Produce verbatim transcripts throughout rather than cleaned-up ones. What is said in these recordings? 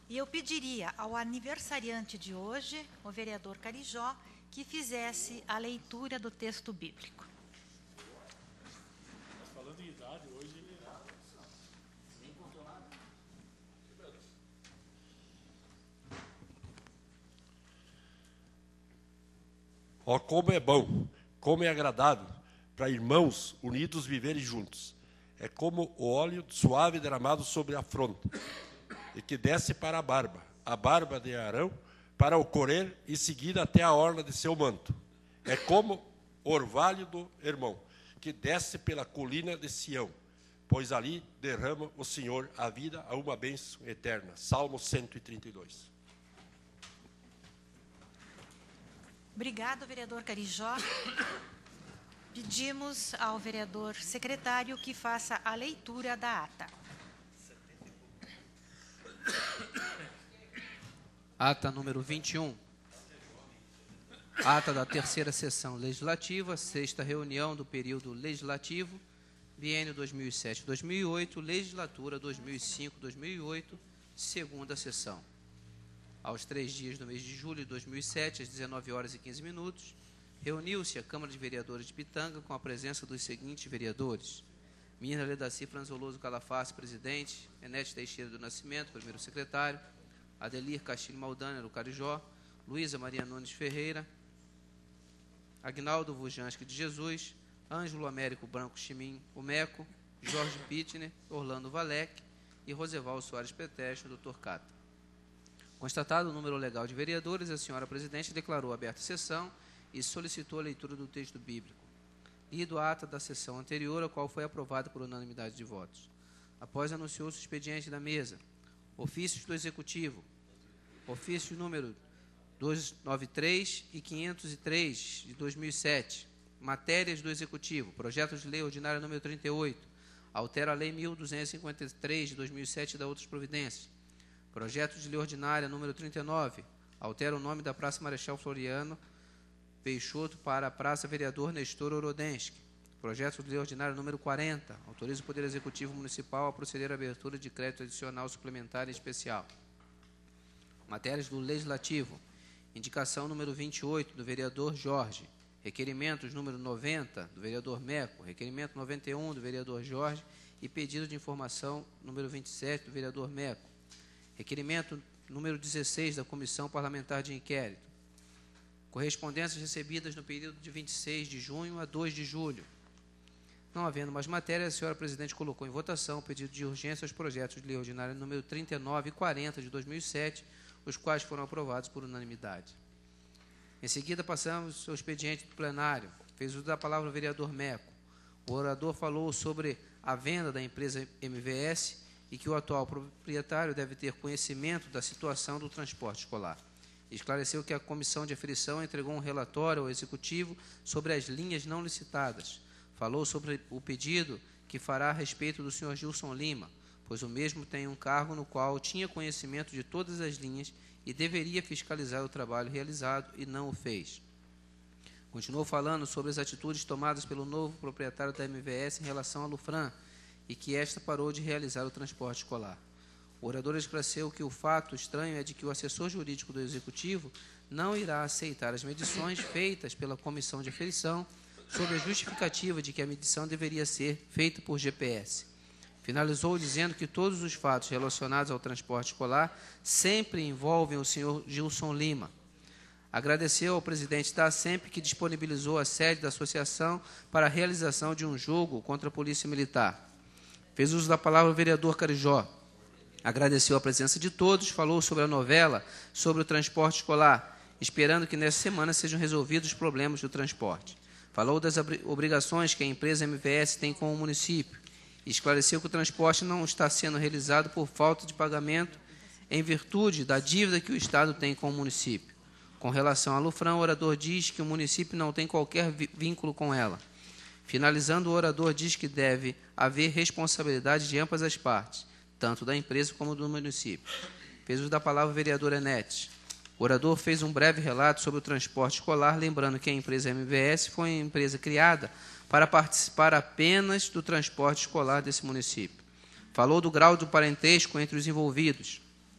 E eu pediria ao aniversariante de hoje, o vereador Carijó, que fizesse a leitura do texto bíblico. Mas falando em idade, hoje ele nem contou nada. Ó, como é bom, como é agradável para irmãos unidos viverem juntos. É como o óleo suave derramado sobre a fronte, e que desce para a barba, a barba de Arão, para o correr e seguir até a orla de seu manto. É como o orvalho do irmão, que desce pela colina de Sião, pois ali derrama o Senhor a vida a uma bênção eterna. Salmo cento e trinta e dois. Obrigado, vereador Carijó. Pedimos ao vereador secretário que faça a leitura da ata. Ata número vinte e um. Ata da terceira sessão legislativa, sexta reunião do período legislativo, biênio dois mil e sete a dois mil e oito, legislatura dois mil e cinco a dois mil e oito, segunda sessão. Aos três dias do mês de julho de dois mil e sete, às dezenove horas e quinze minutos, reuniu-se a Câmara de Vereadores de Pitanga com a presença dos seguintes vereadores: Mirna Ledaci Franzoloso Calafate, presidente; Enete Teixeira do Nascimento, primeiro secretário; Adelir Castilho Maldana, do Carijó; Luísa Maria Nunes Ferreira; Agnaldo Vujansky de Jesus; Ângelo Américo Branco Chimim, o Meco; Jorge Pittner, Orlando Valec e Roseval Soares Peteste, doutor Cata. Constatado o número legal de vereadores, a senhora presidente declarou aberta a sessão e solicitou a leitura do texto bíblico. Lido a ata da sessão anterior, a qual foi aprovada por unanimidade de votos. Após anunciou-se o expediente da mesa. Ofícios do Executivo. Ofício número duzentos e noventa e três e quinhentos e três, de dois mil e sete. Matérias do Executivo. Projeto de Lei Ordinária número trinta e oito. Altera a Lei mil duzentos e cinquenta e três, de dois mil e sete e da outras providências. Projeto de Lei Ordinária número trinta e nove. Altera o nome da Praça Marechal Floriano Peixoto para a Praça Vereador Nestor Orodensky. Projeto de Lei Ordinária número quarenta. Autoriza o Poder Executivo Municipal a proceder à abertura de crédito adicional suplementar e especial. Matérias do Legislativo. Indicação número vinte e oito, do vereador Jorge. Requerimentos número noventa, do vereador Meco. Requerimento noventa e um, do vereador Jorge. E pedido de informação número vinte e sete, do vereador Meco. Requerimento número dezesseis, da Comissão Parlamentar de Inquérito. Correspondências recebidas no período de vinte e seis de junho a dois de julho. Não havendo mais matéria, a senhora presidente colocou em votação o pedido de urgência aos projetos de lei ordinária número trinta e nove e quarenta de dois mil e sete, os quais foram aprovados por unanimidade. Em seguida, passamos ao expediente do plenário. Fez uso da palavra o vereador Meco. O orador falou sobre a venda da empresa M V S e que o atual proprietário deve ter conhecimento da situação do transporte escolar. Esclareceu que a comissão de aferição entregou um relatório ao Executivo sobre as linhas não licitadas. Falou sobre o pedido que fará a respeito do senhor Gilson Lima, pois o mesmo tem um cargo no qual tinha conhecimento de todas as linhas e deveria fiscalizar o trabalho realizado e não o fez. Continuou falando sobre as atitudes tomadas pelo novo proprietário da M V S em relação à Lufran e que esta parou de realizar o transporte escolar. O orador esclareceu que o fato estranho é de que o assessor jurídico do Executivo não irá aceitar as medições feitas pela comissão de aferição sob a justificativa de que a medição deveria ser feita por G P S. Finalizou dizendo que todos os fatos relacionados ao transporte escolar sempre envolvem o senhor Gilson Lima. Agradeceu ao presidente da ASEMP que disponibilizou a sede da associação para a realização de um jogo contra a Polícia Militar. Fez uso da palavra o vereador Carijó. Agradeceu a presença de todos, falou sobre a novela sobre o transporte escolar, esperando que nessa semana sejam resolvidos os problemas do transporte. Falou das obrigações que a empresa M V S tem com o município. Esclareceu que o transporte não está sendo realizado por falta de pagamento em virtude da dívida que o Estado tem com o município. Com relação à Lufran, o orador diz que o município não tem qualquer vínculo com ela. Finalizando, o orador diz que deve haver responsabilidade de ambas as partes, tanto da empresa como do município. Fez uso da palavra o vereador Enete. O orador fez um breve relato sobre o transporte escolar, lembrando que a empresa M V S foi uma empresa criada para participar apenas do transporte escolar desse município. Falou do grau do parentesco entre os envolvidos.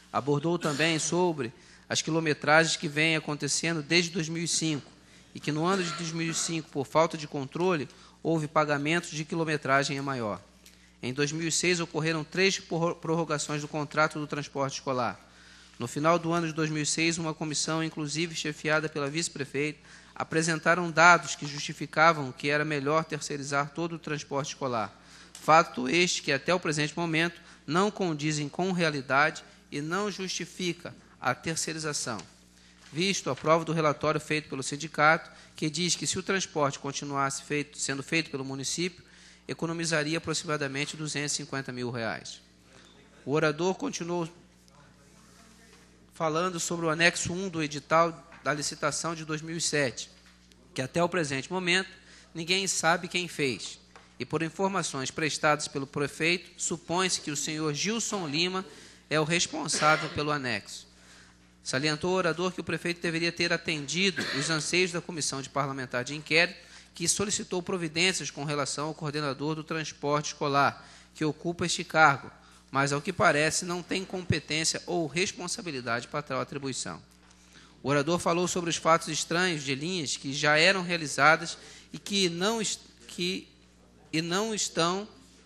Abordou também sobre as quilometragens que vêm acontecendo desde dois mil e cinco e que no ano de dois mil e cinco, por falta de controle, houve pagamentos de quilometragem maior. Em dois mil e seis, ocorreram três prorrogações do contrato do transporte escolar. No final do ano de dois mil e seis, uma comissão, inclusive chefiada pela vice-prefeita, apresentaram dados que justificavam que era melhor terceirizar todo o transporte escolar. Fato este que, até o presente momento, não condizem com realidade e não justifica a terceirização. Visto a prova do relatório feito pelo sindicato, que diz que se o transporte continuasse feito, sendo feito pelo município, economizaria aproximadamente duzentos e cinquenta mil reais. O orador continuou falando sobre o anexo um do edital da licitação de dois mil e sete, que até o presente momento ninguém sabe quem fez. E por informações prestadas pelo prefeito, supõe-se que o senhor Gilson Lima é o responsável pelo anexo. Salientou o orador que o prefeito deveria ter atendido os anseios da Comissão de Parlamentar de Inquérito, que solicitou providências com relação ao coordenador do transporte escolar, que ocupa este cargo, mas, ao que parece, não tem competência ou responsabilidade para tal atribuição. O orador falou sobre os fatos estranhos de linhas que já eram realizadas e que não, que, e não estão,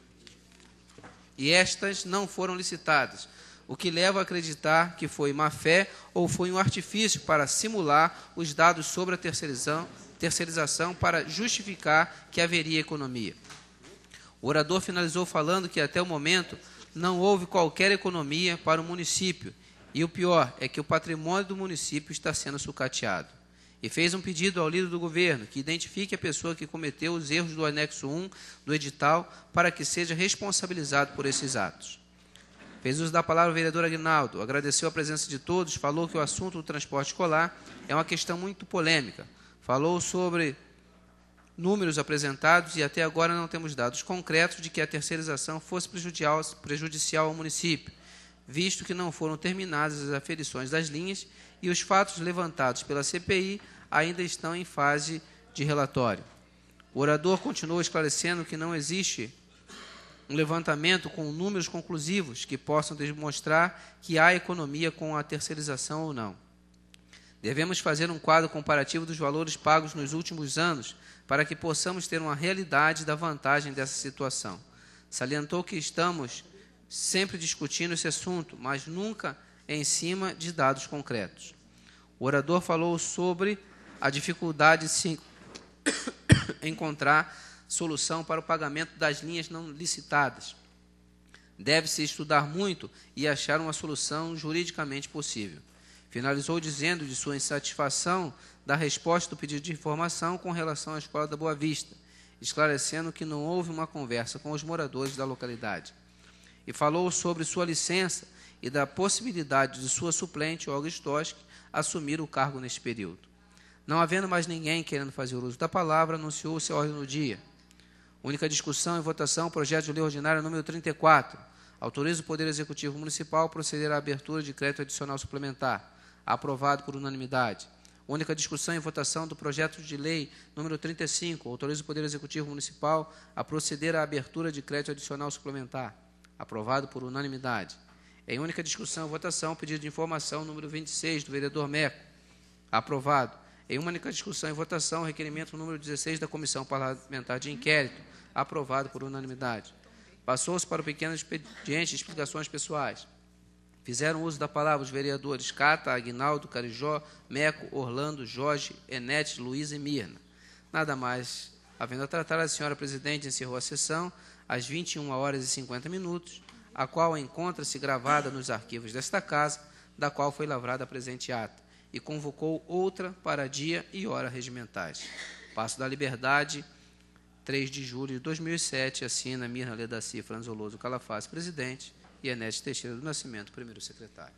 e estas não foram licitadas, o que leva a acreditar que foi má-fé ou foi um artifício para simular os dados sobre a terceirização, terceirização para justificar que haveria economia. O orador finalizou falando que, até o momento, não houve qualquer economia para o município, e o pior é que o patrimônio do município está sendo sucateado. E fez um pedido ao líder do governo que identifique a pessoa que cometeu os erros do anexo um do edital para que seja responsabilizado por esses atos. Fez uso da palavra o vereador Aguinaldo, agradeceu a presença de todos, falou que o assunto do transporte escolar é uma questão muito polêmica, falou sobre números apresentados e até agora não temos dados concretos de que a terceirização fosse prejudicial, prejudicial ao município, visto que não foram terminadas as aferições das linhas e os fatos levantados pela C P I ainda estão em fase de relatório. O orador continuou esclarecendo que não existe um levantamento com números conclusivos que possam demonstrar que há economia com a terceirização ou não. Devemos fazer um quadro comparativo dos valores pagos nos últimos anos para que possamos ter uma realidade da vantagem dessa situação. Salientou que estamos sempre discutindo esse assunto, mas nunca em cima de dados concretos. O orador falou sobre a dificuldade de se encontrar solução para o pagamento das linhas não licitadas. Deve-se estudar muito e achar uma solução juridicamente possível. Finalizou dizendo de sua insatisfação da resposta do pedido de informação com relação à Escola da Boa Vista, esclarecendo que não houve uma conversa com os moradores da localidade. E falou sobre sua licença e da possibilidade de sua suplente, Olga Stosch, assumir o cargo neste período. Não havendo mais ninguém querendo fazer uso da palavra, anunciou-se a ordem do dia. Única discussão e votação, projeto de lei ordinária número trinta e quatro. Autoriza o Poder Executivo Municipal a proceder à abertura de crédito adicional suplementar. Aprovado por unanimidade. Única discussão e votação do projeto de lei número trinta e cinco. Autoriza o Poder Executivo Municipal a proceder à abertura de crédito adicional suplementar. Aprovado por unanimidade. Em única discussão e votação, pedido de informação número vinte e seis, do vereador Meco. Aprovado. Em uma única discussão e votação, requerimento número dezesseis da Comissão Parlamentar de Inquérito. Aprovado por unanimidade. Passou-se para o pequeno expediente de explicações pessoais. Fizeram uso da palavra os vereadores Cata, Aguinaldo, Carijó, Meco, Orlando, Jorge, Enete, Luiz e Mirna. Nada mais havendo a tratar, a senhora presidente encerrou a sessão às vinte e uma horas e cinquenta minutos, a qual encontra-se gravada nos arquivos desta casa, da qual foi lavrada a presente ata, e convocou outra para dia e hora regimentais. Passo da Liberdade, três de julho de dois mil e sete, assina Mirna Ledaci Franzoloso Calafaz, presidente, e Enete Teixeira do Nascimento, primeiro secretário.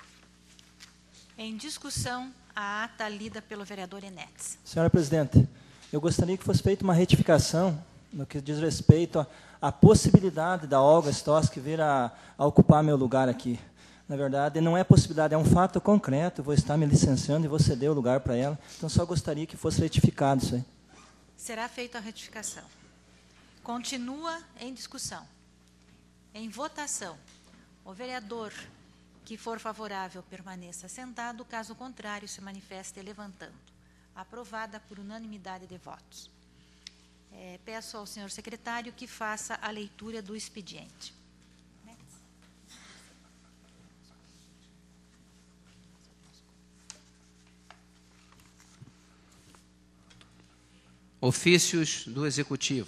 Em discussão, a ata lida pelo vereador Enetes. Senhora presidente, eu gostaria que fosse feita uma retificação no que diz respeito à possibilidade da Olga Stosch vir a, a ocupar meu lugar aqui. Na verdade, não é possibilidade, é um fato concreto, vou estar me licenciando e vou ceder o lugar para ela, então só gostaria que fosse retificado isso aí. Será feita a retificação. Continua em discussão. Em votação, o vereador Que for favorável, permaneça sentado. Caso contrário, se manifeste levantando. Aprovada por unanimidade de votos. É, peço ao senhor secretário que faça a leitura do expediente. Ofícios do Executivo.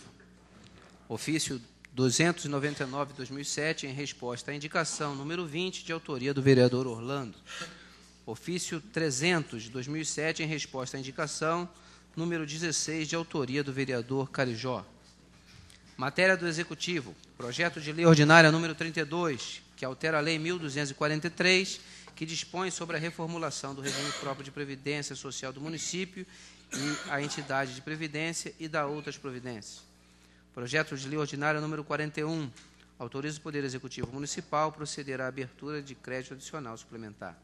Ofício duzentos e noventa e nove, dois mil e sete, em resposta à indicação número vinte, de autoria do vereador Orlando. Ofício trezentos, de dois mil e sete, em resposta à indicação número dezesseis, de autoria do vereador Carijó. Matéria do Executivo. Projeto de Lei Ordinária número trinta e dois, que altera a Lei mil duzentos e quarenta e três, que dispõe sobre a reformulação do regime próprio de previdência social do município e a entidade de previdência e da outras providências. Projeto de Lei Ordinária número quarenta e um, autoriza o Poder Executivo Municipal a proceder à abertura de crédito adicional suplementar.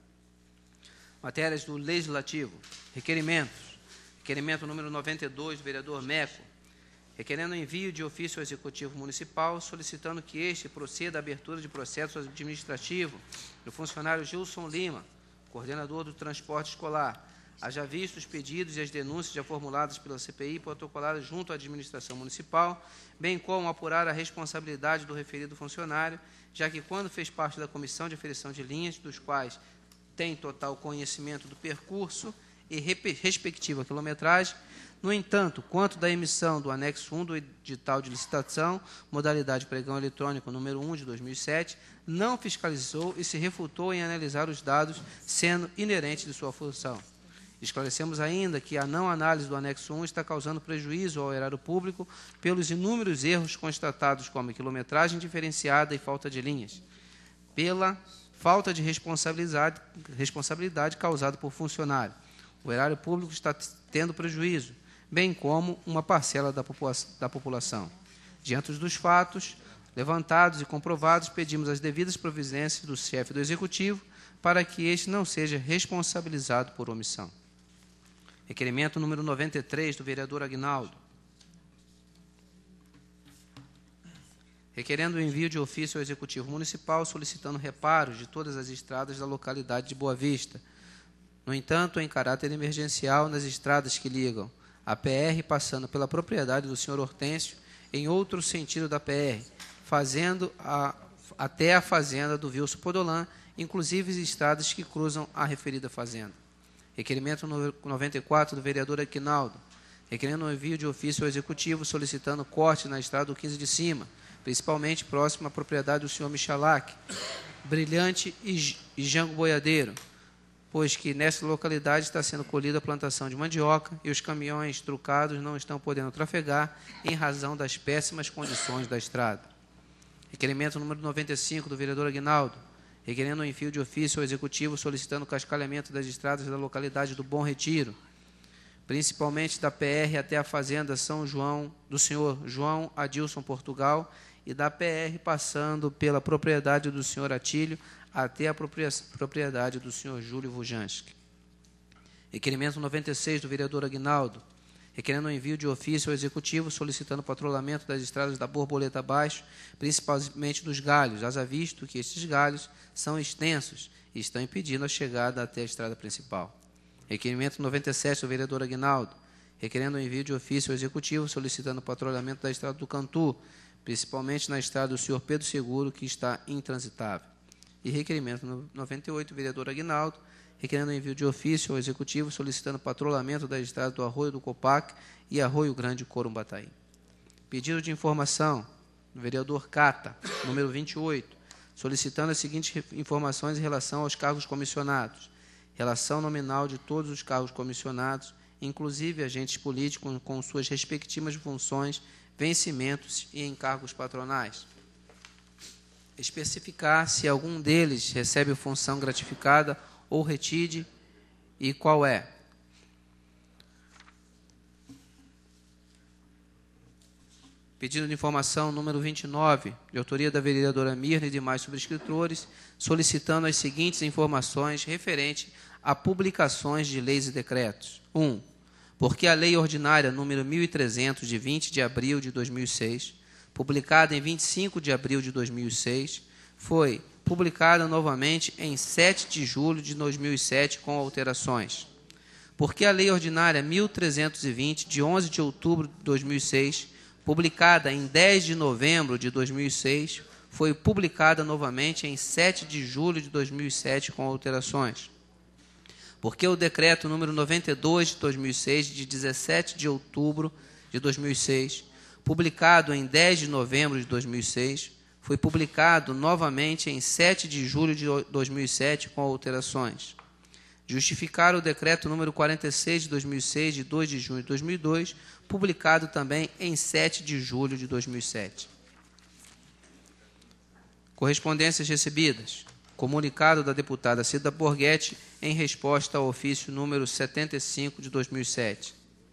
Matérias do Legislativo. Requerimentos. Requerimento número noventa e dois, do vereador Meco, requerendo o envio de ofício ao Executivo Municipal, solicitando que este proceda à abertura de processo administrativo do funcionário Gilson Lima, coordenador do transporte escolar, haja visto os pedidos e as denúncias já formuladas pela C P I protocoladas junto à administração municipal, bem como apurar a responsabilidade do referido funcionário, já que, quando fez parte da comissão de aferição de linhas, dos quais tem total conhecimento do percurso e respectiva quilometragem, no entanto, quanto da emissão do anexo um do edital de licitação, modalidade pregão eletrônico número um de dois mil e sete, não fiscalizou e se refutou em analisar os dados, sendo inerente de sua função. Esclarecemos ainda que a não análise do anexo um está causando prejuízo ao erário público pelos inúmeros erros constatados, como quilometragem diferenciada e falta de linhas, pela falta de responsabilidade, responsabilidade causada por funcionário. O erário público está tendo prejuízo, bem como uma parcela da população. Da população. Diante dos fatos levantados e comprovados, pedimos as devidas providências do chefe do Executivo para que este não seja responsabilizado por omissão. Requerimento número noventa e três, do vereador Aguinaldo, requerendo o envio de ofício ao Executivo Municipal, solicitando reparos de todas as estradas da localidade de Boa Vista. No entanto, em caráter emergencial, nas estradas que ligam a P R, passando pela propriedade do senhor Hortêncio, em outro sentido da P R, fazendo a, até a fazenda do Wilson Podolã, inclusive as estradas que cruzam a referida fazenda. Requerimento noventa e quatro, do vereador Aguinaldo, requerendo o envio de ofício ao Executivo, solicitando corte na estrada do quinze de Cima, principalmente próximo à propriedade do senhor Michalak, Brilhante e Jango Boiadeiro, pois que nessa localidade está sendo colhida a plantação de mandioca e os caminhões trucados não estão podendo trafegar em razão das péssimas condições da estrada. Requerimento número noventa e cinco, do vereador Aguinaldo, requerendo o envio de ofício ao Executivo, solicitando o cascalhamento das estradas da localidade do Bom Retiro, principalmente da P R até a fazenda São João, do senhor João Adilson Portugal, e da P R passando pela propriedade do senhor Atílio até a propriedade do senhor Júlio Vujanski. Requerimento noventa e seis, do vereador Aguinaldo, requerendo o envio de ofício ao Executivo, solicitando o patrulhamento das estradas da Borboleta Abaixo, principalmente dos galhos, haja visto que estes galhos são extensos e estão impedindo a chegada até a estrada principal. Requerimento noventa e sete, do vereador Aguinaldo, requerendo o envio de ofício ao Executivo, solicitando o patrulhamento da estrada do Cantu, principalmente na estrada do senhor Pedro Seguro, que está intransitável. E requerimento noventa e oito, do vereador Aguinaldo, requerendo o envio de ofício ao Executivo, solicitando o patrulhamento da estrada do Arroio do Copac e Arroio Grande Corumbataí. Pedido de informação do vereador Cata, número vinte e oito, solicitando as seguintes informações em relação aos cargos comissionados. Relação nominal de todos os cargos comissionados, inclusive agentes políticos com suas respectivas funções, vencimentos e encargos patronais. Especificar se algum deles recebe função gratificada ou retide e qual é. Pedido de informação número vinte e nove, de autoria da vereadora Mirna e demais subscritores, solicitando as seguintes informações referentes a publicações de leis e decretos. um. Porque a Lei Ordinária número mil e trezentos, de vinte de abril de dois mil e seis, publicada em vinte e cinco de abril de dois mil e seis, foi publicada novamente em sete de julho de dois mil e sete, com alterações. Porque a Lei Ordinária mil trezentos e vinte, de onze de outubro de dois mil e seis, publicada em dez de novembro de dois mil e seis, foi publicada novamente em sete de julho de dois mil e sete, com alterações. Porque o Decreto número noventa e dois de dois mil e seis, de dezessete de outubro de dois mil e seis, publicado em dez de novembro de dois mil e seis, foi publicado novamente em sete de julho de dois mil e sete, com alterações. Justificar o Decreto número quarenta e seis de dois mil e seis, de dois de junho de dois mil e dois, publicado também em sete de julho de dois mil e sete. Correspondências recebidas. Comunicado da deputada Cida Borghetti em resposta ao ofício número setenta e cinco de dois mil e sete.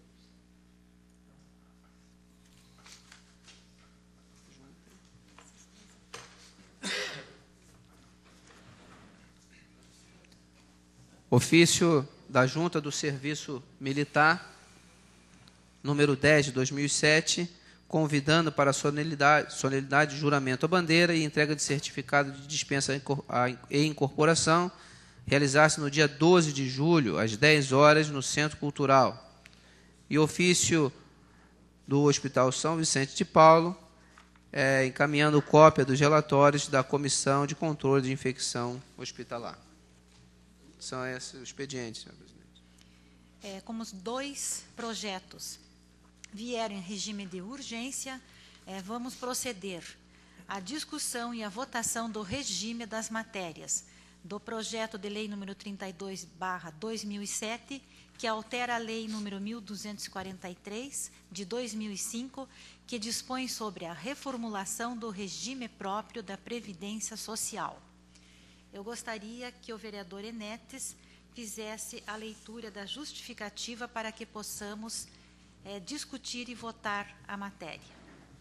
Ofício da Junta do Serviço Militar, número dez de dois mil e sete, convidando para a solenidade, solenidade de juramento à bandeira e entrega de certificado de dispensa e incorporação, realizar-se no dia doze de julho, às dez horas, no Centro Cultural. E ofício do Hospital São Vicente de Paulo, é, encaminhando cópia dos relatórios da Comissão de Controle de Infecção Hospitalar. São esses os expedientes, senhor presidente. É, como os dois projetos vieram em regime de urgência, é, vamos proceder à discussão e à votação do regime das matérias do projeto de lei número trinta e dois barra dois mil e sete, que altera a lei número mil duzentos e quarenta e três, de dois mil e cinco, que dispõe sobre a reformulação do regime próprio da Previdência Social. Eu gostaria que o vereador Enetes fizesse a leitura da justificativa para que possamos é, discutir e votar a matéria.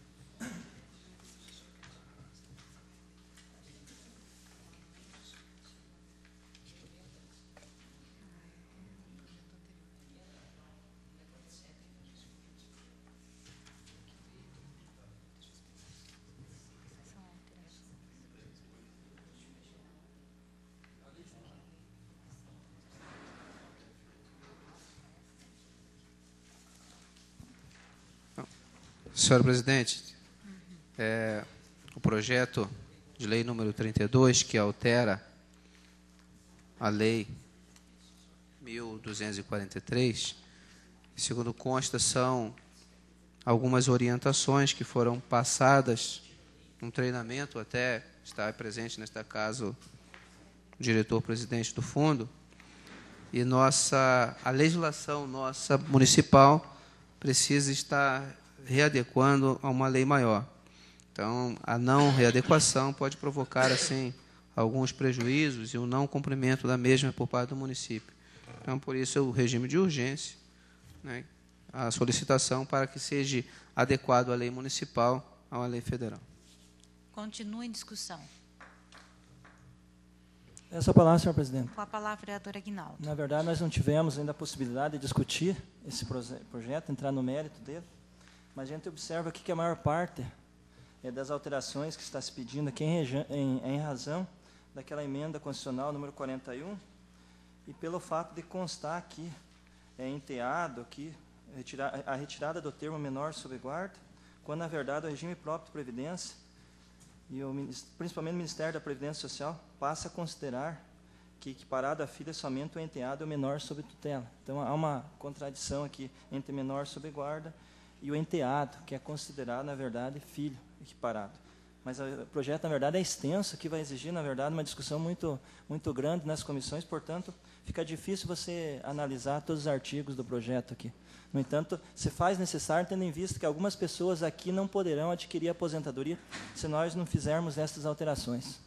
Senhora presidente, é, o projeto de lei número trinta e dois, que altera a lei mil duzentos e quarenta e três, segundo consta, são algumas orientações que foram passadas num treinamento, até está presente, neste caso, o diretor-presidente do fundo, e nossa, a legislação nossa municipal precisa estar readequando a uma lei maior. Então, a não readequação pode provocar, assim, alguns prejuízos e o não cumprimento da mesma por parte do município. Então, por isso, o regime de urgência, né, a solicitação para que seja adequado à lei municipal à lei federal. Continua em discussão. Essa palavra, senhor presidente. Com a palavra, vereador Aguinaldo. Na verdade, nós não tivemos ainda a possibilidade de discutir esse projeto, entrar no mérito dele, mas a gente observa aqui que a maior parte é das alterações que está se pedindo aqui em, em, em razão daquela emenda constitucional número quarenta e um, e pelo fato de constar aqui, é enteado aqui, retirar, a retirada do termo menor sob guarda, quando, na verdade, o regime próprio de Previdência, e o, principalmente o Ministério da Previdência Social, passa a considerar que, equiparado a filho, é somente o enteado e o menor sob tutela. Então, há uma contradição aqui entre menor sob guarda e o enteado, que é considerado, na verdade, filho equiparado. Mas o projeto, na verdade, é extenso, que vai exigir, na verdade, uma discussão muito, muito grande nas comissões, portanto, fica difícil você analisar todos os artigos do projeto aqui. No entanto, se faz necessário, tendo em vista que algumas pessoas aqui não poderão adquirir aposentadoria se nós não fizermos essas alterações.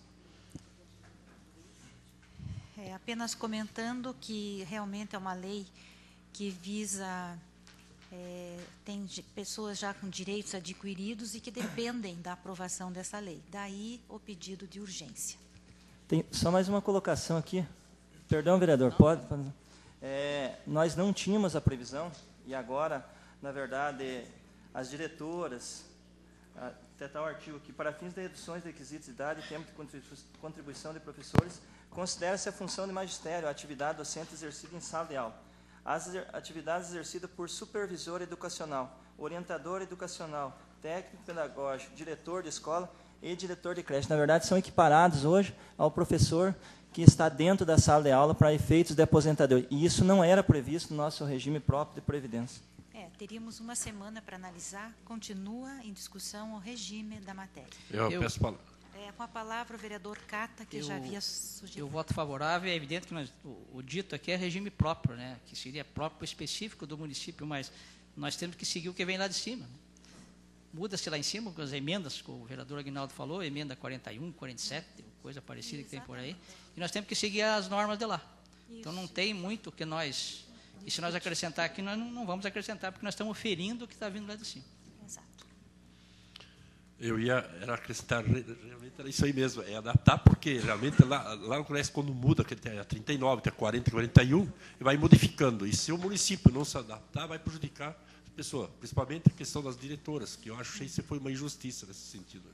É, apenas comentando que realmente é uma lei que visa... É, tem pessoas já com direitos adquiridos e que dependem da aprovação dessa lei. Daí o pedido de urgência. Tem só mais uma colocação aqui. Perdão, vereador, pode? É, nós não tínhamos a previsão, e agora, na verdade, as diretoras, a, até tal artigo que, para fins de reduções de requisitos de idade e tempo de contribuição de professores, considera-se a função de magistério a atividade docente exercida em sala de aula. As atividades exercidas por supervisor educacional, orientador educacional, técnico pedagógico, diretor de escola e diretor de creche. Na verdade, são equiparados hoje ao professor que está dentro da sala de aula para efeitos de aposentadoria. E isso não era previsto no nosso regime próprio de previdência. É, teríamos uma semana para analisar. Continua em discussão o regime da matéria. Eu, Eu- peço palavra. É, com a palavra o vereador Cata, que Eu- já havia sugerido. Eu voto favorável. É evidente que nós, o, o dito aqui é regime próprio, né? Que seria próprio específico do município, mas nós temos que seguir o que vem lá de cima. Né? Muda-se lá em cima com as emendas, que o vereador Aguinaldo falou, emenda quarenta e um, quarenta e sete, coisa parecida que tem por aí. E nós temos que seguir as normas de lá. Então não tem muito que nós... E se nós acrescentar aqui, nós não, não vamos acrescentar, porque nós estamos ferindo o que está vindo lá de cima. Exato. Eu ia era acrescentar, re- realmente era isso aí mesmo, é adaptar, porque realmente lá, lá no colégio, quando muda, que tem a trinta e nove, tem a quarenta, quarenta e um, vai modificando. E se o município não se adaptar, vai prejudicar a pessoa, principalmente a questão das diretoras, que eu acho que isso foi uma injustiça nesse sentido.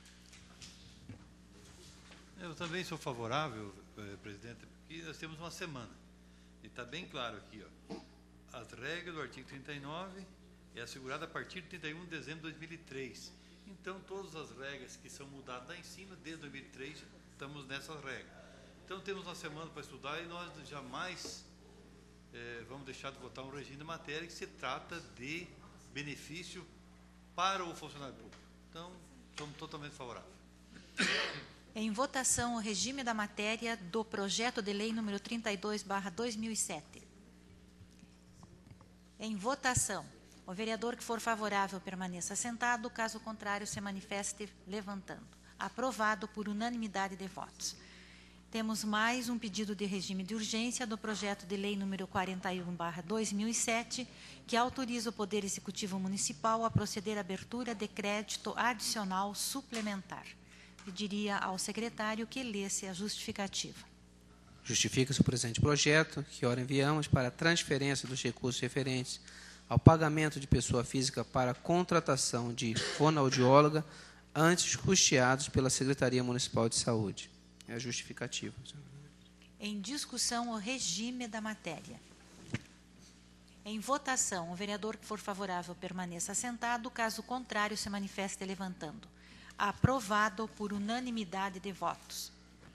Eu também sou favorável, eh, presidente, porque nós temos uma semana. E está bem claro aqui, ó. As regras do artigo trinta e nove é assegurada a partir de trinta e um de dezembro de dois mil e três. Então, todas as regras que são mudadas lá em cima, desde dois mil e três, estamos nessas regras. Então, temos uma semana para estudar e nós jamais eh, vamos deixar de votar um regime de matéria que se trata de benefício para o funcionário público. Então, somos totalmente favoráveis. Em votação, o regime da matéria do projeto de lei número trinta e dois barra dois mil e sete. Em votação, o vereador que for favorável permaneça sentado, caso contrário se manifeste levantando. Aprovado por unanimidade de votos. Temos mais um pedido de regime de urgência do projeto de lei número quarenta e um barra dois mil e sete, que autoriza o Poder Executivo Municipal a proceder à abertura de crédito adicional suplementar. Pediria ao secretário que lesse a justificativa. Justifica-se o presente projeto, que ora enviamos para a transferência dos recursos referentes ao pagamento de pessoa física para a contratação de fonoaudióloga, antes custeados pela Secretaria Municipal de Saúde. É a justificativa. Em discussão, o regime da matéria. Em votação, o vereador que for favorável permaneça sentado, caso contrário se manifeste levantando. Aprovado por unanimidade de votos.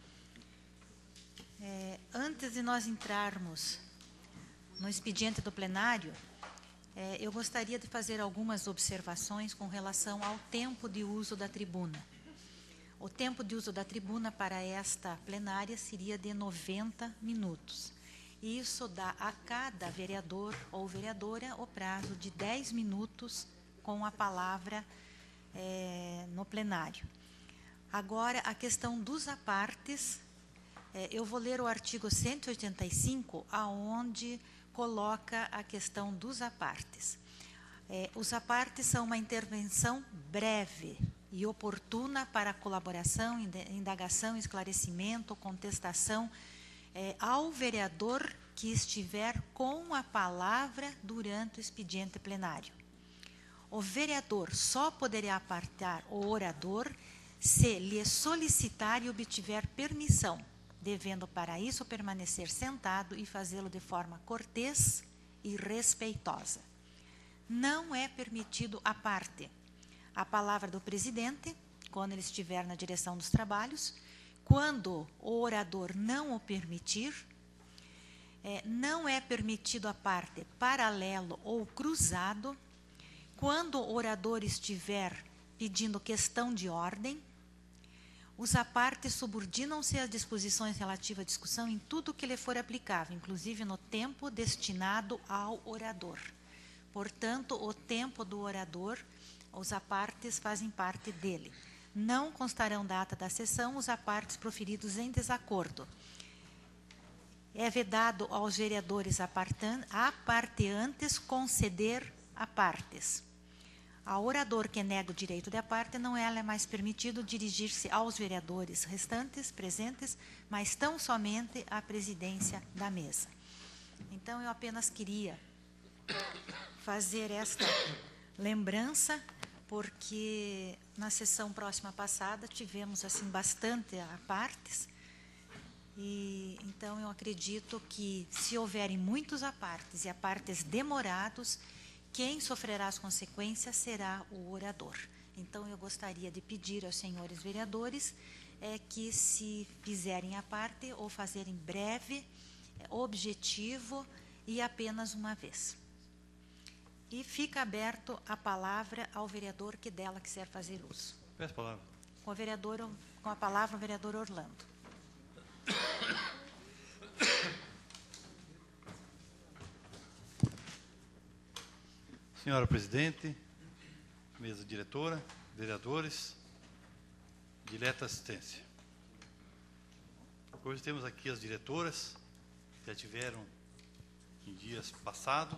É, antes de nós entrarmos no expediente do plenário, é, eu gostaria de fazer algumas observações com relação ao tempo de uso da tribuna. O tempo de uso da tribuna para esta plenária seria de noventa minutos. Isso dá a cada vereador ou vereadora o prazo de dez minutos com a palavra É, no plenário. Agora, a questão dos apartes, é, eu vou ler o artigo cento e oitenta e cinco, aonde coloca a questão dos apartes. É, os apartes são uma intervenção breve e oportuna para colaboração, indagação, esclarecimento, contestação é, ao vereador que estiver com a palavra durante o expediente plenário. O vereador só poderá apartar o orador se lhe solicitar e obtiver permissão, devendo para isso permanecer sentado e fazê-lo de forma cortês e respeitosa. Não é permitido a parte. A palavra do presidente, quando ele estiver na direção dos trabalhos, quando o orador não o permitir, é, não é permitido a parte paralelo ou cruzado, quando o orador estiver pedindo questão de ordem, os apartes subordinam-se às disposições relativas à discussão em tudo que lhe for aplicável, inclusive no tempo destinado ao orador. Portanto, o tempo do orador, os apartes fazem parte dele. Não constarão da ata da sessão os apartes proferidos em desacordo. É vedado aos vereadores aparteantes conceder apartes. Ao orador que nega o direito de aparte, não é mais permitido dirigir-se aos vereadores restantes, presentes, mas tão somente à presidência da mesa. Então, eu apenas queria fazer esta lembrança porque na sessão próxima passada tivemos assim bastante apartes, e então eu acredito que, se houverem muitos apartes e apartes demorados, quem sofrerá as consequências será o orador. Então, eu gostaria de pedir aos senhores vereadores é, que, se fizerem a parte, ou fazerem breve, objetivo e apenas uma vez. E fica aberto a palavra ao vereador que dela quiser fazer uso. Peço a palavra. Com, o vereador, com a palavra, o vereador Orlando. Senhora presidente, mesa diretora, vereadores, dileta assistência. Hoje temos aqui as diretoras, que já tiveram em dias passados,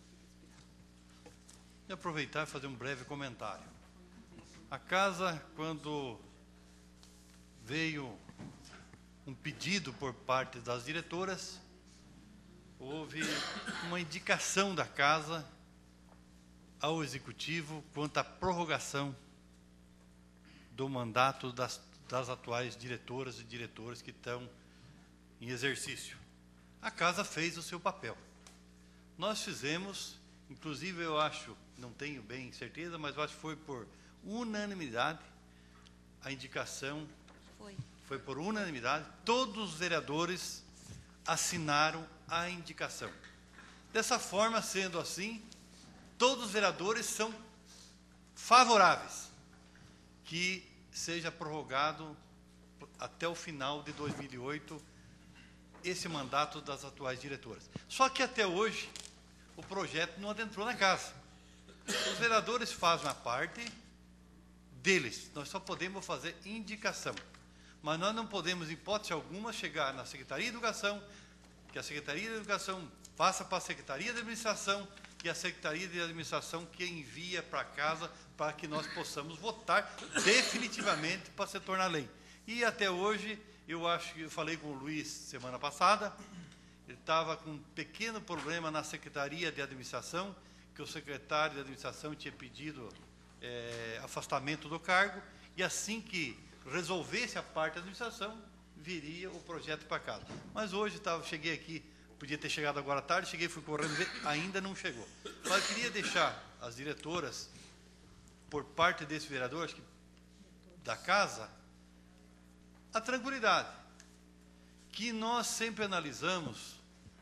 e aproveitar e fazer um breve comentário. A casa, quando veio um pedido por parte das diretoras, houve uma indicação da casa ao Executivo quanto à prorrogação do mandato das, das atuais diretoras e diretores que estão em exercício. A casa fez o seu papel. Nós fizemos, inclusive eu acho, não tenho bem certeza, mas eu acho que foi por unanimidade a indicação, Foi. foi por unanimidade, todos os vereadores assinaram a indicação. Dessa forma, sendo assim, todos os vereadores são favoráveis que seja prorrogado até o final de dois mil e oito esse mandato das atuais diretoras. Só que até hoje o projeto não adentrou na casa. Os vereadores fazem a parte deles, nós só podemos fazer indicação. Mas nós não podemos, em hipótese alguma, chegar na Secretaria de Educação, que a Secretaria de Educação passa para a Secretaria de Administração, e a Secretaria de Administração que envia para casa para que nós possamos votar definitivamente para se tornar lei. E até hoje, eu acho que eu falei com o Luiz semana passada, ele estava com um pequeno problema na Secretaria de Administração, que o secretário de Administração tinha pedido é, afastamento do cargo, e assim que resolvesse a parte da administração, viria o projeto para casa. Mas hoje tava, cheguei aqui, podia ter chegado agora à tarde, cheguei, fui correndo ver, ainda não chegou. Mas eu queria deixar as diretoras, por parte desse vereador, acho que da casa, a tranquilidade, que nós sempre analisamos,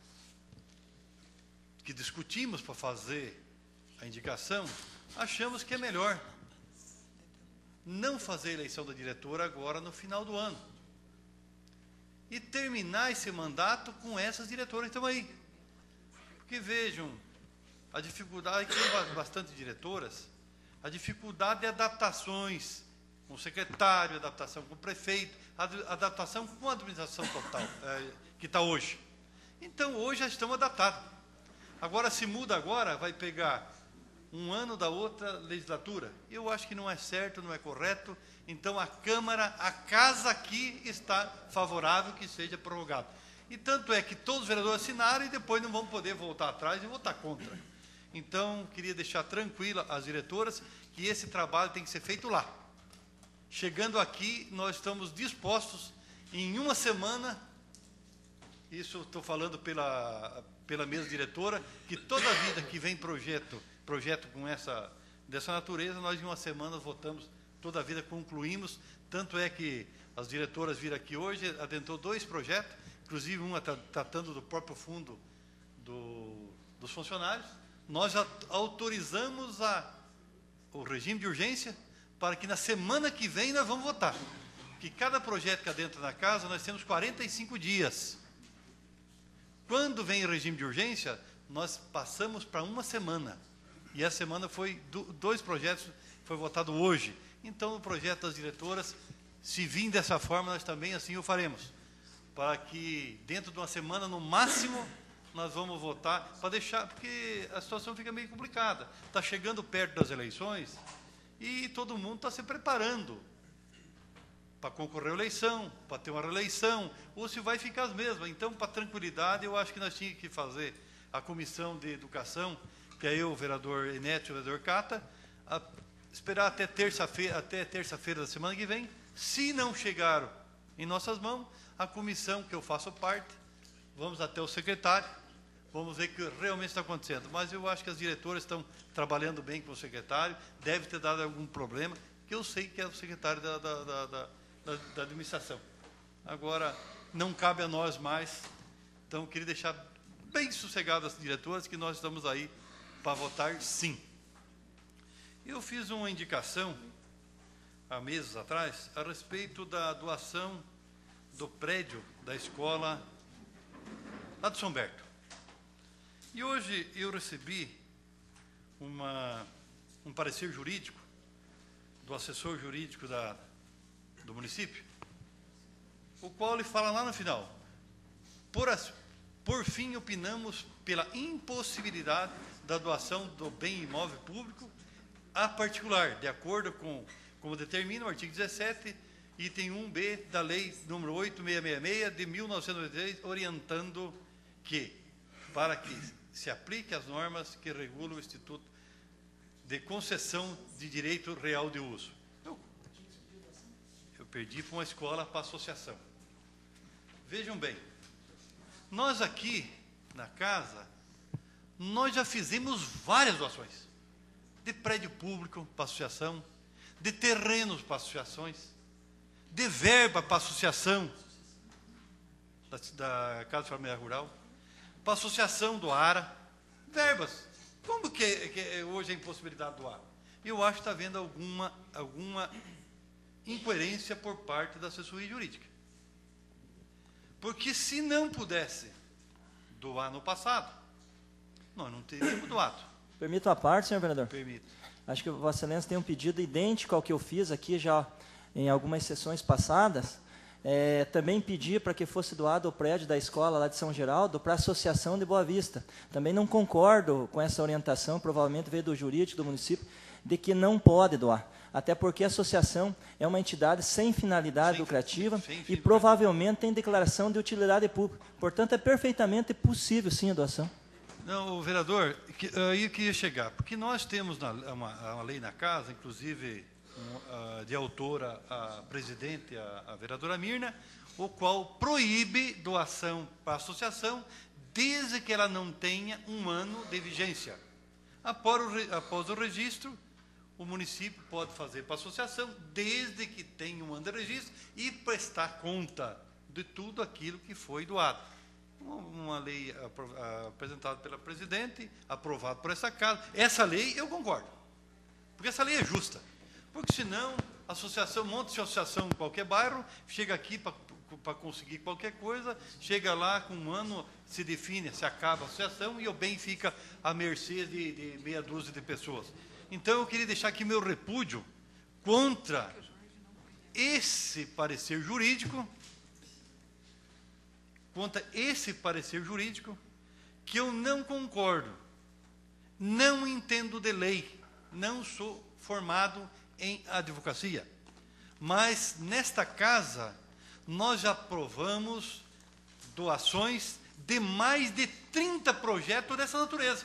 que discutimos para fazer a indicação, achamos que é melhor não fazer a eleição da diretora agora no final do ano. E terminar esse mandato com essas diretoras que estão aí. Porque vejam, a dificuldade, que tem bastante diretoras, a dificuldade de adaptações com o secretário, adaptação com o prefeito, adaptação com a administração total, é, que está hoje. Então, hoje já estão adaptados. Agora, se muda agora, vai pegar um ano da outra legislatura. Eu acho que não é certo, não é correto. Então, a Câmara, a casa aqui está favorável que seja prorrogado. E tanto é que todos os vereadores assinaram e depois não vão poder voltar atrás e votar contra. Então, queria deixar tranquila as diretoras que esse trabalho tem que ser feito lá. Chegando aqui, nós estamos dispostos, em uma semana, isso estou falando pela, pela mesa diretora, que toda vida que vem projeto, projeto com essa, dessa natureza, nós em uma semana votamos, toda a vida concluímos, tanto é que as diretoras viram aqui hoje, adentrou dois projetos, inclusive uma tratando do próprio fundo do, dos funcionários. Nós já autorizamos a, o regime de urgência para que na semana que vem nós vamos votar. Que cada projeto que adentra na casa, nós temos quarenta e cinco dias. Quando vem o regime de urgência, nós passamos para uma semana. E essa semana foi do, dois projetos, foi votado hoje. Então, o projeto das diretoras, se vir dessa forma, nós também assim o faremos. Para que dentro de uma semana, no máximo, nós vamos votar, para deixar, porque a situação fica meio complicada. Está chegando perto das eleições e todo mundo está se preparando para concorrer à eleição, para ter uma reeleição, ou se vai ficar as mesmas. Então, para tranquilidade, eu acho que nós tínhamos que fazer a Comissão de Educação, que é eu, o vereador Enécio e o vereador Cata, a, esperar até terça-feira, até terça-feira da semana que vem. Se não chegaram em nossas mãos, a comissão que eu faço parte, vamos até o secretário, vamos ver o que realmente está acontecendo. Mas eu acho que as diretoras estão trabalhando bem com o secretário, deve ter dado algum problema, que eu sei que é o secretário da, da, da, da, da administração. Agora, não cabe a nós mais, então eu queria deixar bem sossegado as diretoras, que nós estamos aí para votar sim. Eu fiz uma indicação, há meses atrás, a respeito da doação do prédio da escola lá de São Berto. E hoje eu recebi uma, um parecer jurídico do assessor jurídico da, do município, o qual ele fala lá no final: por, as, por fim, opinamos pela impossibilidade da doação do bem imóvel público a particular, de acordo com como determina o artigo dezessete, item um B da Lei número oitocentos e sessenta e seis de mil novecentos e noventa e três, orientando que, para que se aplique as normas que regulam o Instituto de Concessão de Direito Real de Uso. Eu, eu perdi para uma escola para associação. Vejam bem, nós aqui na casa, nós já fizemos várias doações de prédio público para associação, de terrenos para associações, de verba para associação da, da Casa Familiar Rural, para associação do ARA, verbas. Como que, que hoje é impossibilidade de doar? Eu acho que está havendo alguma, alguma incoerência por parte da assessoria jurídica. Porque se não pudesse doar no passado, nós não teríamos doado. Permito a parte, senhor vereador? Permito. Acho que Vossa Excelência tem um pedido idêntico ao que eu fiz aqui já em algumas sessões passadas. É, também pedi para que fosse doado o prédio da escola lá de São Geraldo para a Associação de Boa Vista. Também não concordo com essa orientação, provavelmente veio do jurídico do município, de que não pode doar. Até porque a associação é uma entidade sem finalidade sem, lucrativa sem, sem, e provavelmente tem declaração de utilidade pública. Portanto, é perfeitamente possível, sim, a doação. Não, vereador, que, aí eu queria chegar, porque nós temos na, uma, uma lei na casa, inclusive um, uh, de autora a presidente, a, a vereadora Mirna, o qual proíbe doação para a associação desde que ela não tenha um ano de vigência. Após o, após o registro, o município pode fazer para a associação desde que tenha um ano de registro e prestar conta de tudo aquilo que foi doado. Uma lei apresentada pela presidente, aprovada por essa casa. Essa lei eu concordo, porque essa lei é justa. Porque senão a associação, monta de associação em qualquer bairro, chega aqui para conseguir qualquer coisa, chega lá com um ano, se define, se acaba a associação e o bem fica à mercê de, de meia dúzia de pessoas. Então eu queria deixar aqui meu repúdio contra esse parecer jurídico, contra esse parecer jurídico, que eu não concordo, não entendo de lei, não sou formado em advocacia, mas nesta casa nós já aprovamos doações de mais de trinta projetos dessa natureza.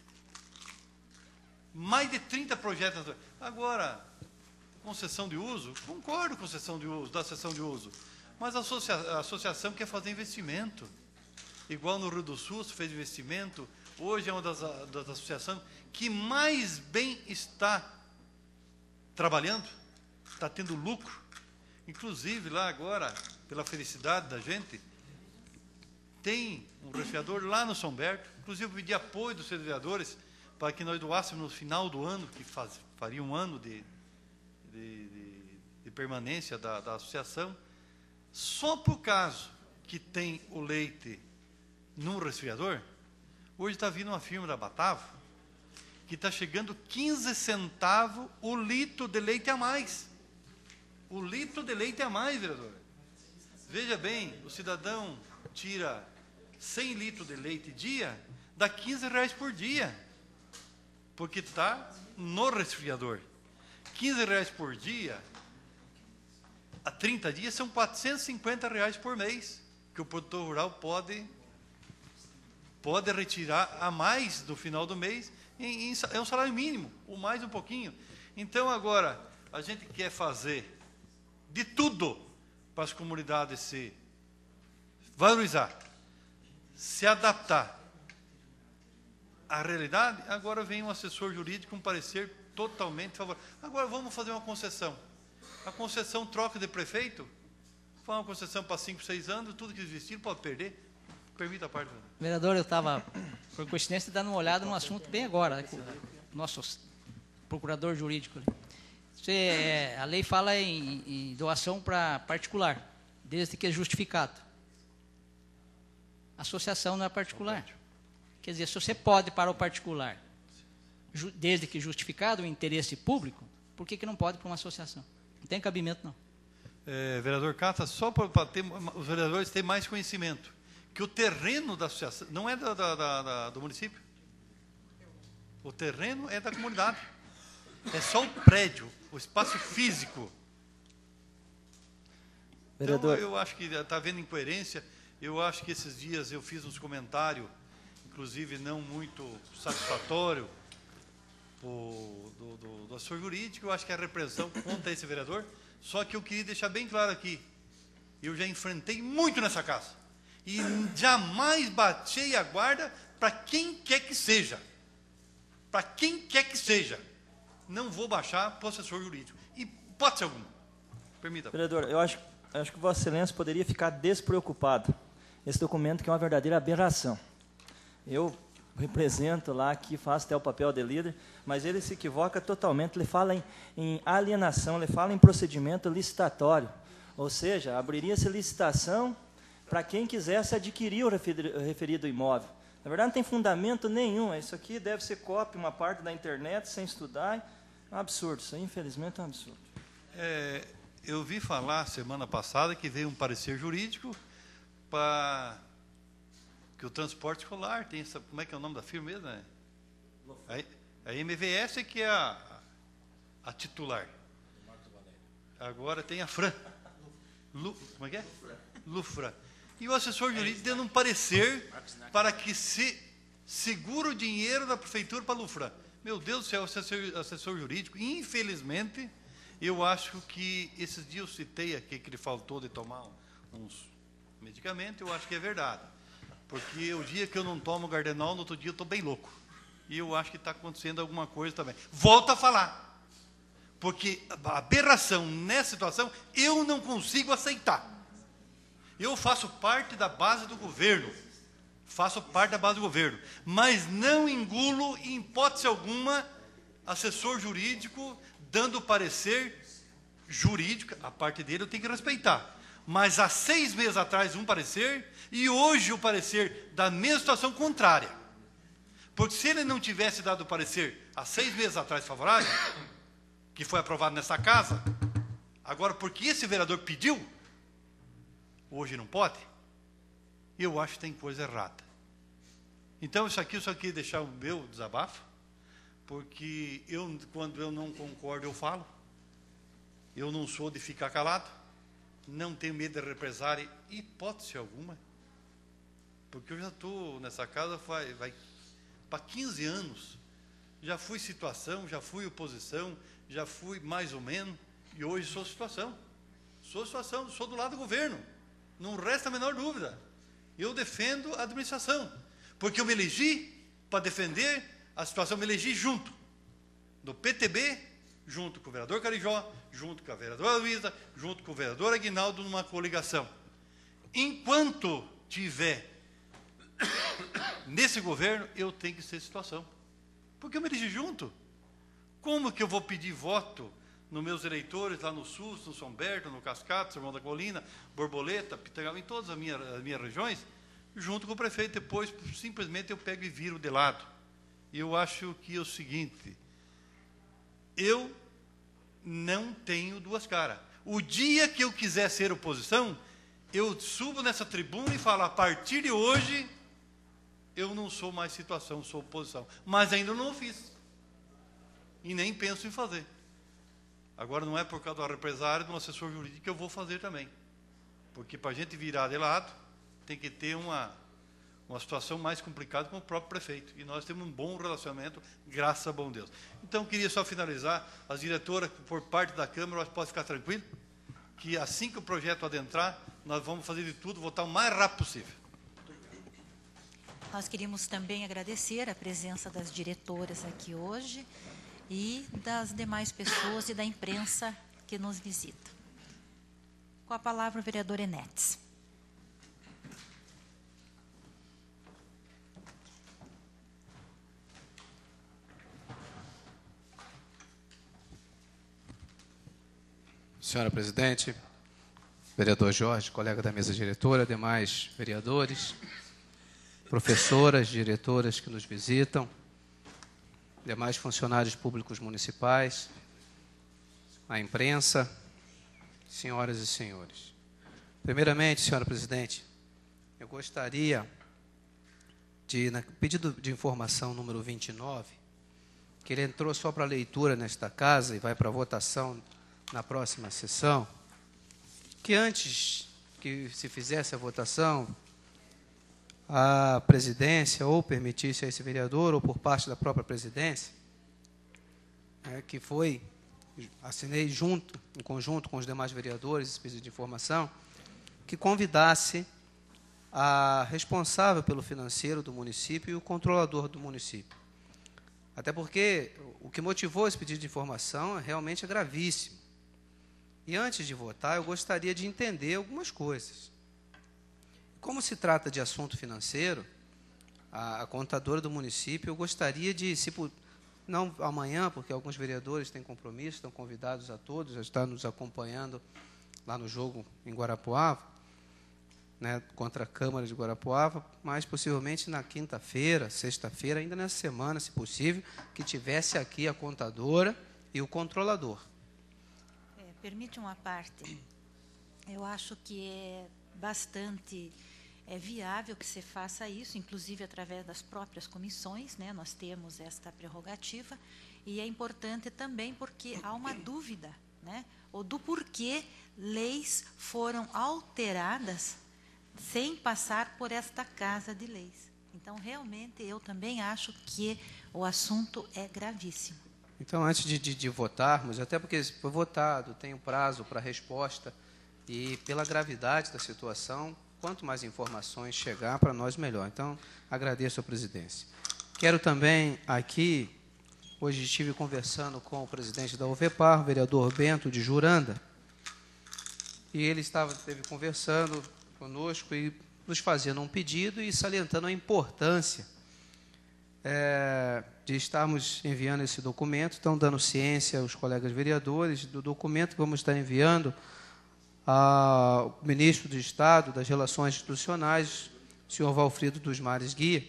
Mais de trinta projetos dessa natureza. Agora, concessão de uso, concordo com concessão de uso, da cessão de uso, mas a, associa a associação quer fazer investimento. Igual no Rio do Sul, se fez investimento, hoje é uma das, das associações que mais bem está trabalhando, está tendo lucro. Inclusive, lá agora, pela felicidade da gente, tem um resfriador lá no São Berto. Inclusive, eu pedi apoio dos vereadores para que nós doássemos no final do ano, que faz, faria um ano de, de, de, de permanência da, da associação. Só por caso que tem o leite num resfriador, hoje está vindo uma firma da Batavo, que está chegando quinze centavos o litro de leite a mais. O litro de leite a mais, vereador. Veja bem, o cidadão tira cem litros de leite dia, dá quinze reais por dia, porque está no resfriador. quinze reais por dia, há trinta dias, são quatrocentos e cinquenta reais por mês, que o produtor rural pode, pode retirar a mais no final do mês, em, em, é um salário mínimo, ou mais um pouquinho. Então, agora, a gente quer fazer de tudo para as comunidades se valorizar, se adaptar à realidade. Agora vem um assessor jurídico com um parecer totalmente favorável. Agora vamos fazer uma concessão. A concessão troca de prefeito, foi uma concessão para cinco, seis anos, tudo que existir pode perder. Permita a parte. Vereador, eu estava, por coincidência, dando uma olhada num assunto bem agora, né, com o nosso procurador jurídico. Você, é, a lei fala em, em doação para particular, desde que é justificado. Associação não é particular. Quer dizer, se você pode para o particular, ju, desde que justificado o interesse público, por que, que não pode para uma associação? Não tem cabimento, não. É, vereador Cata, só para ter, os vereadores terem mais conhecimento, que o terreno da associação não é da, da, da, da, do município. O terreno é da comunidade. É só o prédio, o espaço físico. Vereador. Então, eu acho que está havendo incoerência. Eu acho que esses dias eu fiz uns comentários, inclusive não muito satisfatório, do, do, do, do assessor jurídico. Eu acho que é a repressão contra esse vereador. Só que eu queria deixar bem claro aqui, eu já enfrentei muito nessa casa. E jamais baixei a guarda para quem quer que seja. Para quem quer que seja. Não vou baixar para o assessor jurídico. Hipótese alguma. Permita. Vereador, eu acho, acho que Vossa Excelência poderia ficar despreocupado. Esse documento que é uma verdadeira aberração. Eu represento lá, aqui faço até o papel de líder, mas ele se equivoca totalmente. Ele fala em, em alienação, ele fala em procedimento licitatório. Ou seja, abriria-se licitação para quem quisesse adquirir o referido imóvel. Na verdade, não tem fundamento nenhum. Isso aqui deve ser cópia, uma parte da internet, sem estudar. É um absurdo. Isso aí, infelizmente, é um absurdo. É, eu vi falar, semana passada, que veio um parecer jurídico para que o transporte escolar tem essa... Como é que é o nome da firma mesmo? Né? A, a M V S que é a, a titular. Agora tem a Fran. Lu, como é que é? Lufra. E o assessor jurídico dando um parecer para que se segura o dinheiro da prefeitura para a Lufra. Meu Deus do céu, assessor, assessor jurídico, infelizmente, eu acho que esses dias eu citei aqui que ele faltou de tomar uns medicamentos, eu acho que é verdade. Porque o dia que eu não tomo Gardenol, no outro dia eu estou bem louco. E eu acho que está acontecendo alguma coisa também. Volto a falar. Porque a aberração nessa situação, eu não consigo aceitar. Eu faço parte da base do governo, faço parte da base do governo, mas não engulo, em hipótese alguma, assessor jurídico dando parecer jurídico. A parte dele eu tenho que respeitar. Mas há seis meses atrás um parecer, e hoje o parecer da mesma situação contrária. Porque se ele não tivesse dado o parecer há seis meses atrás favorável, que foi aprovado nessa casa, agora porque esse vereador pediu, hoje não pode, eu acho que tem coisa errada. Então, isso aqui eu só queria deixar o meu desabafo, porque eu, quando eu não concordo, eu falo. Eu não sou de ficar calado, não tenho medo de represária, hipótese alguma, porque eu já estou nessa casa vai, vai para quinze anos, já fui situação, já fui oposição, já fui mais ou menos, e hoje sou situação. Sou situação, sou do lado do governo. Não resta a menor dúvida. Eu defendo a administração. Porque eu me elegi para defender a situação, me elegi junto do P T B, junto com o vereador Carijó, junto com a vereadora Luísa, junto com o vereador Aguinaldo, numa coligação. Enquanto tiver nesse governo, eu tenho que ser situação. Porque eu me elegi junto. Como que eu vou pedir voto nos meus eleitores, lá no Sul, no São Berto, no Cascata, São João da Colina, Borboleta, Pitangaba, em todas as minhas, as minhas regiões, junto com o prefeito. Depois, simplesmente, eu pego e viro de lado. E eu acho que é o seguinte, eu não tenho duas caras. O dia que eu quiser ser oposição, eu subo nessa tribuna e falo, a partir de hoje, eu não sou mais situação, sou oposição. Mas ainda não fiz. E nem penso em fazer. Agora, não é por causa da represária de um assessor jurídico que eu vou fazer também. Porque para a gente virar de lado, tem que ter uma, uma situação mais complicada com o próprio prefeito. E nós temos um bom relacionamento, graças a bom Deus. Então, queria só finalizar, as diretoras, por parte da Câmara, pode ficar tranquilo, que assim que o projeto adentrar, nós vamos fazer de tudo, votar o mais rápido possível. Nós queríamos também agradecer a presença das diretoras aqui hoje e das demais pessoas e da imprensa que nos visita. Com a palavra, o vereador Enetes. Senhora presidente, vereador Jorge, colega da mesa diretora, demais vereadores, professoras, diretoras que nos visitam, demais funcionários públicos municipais, a imprensa, senhoras e senhores. Primeiramente, senhora presidente, eu gostaria de, no pedido de informação número vinte e nove, que ele entrou só para leitura nesta casa e vai para votação na próxima sessão, que antes que se fizesse a votação, a presidência ou permitisse a esse vereador, ou por parte da própria presidência, é, que foi, assinei junto, em conjunto com os demais vereadores, esse pedido de informação, que convidasse a responsável pelo financeiro do município e o controlador do município. Até porque o que motivou esse pedido de informação é realmente gravíssimo. E antes de votar, eu gostaria de entender algumas coisas. Como se trata de assunto financeiro, a, a contadora do município, eu gostaria de, se não amanhã, porque alguns vereadores têm compromisso, estão convidados a todos, já estão nos acompanhando lá no jogo em Guarapuava, né, contra a Câmara de Guarapuava, mas possivelmente na quinta-feira, sexta-feira, ainda nessa semana, se possível, que tivesse aqui a contadora e o controlador. Permite uma parte. Eu acho que é bastante é viável que se faça isso, inclusive através das próprias comissões, né? Nós temos esta prerrogativa, e é importante também porque há uma dúvida, né? Ou do porquê leis foram alteradas sem passar por esta casa de leis. Então, realmente, eu também acho que o assunto é gravíssimo. Então, antes de, de, de votarmos, até porque foi votado, tem um prazo para resposta, e pela gravidade da situação, quanto mais informações chegar, para nós, melhor. Então, agradeço a presidência. Quero também aqui, hoje estive conversando com o presidente da UVEPAR, o vereador Bento de Juranda, e ele estava, esteve conversando conosco e nos fazendo um pedido e salientando a importância É, de estarmos enviando esse documento, estão dando ciência aos colegas vereadores do documento que vamos estar enviando ao ministro do Estado das Relações Institucionais, o senhor Valfrido dos Mares Guia,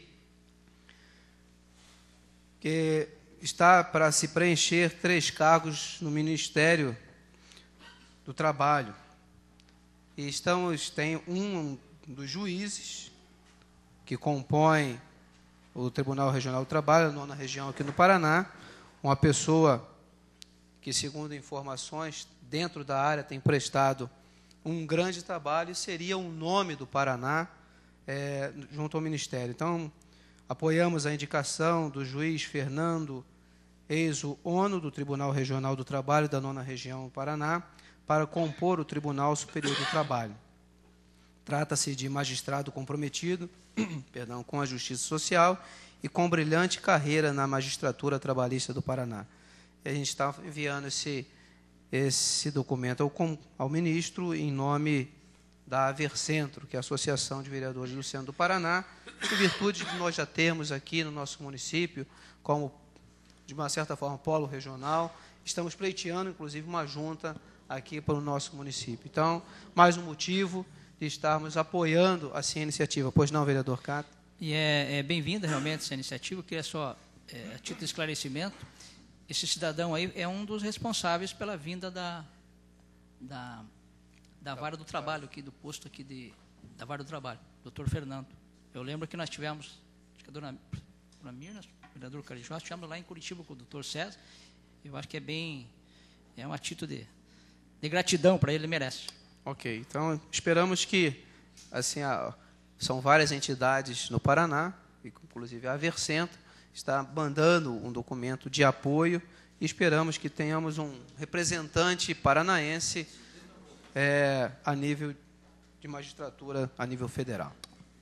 que está para se preencher três cargos no Ministério do Trabalho. E estamos, tem um dos juízes que compõe o Tribunal Regional do Trabalho, a nona região aqui no Paraná, uma pessoa que, segundo informações, dentro da área tem prestado um grande trabalho e seria um nome do Paraná é, junto ao Ministério. Então, apoiamos a indicação do juiz Fernando Eiso-Ono, do Tribunal Regional do Trabalho da nona região do Paraná, para compor o Tribunal Superior do Trabalho. Trata-se de magistrado comprometido perdão, com a Justiça Social e com brilhante carreira na magistratura trabalhista do Paraná. E a gente está enviando esse, esse documento ao, ao ministro em nome da Avercentro, que é a Associação de Vereadores do Centro do Paraná, em virtude de nós já termos aqui no nosso município, como, de uma certa forma, polo regional, estamos pleiteando, inclusive, uma junta aqui para o nosso município. Então, mais um motivo de estarmos apoiando assim, a iniciativa. Pois não, vereador Cato? E é, é bem-vinda realmente essa iniciativa. Eu queria só, é, a título de esclarecimento, esse cidadão aí é um dos responsáveis pela vinda da, da, da vara do trabalho aqui, do posto aqui de, da vara do trabalho, doutor Fernando. Eu lembro que nós tivemos, acho que a dona, dona Mirna, o vereador Carijó, nós tivemos lá em Curitiba com o doutor César. Eu acho que é bem, é uma atitude de, de gratidão para ele, ele merece. Ok, então esperamos que assim, a, São várias entidades no Paraná, inclusive a Aversenta, está mandando um documento de apoio e esperamos que tenhamos um representante paranaense é, a nível de magistratura, a nível federal.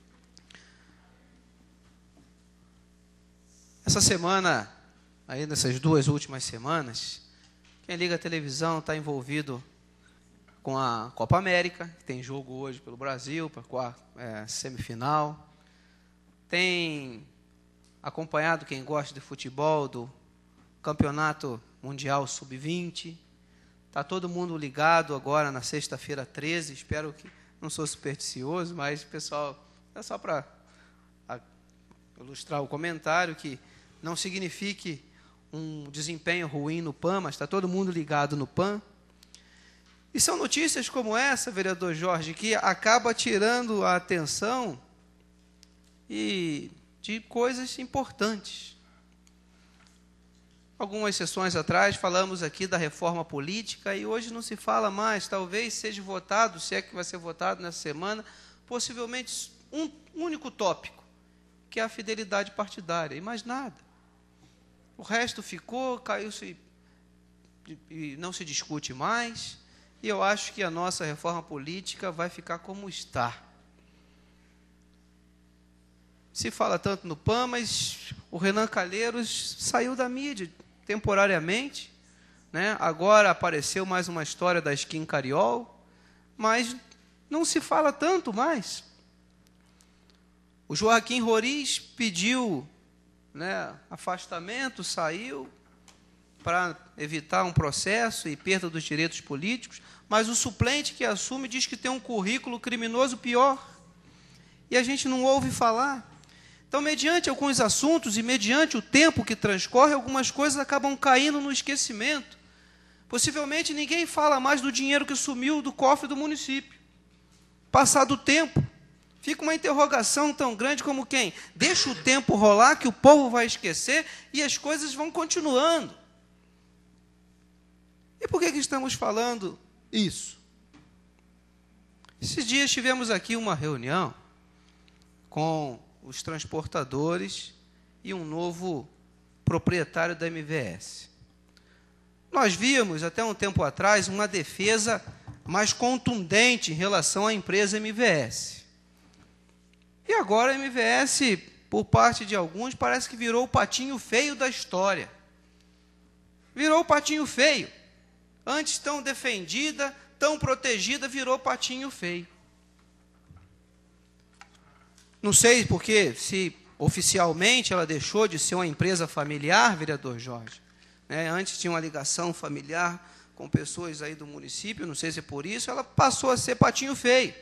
Essa semana, aí nessas duas últimas semanas, quem liga a televisão está envolvido com a Copa América, que tem jogo hoje pelo Brasil, para a é, semifinal. Tem acompanhado, quem gosta de futebol, do Campeonato Mundial sub vinte. Está todo mundo ligado agora na sexta-feira treze. Espero que, não sou supersticioso, mas, pessoal, é só para ilustrar o comentário, que não signifique um desempenho ruim no P A N, mas está todo mundo ligado no P A N. E são notícias como essa, vereador Jorge, que acaba tirando a atenção e de coisas importantes. Algumas sessões atrás falamos aqui da reforma política e hoje não se fala mais. Talvez seja votado, se é que vai ser votado nessa semana, possivelmente um único tópico, que é a fidelidade partidária, e mais nada. O resto ficou, caiu-se e não se discute mais. E eu acho que a nossa reforma política vai ficar como está. Se fala tanto no P A N, mas o Renan Calheiros saiu da mídia temporariamente, né? Agora apareceu mais uma história da Skin Cariol, mas não se fala tanto mais. O Joaquim Roriz pediu, né, afastamento, saiu para evitar um processo e perda dos direitos políticos, mas o suplente que assume diz que tem um currículo criminoso pior, e a gente não ouve falar. Então, mediante alguns assuntos e mediante o tempo que transcorre, algumas coisas acabam caindo no esquecimento. Possivelmente ninguém fala mais do dinheiro que sumiu do cofre do município. Passado o tempo, fica uma interrogação tão grande como quem? Deixa o tempo rolar, que o povo vai esquecer e as coisas vão continuando. E por que que estamos falando isso? Esses dias tivemos aqui uma reunião com os transportadores e um novo proprietário da M V S. Nós víamos, até um tempo atrás, uma defesa mais contundente em relação à empresa M V S. E agora a M V S, por parte de alguns, parece que virou o patinho feio da história. Virou o patinho feio. Antes tão defendida, tão protegida, virou patinho feio. Não sei porque, se oficialmente ela deixou de ser uma empresa familiar, vereador Jorge. Né? Antes tinha uma ligação familiar com pessoas aí do município, não sei se é por isso, ela passou a ser patinho feio.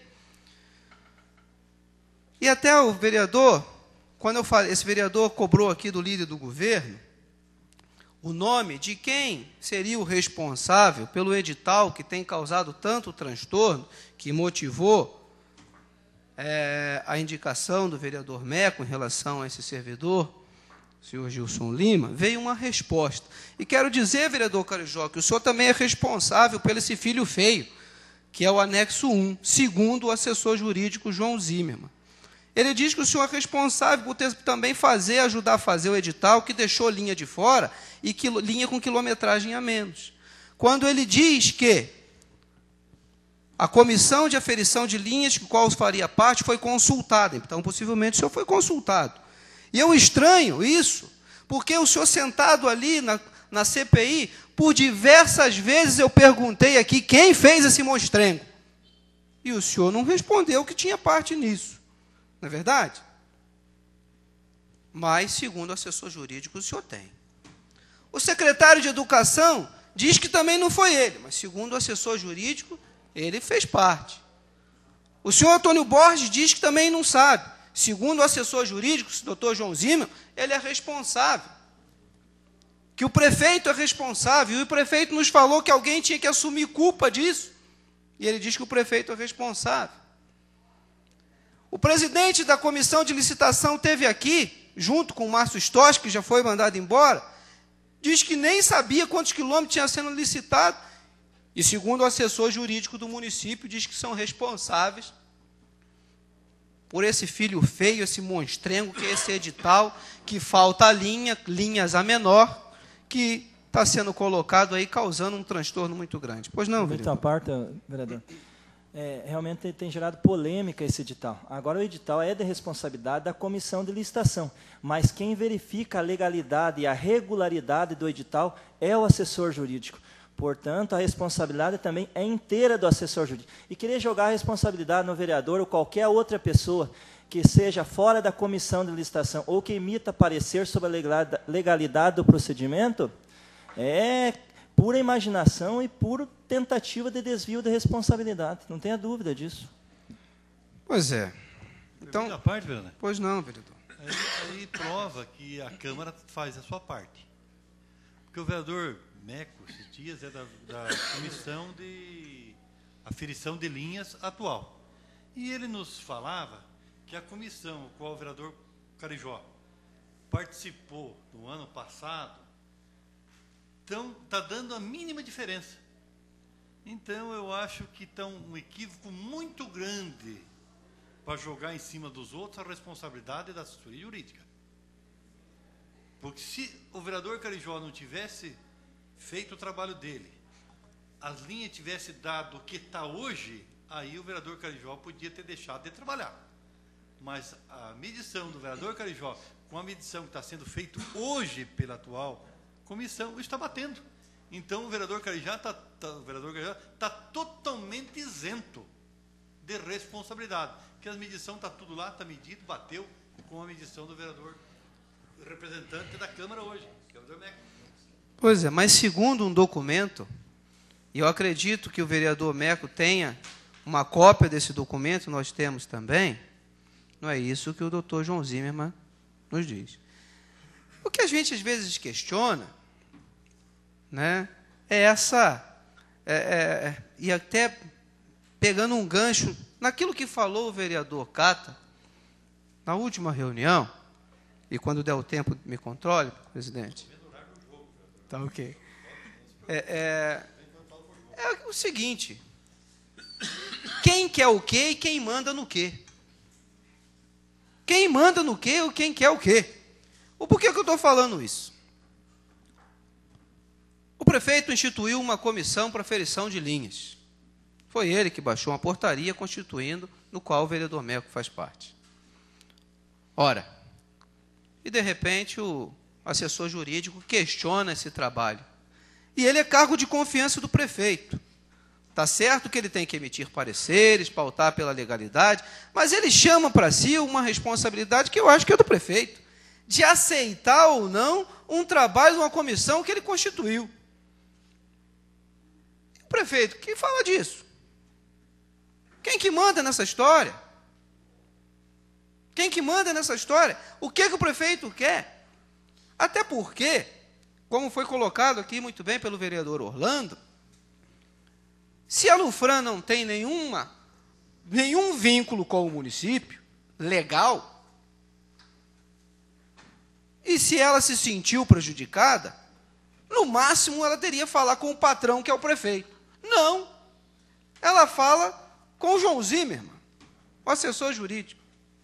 E até o vereador, quando eu falei, esse vereador cobrou aqui do líder do governo o nome de quem seria o responsável pelo edital que tem causado tanto transtorno, que motivou é, a indicação do vereador Meco em relação a esse servidor, o senhor Gilson Lima, veio uma resposta. E quero dizer, vereador Carijó, que o senhor também é responsável pelo esse filho feio, que é o anexo um, segundo o assessor jurídico João Zimmermann. Ele diz que o senhor é responsável por ter, também fazer, ajudar a fazer o edital, que deixou linha de fora e que, linha com quilometragem a menos. Quando ele diz que a comissão de aferição de linhas, que qual faria parte, foi consultada. Então, possivelmente, o senhor foi consultado. E eu estranho isso, porque o senhor sentado ali na, na C P I, por diversas vezes eu perguntei aqui quem fez esse monstrengo. E o senhor não respondeu que tinha parte nisso. Não é verdade? Mas, segundo o assessor jurídico, o senhor tem. O secretário de Educação diz que também não foi ele, mas, segundo o assessor jurídico, ele fez parte. O senhor Antônio Borges diz que também não sabe. Segundo o assessor jurídico, o doutor João Zimmermann, ele é responsável. Que o prefeito é responsável. E o prefeito nos falou que alguém tinha que assumir culpa disso. E ele diz que o prefeito é responsável. O presidente da comissão de licitação teve aqui, junto com o Márcio Stosch, que já foi mandado embora, diz que nem sabia quantos quilômetros tinha sendo licitado, e segundo o assessor jurídico do município, diz que são responsáveis por esse filho feio, esse monstrengo, que é esse edital, que falta linha, linhas a menor, que está sendo colocado aí, causando um transtorno muito grande. Pois não, vereador? Então, a parte, vereador, é, realmente tem gerado polêmica esse edital. Agora, o edital é de responsabilidade da comissão de licitação, mas quem verifica a legalidade e a regularidade do edital é o assessor jurídico. Portanto, a responsabilidade também é inteira do assessor jurídico. E querer jogar a responsabilidade no vereador ou qualquer outra pessoa que seja fora da comissão de licitação ou que emita parecer sobre a legalidade do procedimento é pura imaginação e pura tentativa de desvio de responsabilidade. Não tenha dúvida disso. Pois é. Então, a parte, vereador? Pois não, vereador. Aí, aí prova que a Câmara faz a sua parte. Porque o vereador Meco, esses dias, é da, da Comissão de Aferição de Linhas atual. E ele nos falava que a comissão, a qual o vereador Carijó participou no ano passado, então está dando a mínima diferença. Então, eu acho que está um equívoco muito grande para jogar em cima dos outros a responsabilidade da assessoria jurídica. Porque se o vereador Carijó não tivesse feito o trabalho dele, as linhas tivesse dado o que está hoje, aí o vereador Carijó podia ter deixado de trabalhar. Mas a medição do vereador Carijó, com a medição que está sendo feita hoje pela atual comissão, está batendo. Então o vereador Carijó está tá, o vereador Carijó está totalmente isento de responsabilidade. Porque a medição está tudo lá, está medido, bateu com a medição do vereador representante da Câmara hoje, que é o vereador Meco. Pois é, mas segundo um documento, e eu acredito que o vereador Meco tenha uma cópia desse documento, nós temos também, não é isso que o doutor João Zimmermann nos diz. O que a gente às vezes questiona, né, é essa, é, é, e até pegando um gancho naquilo que falou o vereador Cata, na última reunião, e quando der o tempo, me controle, presidente. Tá ok. É, é, é o seguinte, quem quer o quê e quem manda no quê? Quem manda no quê ou quem quer o quê? O porquê que eu estou falando isso? O prefeito instituiu uma comissão para aferição de linhas. Foi ele que baixou uma portaria constituindo, no qual o vereador Meco faz parte. Ora, e de repente o assessor jurídico questiona esse trabalho. E ele é cargo de confiança do prefeito. Está certo que ele tem que emitir pareceres, pautar pela legalidade, mas ele chama para si uma responsabilidade que eu acho que é do prefeito, de aceitar ou não um trabalho de uma comissão que ele constituiu. E o prefeito, quem fala disso? Quem que manda nessa história? Quem que manda nessa história? O que, que o prefeito quer? Até porque, como foi colocado aqui muito bem pelo vereador Orlando, se a Lufran não tem nenhuma, nenhum vínculo com o município, legal, e se ela se sentiu prejudicada, no máximo ela teria que falar com o patrão, que é o prefeito. Não. Ela fala com o João Zimmermann, o assessor jurídico.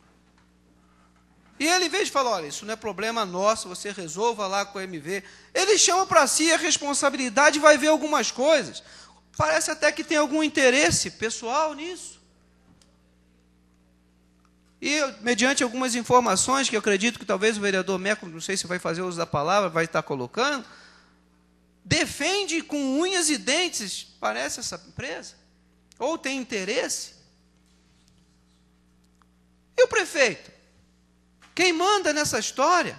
E ele, em vez de falar, olha, isso não é problema nosso, você resolva lá com o M V, ele chama para si a responsabilidade e vai ver algumas coisas. Parece até que tem algum interesse pessoal nisso. E, mediante algumas informações que eu acredito que talvez o vereador Meco, não sei se vai fazer uso da palavra, vai estar colocando, defende com unhas e dentes, parece, essa empresa, ou tem interesse. E o prefeito? Quem manda nessa história?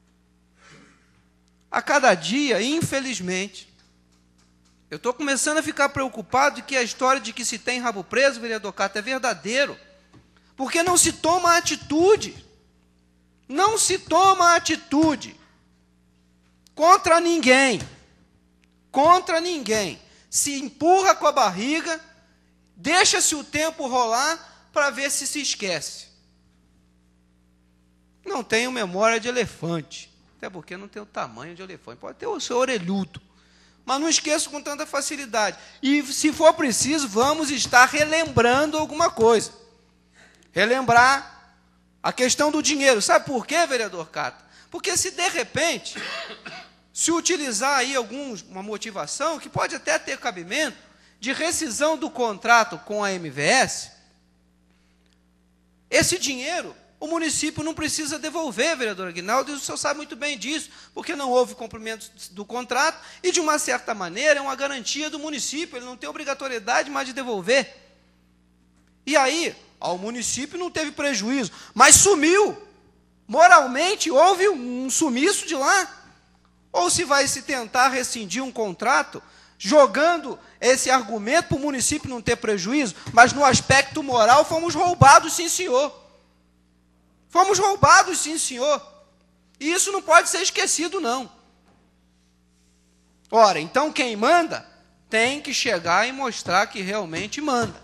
A cada dia, infelizmente, eu estou começando a ficar preocupado que a história de que se tem rabo preso, vereador Cata, é verdadeiro. Porque não se toma atitude. Não se toma atitude contra ninguém. Contra ninguém. Se empurra com a barriga, deixa-se o tempo rolar para ver se se esquece. Não tenho memória de elefante. Até porque não tem o tamanho de elefante. Pode ter o seu orelhudo. Mas não esqueço com tanta facilidade. E, se for preciso, vamos estar relembrando alguma coisa. relembrar a questão do dinheiro. Sabe por quê, vereador Cata? Porque se de repente se utilizar aí alguma motivação, que pode até ter cabimento, de rescisão do contrato com a M V S, esse dinheiro o município não precisa devolver, vereador Aguinaldo, e o senhor sabe muito bem disso, porque não houve cumprimento do contrato, e de uma certa maneira é uma garantia do município, ele não tem obrigatoriedade mais de devolver. E aí, ó, o município não teve prejuízo, mas sumiu. Moralmente, houve um sumiço de lá. Ou se vai se tentar rescindir um contrato, jogando esse argumento para o município não ter prejuízo, mas no aspecto moral fomos roubados, sim, senhor. Fomos roubados, sim, senhor. E isso não pode ser esquecido, não. Ora, então quem manda tem que chegar e mostrar que realmente manda.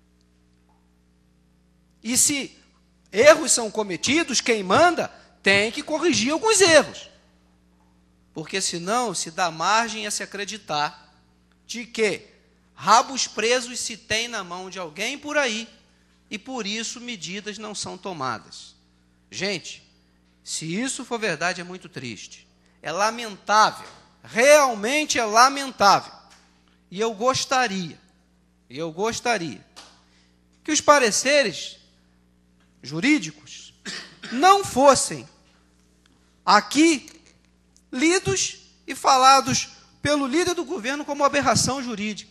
E se erros são cometidos, quem manda tem que corrigir alguns erros. Porque senão se dá margem a se acreditar de que rabos presos se tem na mão de alguém por aí, e por isso medidas não são tomadas. Gente, se isso for verdade, é muito triste. É lamentável. Realmente é lamentável. E eu gostaria, e eu gostaria, que os pareceres jurídicos não fossem aqui lidos e falados pelo líder do governo como aberração jurídica.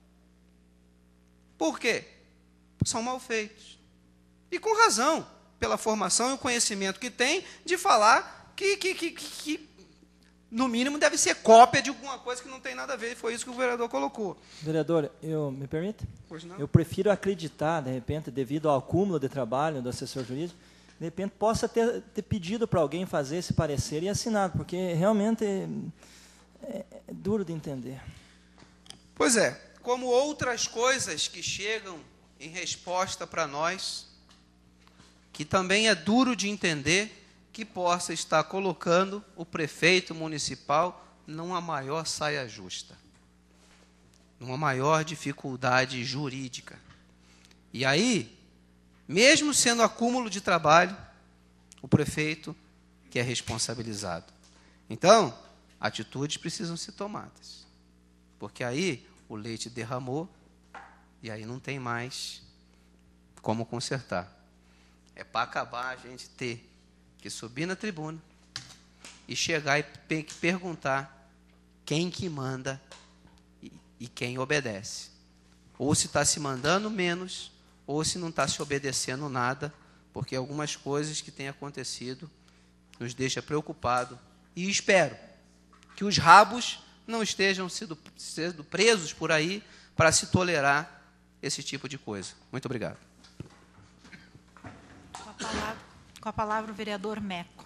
Por quê? São mal feitos. E com razão, pela formação e o conhecimento que tem de falar que, que, que, que, no mínimo, deve ser cópia de alguma coisa que não tem nada a ver. E foi isso que o vereador colocou. Vereador, eu, me permite? Pois não. Eu prefiro acreditar, de repente, devido ao acúmulo de trabalho do assessor jurídico, de repente possa ter, ter pedido para alguém fazer esse parecer e assinado, porque realmente é, é, é duro de entender. Pois é, como outras coisas que chegam em resposta para nós, que também é duro de entender, que possa estar colocando o prefeito municipal numa maior saia justa, numa maior dificuldade jurídica. E aí, mesmo sendo acúmulo de trabalho, o prefeito que é responsabilizado. Então, atitudes precisam ser tomadas, porque aí o leite derramou e aí não tem mais como consertar. É para acabar a gente ter que subir na tribuna e chegar e perguntar quem que manda e, e quem obedece. Ou se está se mandando menos, ou se não está se obedecendo nada, porque algumas coisas que têm acontecido nos deixa preocupado. E espero que os rabos não estejam sendo, sendo presos por aí para se tolerar esse tipo de coisa. Muito obrigado. Com a palavra, com a palavra o vereador Meco.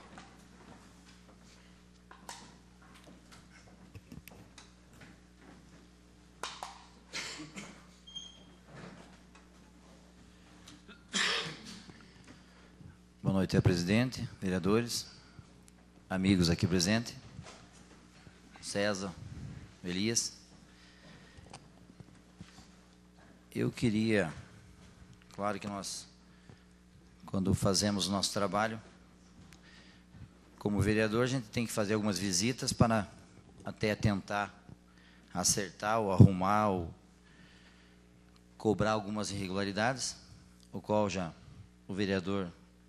Boa noite, senhor presidente, vereadores, amigos aqui presentes, César, Elias. Eu queria, claro que nós, quando fazemos o nosso trabalho, como vereador, a gente tem que fazer algumas visitas para até tentar acertar ou arrumar ou cobrar algumas irregularidades, o qual já o vereador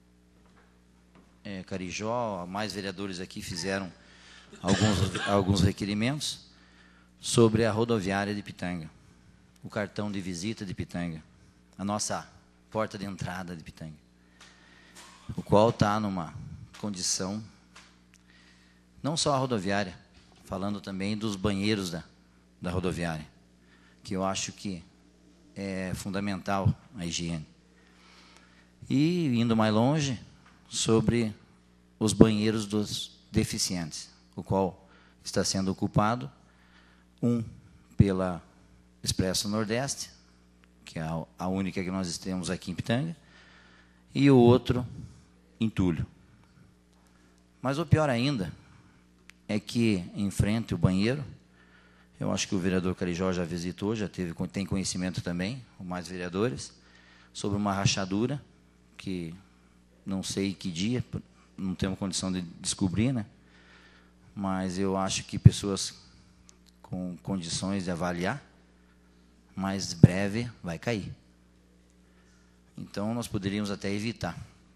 é, Carijó, mais vereadores aqui fizeram alguns, alguns requerimentos sobre a rodoviária de Pitanga, o cartão de visita de Pitanga, a nossa porta de entrada de Pitanga, o qual está numa condição, não só a rodoviária, falando também dos banheiros da, da rodoviária, que eu acho que é fundamental a higiene. E, indo mais longe, sobre os banheiros dos deficientes, o qual está sendo ocupado, um pela Expresso Nordeste, que é a, a única que nós temos aqui em Pitanga, e o outro em Túlio. Mas o pior ainda é que, em frente ao banheiro, eu acho que o vereador Carijó já visitou, já teve, tem conhecimento também, os mais vereadores, sobre uma rachadura que não sei que dia, não temos condição de descobrir, né? Mas eu acho que pessoas com condições de avaliar, mais breve vai cair. Então, nós poderíamos até evitar.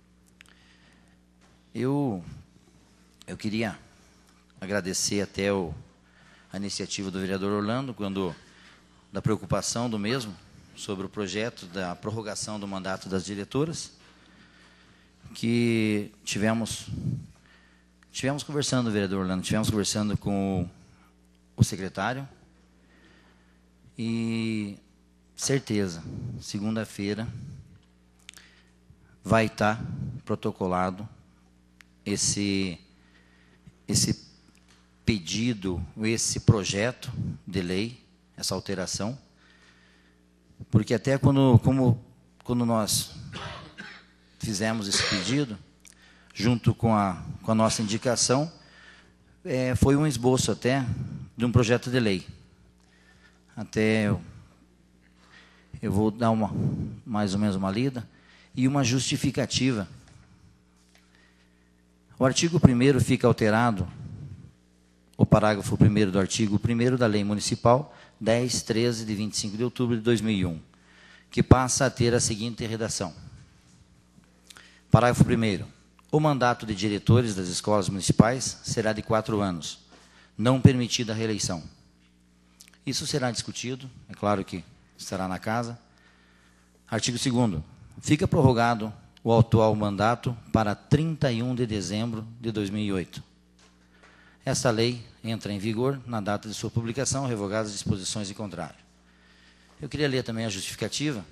Eu, eu queria agradecer até o, a iniciativa do vereador Orlando, quando, da preocupação do mesmo, sobre o projeto da prorrogação do mandato das diretoras, que tivemos, tivemos conversando, vereador Orlando, tivemos conversando com o, o secretário, e certeza, segunda-feira vai estar protocolado esse, esse pedido, esse projeto de lei, essa alteração, porque até quando, como, quando nós fizemos esse pedido, junto com a, com a nossa indicação, é, foi um esboço até de um projeto de lei. Até eu, eu vou dar uma, mais ou menos uma lida, e uma justificativa. O artigo primeiro fica alterado, o parágrafo primeiro do artigo primeiro da Lei Municipal dez, treze, de vinte e cinco de outubro de dois mil e um, que passa a ter a seguinte redação. Parágrafo primeiro. O mandato de diretores das escolas municipais será de quatro anos, não permitida a reeleição. Isso será discutido, é claro que estará na casa. Artigo segundo. Fica prorrogado o atual mandato para trinta e um de dezembro de dois mil e oito. Esta lei entra em vigor na data de sua publicação, revogadas as disposições em contrário. Eu queria ler também a justificativa.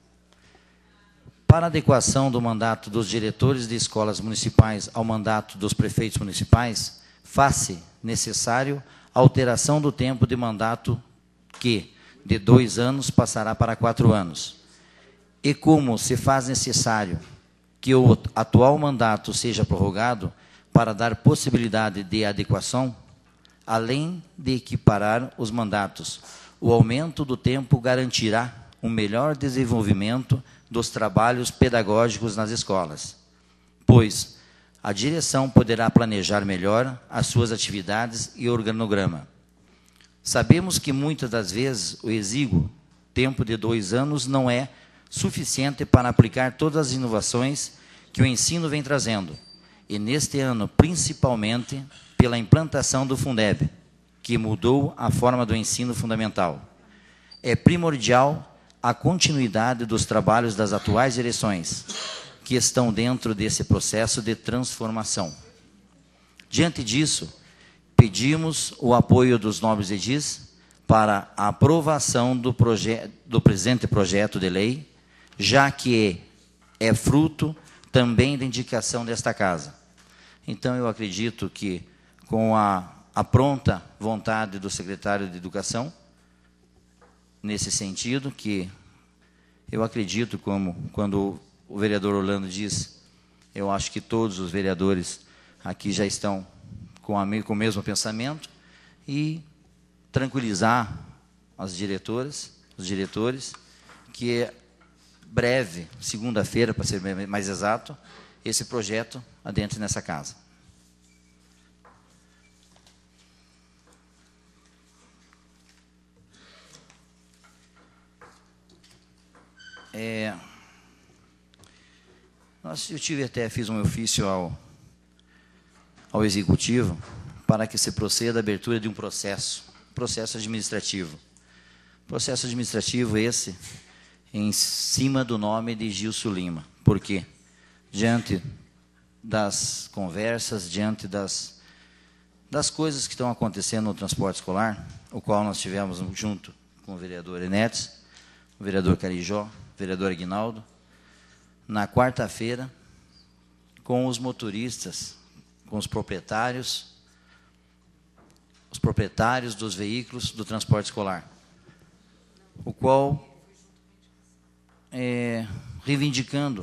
Para adequação do mandato dos diretores de escolas municipais ao mandato dos prefeitos municipais, faz-se necessário a alteração do tempo de mandato que, de dois anos, passará para quatro anos. E como se faz necessário que o atual mandato seja prorrogado para dar possibilidade de adequação, além de equiparar os mandatos, o aumento do tempo garantirá um melhor desenvolvimento dos trabalhos pedagógicos nas escolas, pois a direção poderá planejar melhor as suas atividades e organograma. Sabemos que muitas das vezes o exíguo tempo de dois anos não é suficiente para aplicar todas as inovações que o ensino vem trazendo, e neste ano, principalmente, pela implantação do Fundeb, que mudou a forma do ensino fundamental. É primordial a continuidade dos trabalhos das atuais direções, que estão dentro desse processo de transformação. Diante disso, pedimos o apoio dos nobres edis para a aprovação do, do presente projeto de lei, já que é fruto também da indicação desta casa. Então, eu acredito que, com a, a pronta vontade do secretário de Educação, nesse sentido, que eu acredito, como quando o vereador Orlando diz, eu acho que todos os vereadores aqui já estão com, a, com o mesmo pensamento, e tranquilizar as diretoras, os diretores, que é breve, segunda-feira, para ser mais exato, esse projeto adentre nessa casa. É, nós, eu tive até, fiz um ofício ao, ao Executivo para que se proceda a abertura de um processo, processo administrativo. Processo administrativo esse em cima do nome de Gilson Lima. Por quê? Diante das conversas, diante das, das coisas que estão acontecendo no transporte escolar, o qual nós tivemos junto com o vereador Enetes, o vereador Carijó, o vereador Aguinaldo, na quarta-feira, com os motoristas, com os proprietários, os proprietários dos veículos do transporte escolar, o qual é, reivindicando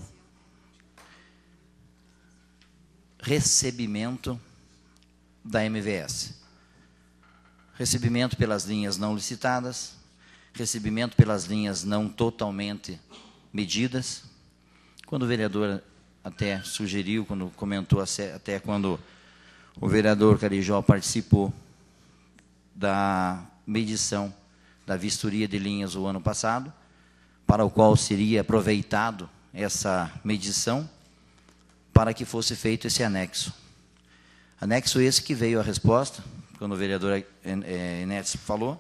recebimento da M V S. Recebimento pelas linhas não licitadas, recebimento pelas linhas não totalmente medidas, quando o vereador até sugeriu, quando comentou, até quando o vereador Carijó participou da medição da vistoria de linhas o ano passado, para o qual seria aproveitado essa medição para que fosse feito esse anexo. Anexo esse que veio a resposta, quando o vereador Enéas falou,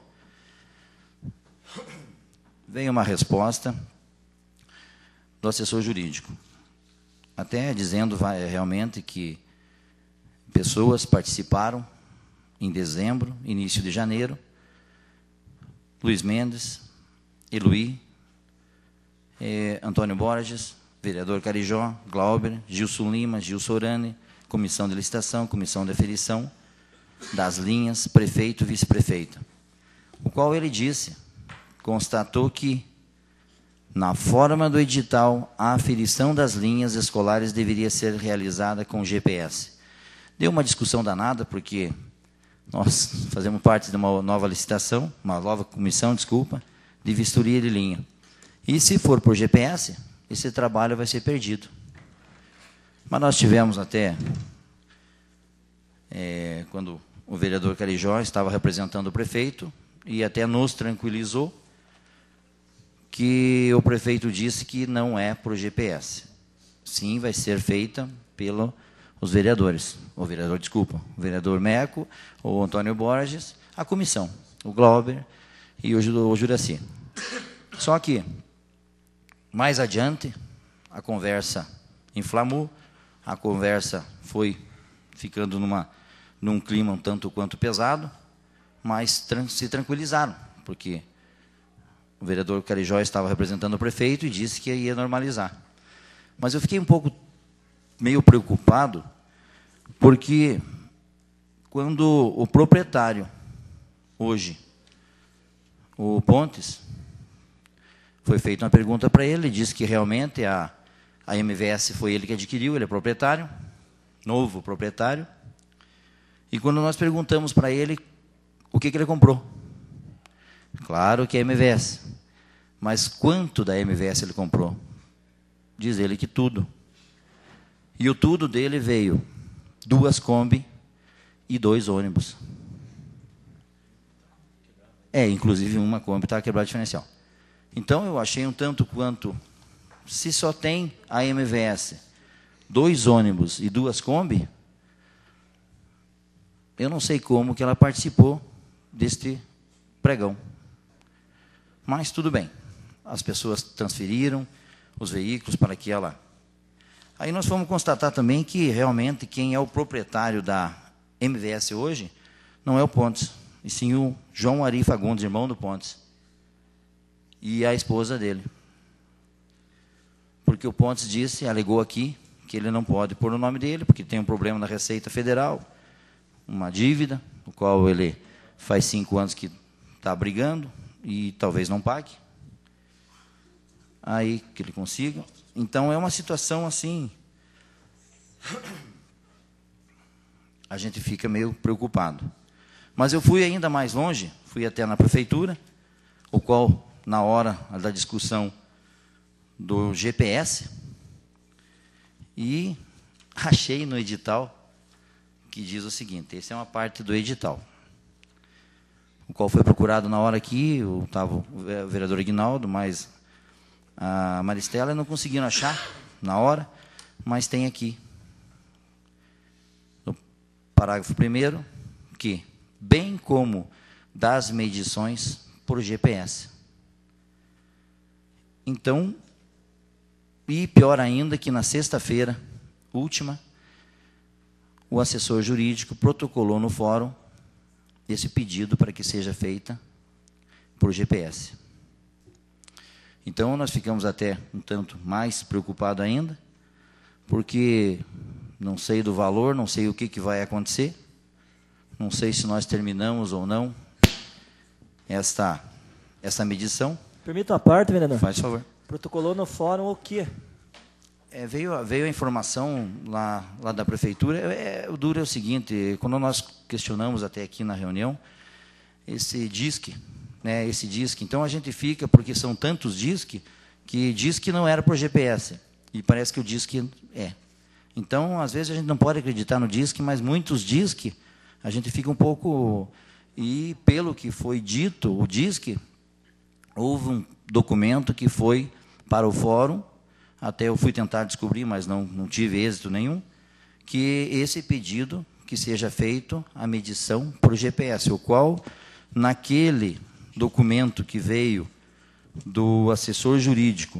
veio uma resposta do assessor jurídico, até dizendo realmente que pessoas participaram em dezembro, início de janeiro, Luiz Mendes, Eluí, eh, Antônio Borges, vereador Carijó, Glauber, Gilson Lima, Gilson Orani, comissão de licitação, comissão de aferição das linhas, prefeito e vice-prefeito, o qual ele disse, constatou que, na forma do edital, a aferição das linhas escolares deveria ser realizada com G P S. Deu uma discussão danada, porque nós fazemos parte de uma nova licitação, uma nova comissão, desculpa, de vistoria de linha. E se for por G P S, esse trabalho vai ser perdido. Mas nós tivemos até, é, quando o vereador Carijó estava representando o prefeito, e até nos tranquilizou, que o prefeito disse que não é por G P S. Sim, vai ser feita pelos vereadores. O vereador, desculpa, o vereador Meco, o Antônio Borges, a comissão, o Glauber e o Juraci. Só que, mais adiante, a conversa inflamou, a conversa foi ficando numa, num clima um tanto quanto pesado, mas tran se tranquilizaram, porque o vereador Carijó estava representando o prefeito e disse que ia normalizar. Mas eu fiquei um pouco meio preocupado, porque quando o proprietário, hoje, o Pontes, foi feita uma pergunta para ele, ele disse que realmente a, a M V S foi ele que adquiriu, ele é proprietário, novo proprietário, e quando nós perguntamos para ele o que, que ele comprou, claro que é M V S, mas quanto da M V S ele comprou? Diz ele que tudo. E o tudo dele veio duas Kombi e dois ônibus. É, inclusive uma Kombi estava quebrada diferencial. Então eu achei um tanto quanto, se só tem a M V S, dois ônibus e duas Kombi, eu não sei como que ela participou deste pregão. Mas tudo bem, as pessoas transferiram os veículos para que ela... Aí nós fomos constatar também que realmente quem é o proprietário da M V S hoje não é o Pontes, e sim o João Ari Fagundes, irmão do Pontes, e a esposa dele. Porque o Pontes disse, alegou aqui, que ele não pode pôr o nome dele, porque tem um problema na Receita Federal, uma dívida, o qual ele faz cinco anos que está brigando, e talvez não pague, aí que ele consiga. Então, é uma situação assim, a gente fica meio preocupado. Mas eu fui ainda mais longe, fui até na prefeitura, o qual, na hora da discussão do G P S, e achei no edital, que diz o seguinte, essa é uma parte do edital, o qual foi procurado na hora aqui, estava o vereador Aguinaldo, mas a Maristela não conseguiram achar na hora, mas tem aqui, no parágrafo primeiro, que, bem como das medições por G P S. Então, e pior ainda que na sexta-feira, última, o assessor jurídico protocolou no fórum esse pedido para que seja feita por G P S. Então, nós ficamos até um tanto mais preocupados ainda, porque não sei do valor, não sei o que, que vai acontecer, não sei se nós terminamos ou não esta, esta medição. Permita uma parte, vereador? Faz favor. Protocolou no fórum o quê? É, veio, veio a informação lá, lá da prefeitura. É, o duro é o seguinte, quando nós questionamos até aqui na reunião, esse DISC, né, esse DISC, então a gente fica, porque são tantos DISC, que diz que não era por G P S. E parece que o DISC é. Então, às vezes, a gente não pode acreditar no DISC, mas muitos DISC, a gente fica um pouco... E, pelo que foi dito, o DISC, houve um documento que foi para o fórum, até eu fui tentar descobrir, mas não, não tive êxito nenhum, que esse pedido que seja feito a medição por G P S, o qual, naquele documento que veio do assessor jurídico,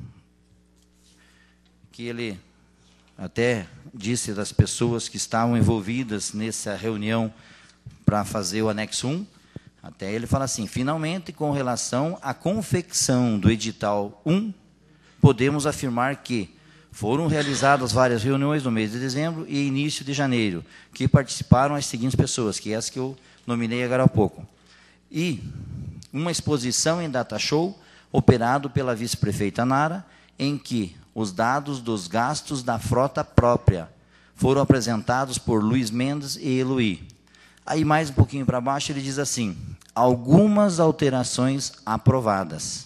que ele até disse das pessoas que estavam envolvidas nessa reunião para fazer o anexo um, até ele fala assim, finalmente, com relação à confecção do edital um, podemos afirmar que foram realizadas várias reuniões no mês de dezembro e início de janeiro, que participaram as seguintes pessoas, que é as que eu nominei agora há pouco. E uma exposição em data show, operado pela vice-prefeita Nara, em que os dados dos gastos da frota própria foram apresentados por Luiz Mendes e Eloy. Aí, mais um pouquinho para baixo, ele diz assim, algumas alterações aprovadas.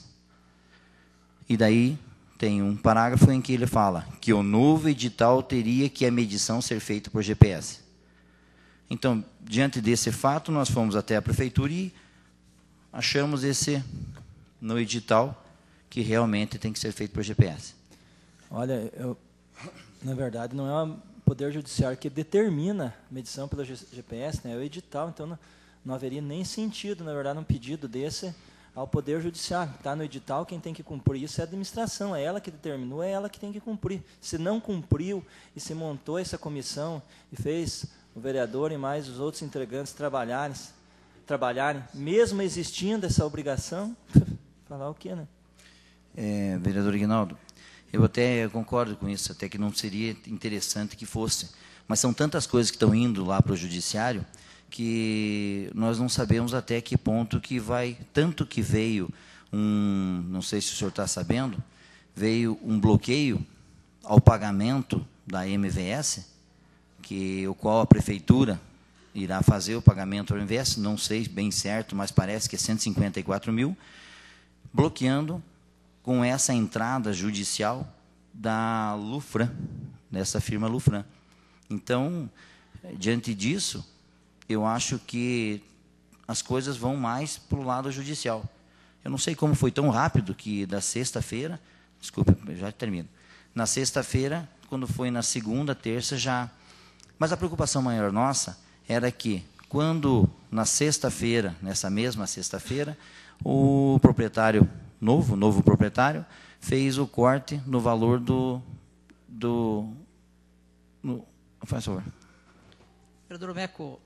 E daí tem um parágrafo em que ele fala que o novo edital teria que a medição ser feita por G P S. Então, diante desse fato, nós fomos até a prefeitura e achamos esse no edital que realmente tem que ser feito por G P S. Olha, eu, na verdade, não é o Poder Judiciário que determina a medição pelo G P S, né? É o edital, então não, não haveria nem sentido, na verdade, um pedido desse ao Poder Judiciário. Está no edital, quem tem que cumprir isso é a administração, é ela que determinou, é ela que tem que cumprir. Se não cumpriu e se montou essa comissão e fez o vereador e mais os outros integrantes trabalharem, trabalharem mesmo existindo essa obrigação, falar o quê, né? É, vereador Ignaldo, eu até concordo com isso, até que não seria interessante que fosse. Mas são tantas coisas que estão indo lá para o judiciário que nós não sabemos até que ponto que vai, tanto que veio um, não sei se o senhor está sabendo, veio um bloqueio ao pagamento da M V S, que, o qual a prefeitura irá fazer o pagamento ao M V S, não sei bem certo, mas parece que é cento e cinquenta e quatro mil, bloqueando com essa entrada judicial da Lufran, dessa firma Lufran. Então, diante disso, eu acho que as coisas vão mais para o lado judicial. Eu não sei como foi tão rápido que da sexta-feira, desculpe, já termino, na sexta-feira, quando foi na segunda, terça, já... Mas a preocupação maior nossa era que, quando na sexta-feira, nessa mesma sexta-feira, o proprietário novo, novo proprietário, fez o corte no valor do... do no, faz favor. Vereador Meco,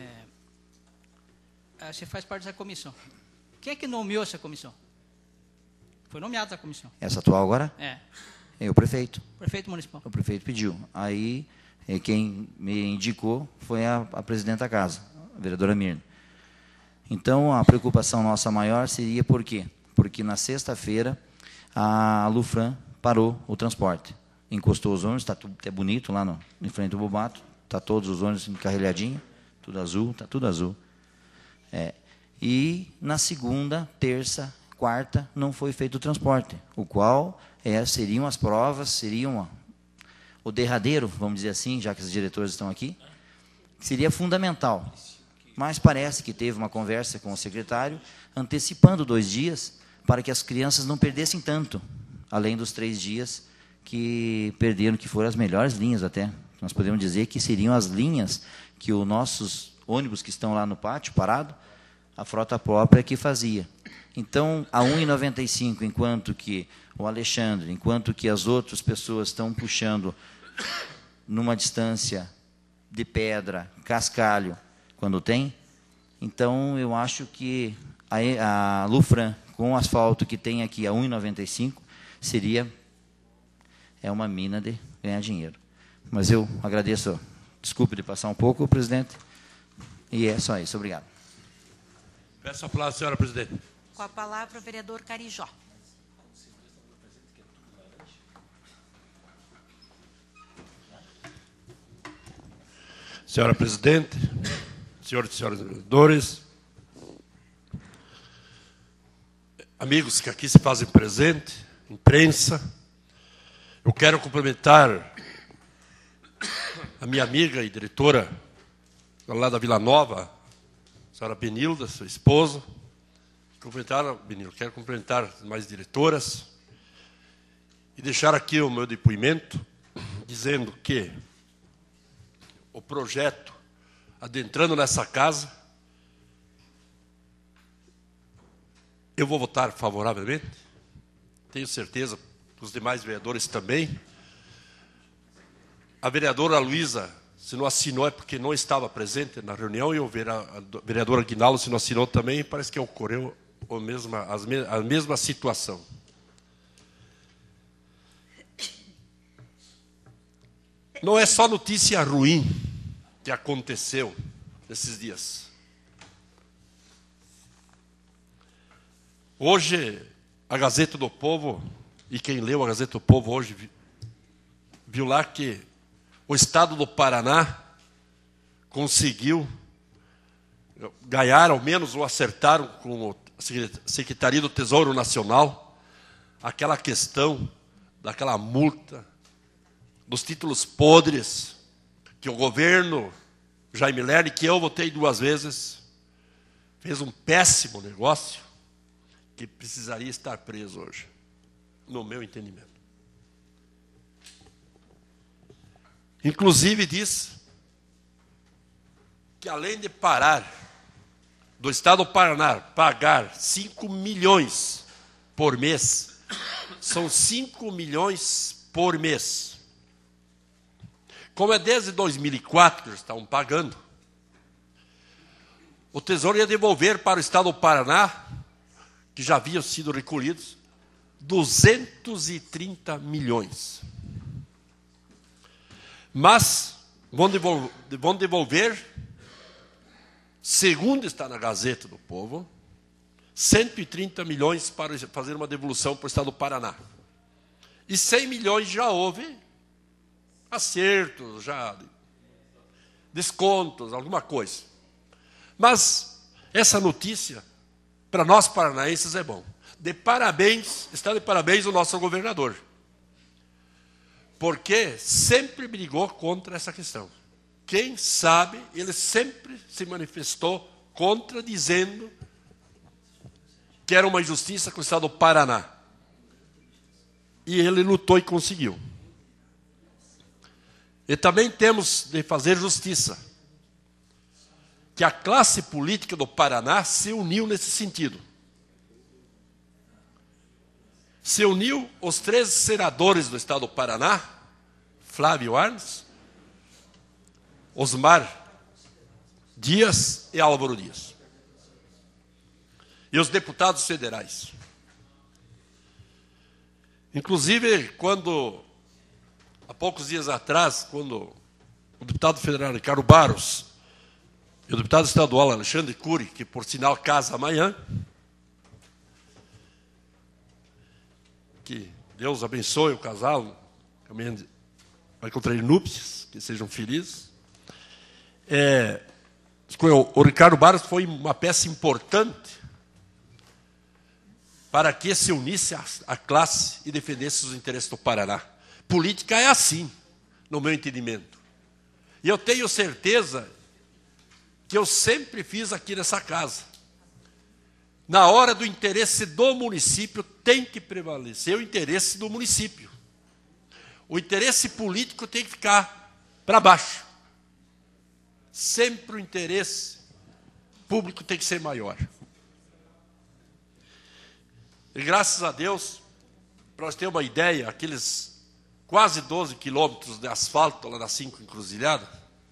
é, você faz parte dessa comissão. Quem é que nomeou essa comissão? Foi nomeada essa comissão. Essa atual agora? É. É o prefeito. Prefeito municipal. O prefeito pediu. Aí, quem me indicou foi a, a presidente da casa, a vereadora Mirna. Então, a preocupação nossa maior seria por quê? Porque na sexta-feira a Lufran parou o transporte. Encostou os ônibus, está tudo até bonito lá no, em frente do Bobato, está todos os ônibus encarrilhadinhos, tudo azul, está tudo azul. É. E na segunda, terça, quarta, não foi feito o transporte, o qual é, seriam as provas, seriam a, o derradeiro, vamos dizer assim, já que os diretores estão aqui, seria fundamental. Mas parece que teve uma conversa com o secretário, antecipando dois dias, para que as crianças não perdessem tanto, além dos três dias que perderam, que foram as melhores linhas até. Nós podemos dizer que seriam as linhas que os nossos ônibus que estão lá no pátio, parado, a frota própria que fazia. Então, a um real e noventa e cinco centavos, enquanto que o Alexandre, enquanto que as outras pessoas estão puxando numa distância de pedra, cascalho, quando tem, então eu acho que a, a Lufran, com o asfalto que tem aqui a um real e noventa e cinco centavos, seria é uma mina de ganhar dinheiro. Mas eu agradeço, desculpe de passar um pouco, presidente, e é só isso. Obrigado. Peço a palavra, senhora presidente. Com a palavra, o vereador Carijó. Senhora presidente, senhores e senhores vereadores, amigos que aqui se fazem presente, imprensa, Eu quero cumprimentar a minha amiga e diretora lá da Vila Nova, a senhora Benilda, sua esposa. Cumprimentar, Benilda, quero cumprimentar as mais diretoras e deixar aqui o meu depoimento dizendo que o projeto, adentrando nessa casa, eu vou votar favoravelmente, tenho certeza que os demais vereadores também. A vereadora Luísa, se não assinou é porque não estava presente na reunião, e o vereador Aguinaldo, se não assinou também, parece que ocorreu a mesma, a mesma situação. Não é só notícia ruim que aconteceu nesses dias. Hoje, a Gazeta do Povo, e quem leu a Gazeta do Povo hoje, viu lá que o Estado do Paraná conseguiu ganhar, ao menos, ou acertaram com a Secretaria do Tesouro Nacional, aquela questão daquela multa, dos títulos podres, que o governo Jaime Lerner, que eu votei duas vezes, fez um péssimo negócio, que precisaria estar preso hoje, no meu entendimento. Inclusive diz que, além de parar do Estado do Paraná pagar cinco milhões por mês, são cinco milhões por mês. Como é desde dois mil e quatro que eles estavam pagando, o Tesouro ia devolver para o Estado do Paraná, que já haviam sido recolhidos, duzentos e trinta milhões. Mas vão devolver, vão devolver, segundo está na Gazeta do Povo, cento e trinta milhões para fazer uma devolução para o Estado do Paraná. E cem milhões já houve acertos, já descontos, alguma coisa. Mas essa notícia, para nós paranaenses, é bom. De parabéns, está de parabéns o nosso governador, porque sempre brigou contra essa questão. Quem sabe, ele sempre se manifestou contra, dizendo que era uma injustiça com o Estado do Paraná. E ele lutou e conseguiu. E também temos de fazer justiça, que a classe política do Paraná se uniu nesse sentido. Se uniu os três senadores do Estado do Paraná, Flávio Arnes, Osmar Dias e Álvaro Dias. E os deputados federais. Inclusive, quando, há poucos dias atrás, quando o deputado federal Ricardo Barros e o deputado estadual Alexandre Cury, que por sinal casa amanhã, que Deus abençoe o casal, vai contrair núpcias, que sejam felizes. É, o Ricardo Barros foi uma peça importante para que se unisse a, a classe e defendesse os interesses do Paraná. Política é assim, no meu entendimento. E eu tenho certeza que eu sempre fiz aqui nessa casa. Na hora do interesse do município, tem que prevalecer o interesse do município. O interesse político tem que ficar para baixo. Sempre o interesse público tem que ser maior. E graças a Deus, para nós termos uma ideia, aqueles quase doze quilômetros de asfalto lá na cinco Encruzilhada,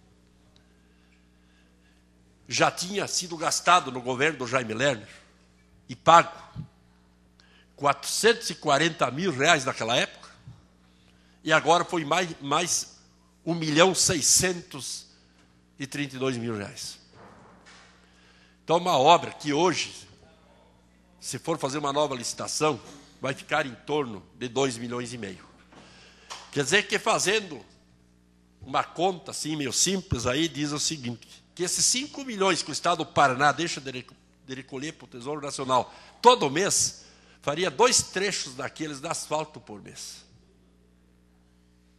já tinha sido gastado no governo do Jaime Lerner e pago quatrocentos e quarenta mil reais naquela época, e agora foi mais, mais um milhão seiscentos e trinta e dois mil reais. Então, uma obra que hoje, se for fazer uma nova licitação, vai ficar em torno de dois milhões e meio. Quer dizer que, fazendo uma conta assim, meio simples, aí diz o seguinte, que esses cinco milhões que o Estado do Paraná deixa de recolher para o Tesouro Nacional todo mês, faria dois trechos daqueles de asfalto por mês.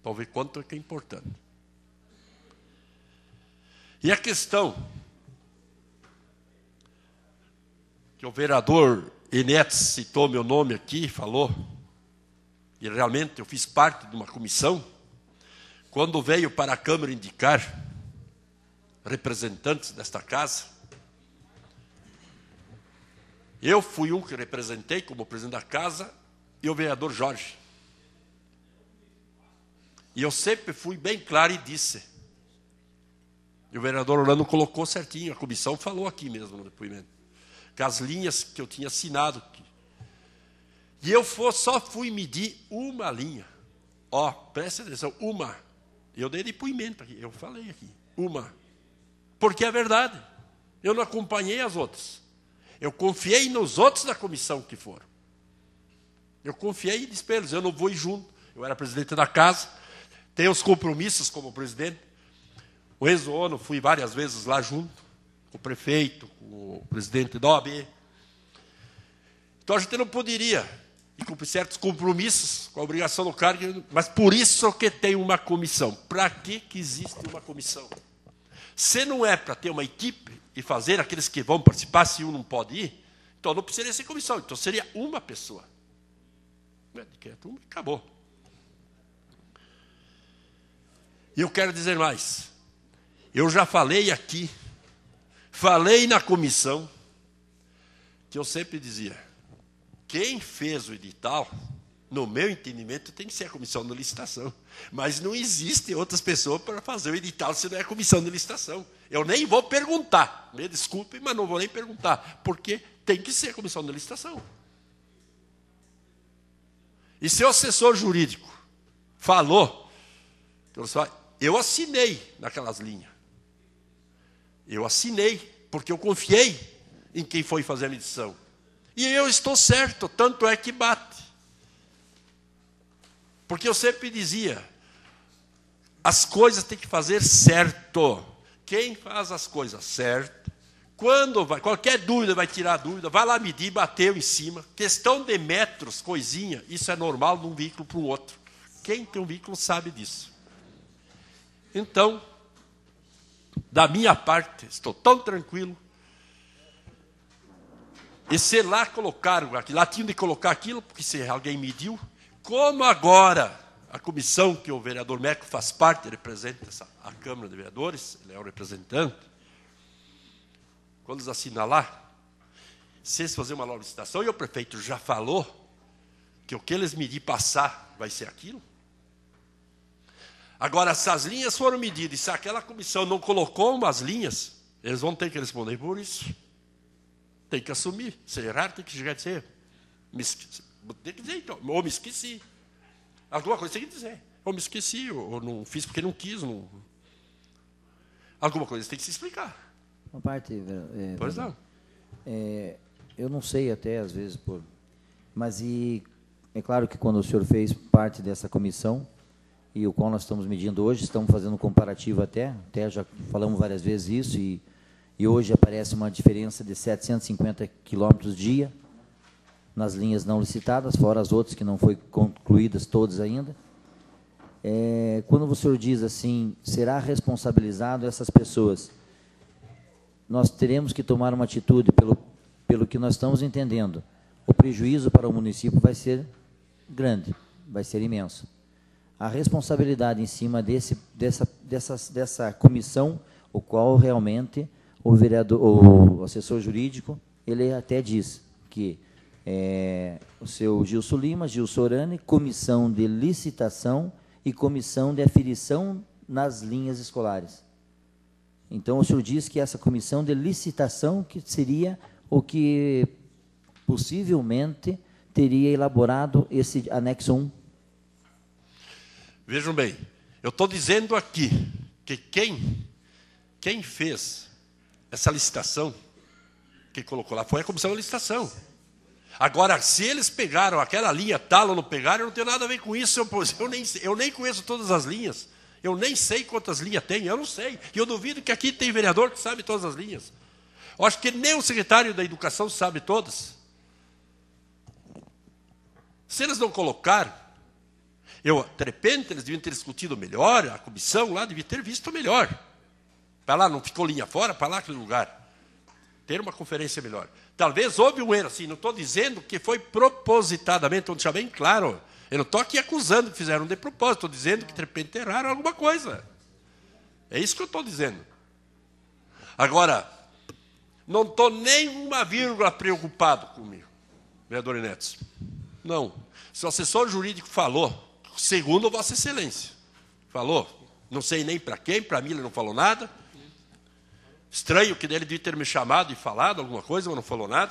Para ver quanto é que é importante. E a questão que o vereador Enetes citou meu nome aqui, falou, e realmente eu fiz parte de uma comissão, quando veio para a Câmara indicar representantes desta casa, eu fui um que representei como presidente da casa e o vereador Jorge. E eu sempre fui bem claro e disse, e o vereador Orlando colocou certinho, a comissão falou aqui mesmo no depoimento, que as linhas que eu tinha assinado aqui. E eu for, só fui medir uma linha. Ó, presta atenção, uma. Eu dei depoimento aqui, eu falei aqui, uma. Porque é verdade. Eu não acompanhei as outras. Eu confiei nos outros da comissão que foram. Eu confiei e disse para eles, eu não vou ir junto. Eu era presidente da casa, tenho os compromissos como presidente. O Enzo Ono, fui várias vezes lá junto, com o prefeito, com o presidente da O A B. Então a gente não poderia ir cumprir certos compromissos com a obrigação do cargo, mas por isso que tem uma comissão. Para que que existe uma comissão? Se não é para ter uma equipe e fazer aqueles que vão participar, se um não pode ir, então não precisaria ser comissão, então seria uma pessoa. Acabou. E eu quero dizer mais. Eu já falei aqui, falei na comissão, que eu sempre dizia, quem fez o edital, no meu entendimento, tem que ser a comissão de licitação. Mas não existe outras pessoas para fazer o edital se não é a comissão de licitação. Eu nem vou perguntar, me desculpe, mas não vou nem perguntar, porque tem que ser a comissão de licitação. E se o assessor jurídico falou, eu assinei naquelas linhas. Eu assinei, porque eu confiei em quem foi fazer a medição. E eu estou certo, tanto é que bate. Porque eu sempre dizia, as coisas tem que fazer certo. Quem faz as coisas certo, quando vai, qualquer dúvida vai tirar a dúvida, vai lá medir, bateu em cima. Questão de metros, coisinha, isso é normal de um veículo para o outro. Quem tem um veículo sabe disso. Então, da minha parte, estou tão tranquilo. E se lá colocaram, lá tinham de colocar aquilo, porque se alguém mediu, como agora a comissão que o vereador Meco faz parte, representa essa, a Câmara de Vereadores, ele é o representante, quando eles assinam lá, se eles fazerem uma nova licitação, e o prefeito já falou que o que eles medir passar vai ser aquilo. Agora, se as linhas foram medidas, e se aquela comissão não colocou umas linhas, eles vão ter que responder por isso. Tem que assumir. Se errar, tem que chegar e dizer. Me esqueci. Tem que dizer, então. Ou me esqueci. Alguma coisa tem que dizer. Ou me esqueci, ou, ou não fiz porque não quis. Não... Alguma coisa tem que se explicar. Uma parte... É, pois não. É, eu não sei até, às vezes, por... mas e, é claro que quando o senhor fez parte dessa comissão, e o qual nós estamos medindo hoje, estamos fazendo um comparativo até, até já falamos várias vezes isso, e, e hoje aparece uma diferença de setecentos e cinquenta quilômetros dia nas linhas não licitadas, fora as outras que não foram concluídas todas ainda. É, quando o senhor diz assim, será responsabilizado essas pessoas, nós teremos que tomar uma atitude, pelo, pelo que nós estamos entendendo, o prejuízo para o município vai ser grande, vai ser imenso. A responsabilidade em cima desse, dessa, dessa, dessa comissão, o qual realmente o vereador, o assessor jurídico, ele até diz que é, o seu Gilson Lima, Gilson Orani, comissão de licitação e comissão de aferição nas linhas escolares. Então, o senhor diz que essa comissão de licitação que seria o que possivelmente teria elaborado esse anexo um. Vejam bem, eu estou dizendo aqui que quem, quem fez essa licitação, quem colocou lá, foi a comissão de licitação. Agora, se eles pegaram aquela linha tal ou não pegaram, eu não tenho nada a ver com isso, eu, eu, nem, eu nem conheço todas as linhas, eu nem sei quantas linhas tem, eu não sei. E eu duvido que aqui tem vereador que sabe todas as linhas. Eu acho que nem o secretário da Educação sabe todas. Se eles não colocaram, Eu, de repente, eles deviam ter discutido melhor, a comissão lá devia ter visto melhor. Para lá, não ficou linha fora, para lá aquele lugar. Ter uma conferência melhor. Talvez houve um erro, assim, não estou dizendo que foi propositadamente, estou deixando bem claro. Eu não estou aqui acusando que fizeram de propósito, estou dizendo que de repente erraram alguma coisa. É isso que eu estou dizendo. Agora, não estou nem uma vírgula preocupado comigo, vereador Inetes. Não. Se o assessor jurídico falou, segundo Vossa Excelência, falou, não sei nem para quem, para mim ele não falou nada. Estranho que ele devia ter me chamado e falado alguma coisa, mas não falou nada.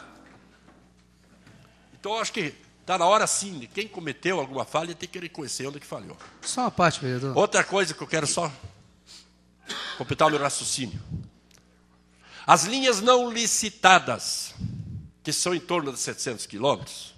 Então, acho que está na hora, sim, de quem cometeu alguma falha tem que reconhecer onde que falhou. Só uma parte, vereador. Outra coisa que eu quero só completar o meu raciocínio. As linhas não licitadas, que são em torno de setecentos quilômetros,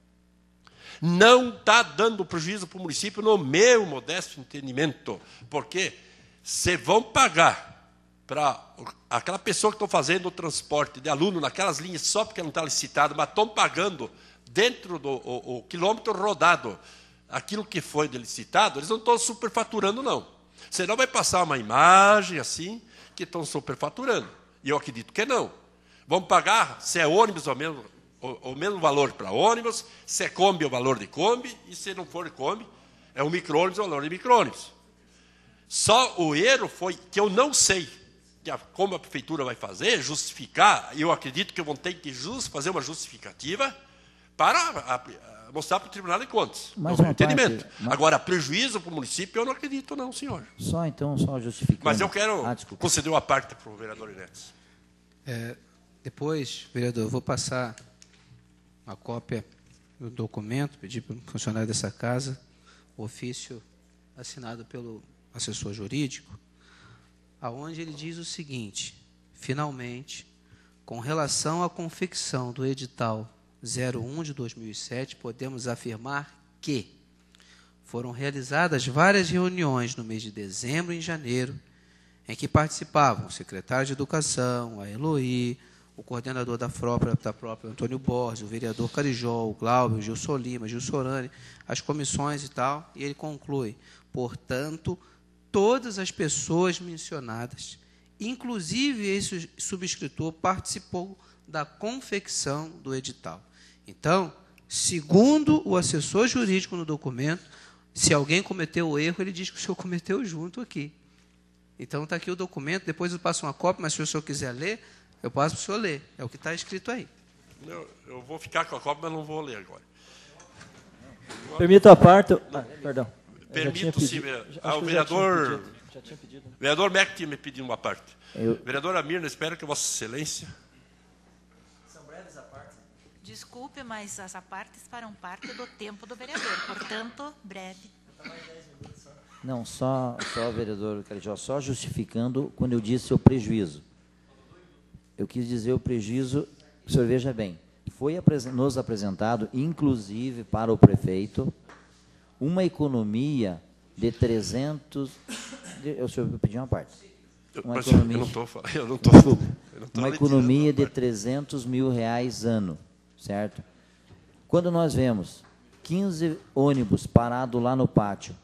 não está dando prejuízo para o município, no meu modesto entendimento, porque se vão pagar para aquela pessoa que está fazendo o transporte de aluno naquelas linhas só porque não está licitado, mas estão pagando dentro do o, o quilômetro rodado aquilo que foi licitado, eles não estão superfaturando, não. Senão vai passar uma imagem assim, que estão superfaturando. E eu acredito que não. Vamos pagar, se é ônibus, o mesmo, o, o mesmo valor para ônibus, se é Kombi, o valor de Kombi, e se não for Kombi, é um micro-ônibus, o valor de micro-ônibus. Só o erro foi que eu não sei que a, como a prefeitura vai fazer, justificar, e eu acredito que vão ter que just, fazer uma justificativa para a, a, mostrar para o Tribunal de Contas. Mais no uma entendimento. parte, mas... Agora, prejuízo para o município, eu não acredito, não, senhor. Só então, só justificando. Mas eu quero ah, conceder uma parte para o vereador Inetes. É, depois, vereador, eu vou passar uma cópia do documento, pedir para o funcionário dessa casa, o ofício assinado pelo assessor jurídico, aonde ele diz o seguinte: finalmente, com relação à confecção do edital zero um de dois mil e sete, podemos afirmar que foram realizadas várias reuniões no mês de dezembro e em janeiro, em que participavam o secretário de Educação, a Eloí, o coordenador da própria, da própria Antônio Borges, o vereador Carijó, o Glauber, o Gilson Lima, Gil Sorani, as comissões e tal, e ele conclui: portanto, todas as pessoas mencionadas, inclusive esse subscritor, participou da confecção do edital. Então, segundo o assessor jurídico no documento, se alguém cometeu o erro, ele diz que o senhor cometeu junto aqui. Então, está aqui o documento, depois eu passo uma cópia, mas se o senhor quiser ler, eu passo para o senhor ler. É o que está escrito aí. Eu, eu vou ficar com a cópia, mas não vou ler agora. Permito a parte... Ah, perdão. Permito, sim. Ah, o vereador... Já tinha pedido. O vereador Meck tinha me pedido uma parte. Eu... Vereadora Mirna, espero que Vossa Excelência... São breves a parte. Desculpe, mas as apartes farão parte do tempo do vereador. Portanto, breve. Não, só, só vereador Carijó, só justificando quando eu disse o prejuízo. Eu quis dizer o prejuízo, o senhor veja bem, foi nos apresentado, inclusive para o prefeito, uma economia de trezentos... De, o senhor pediu uma parte. Uma Mas economia, eu não estou falando. Eu não tô, desculpa, eu não tô uma economia de trezentos mil reais ano, certo? Quando nós vemos quinze ônibus parados lá no pátio,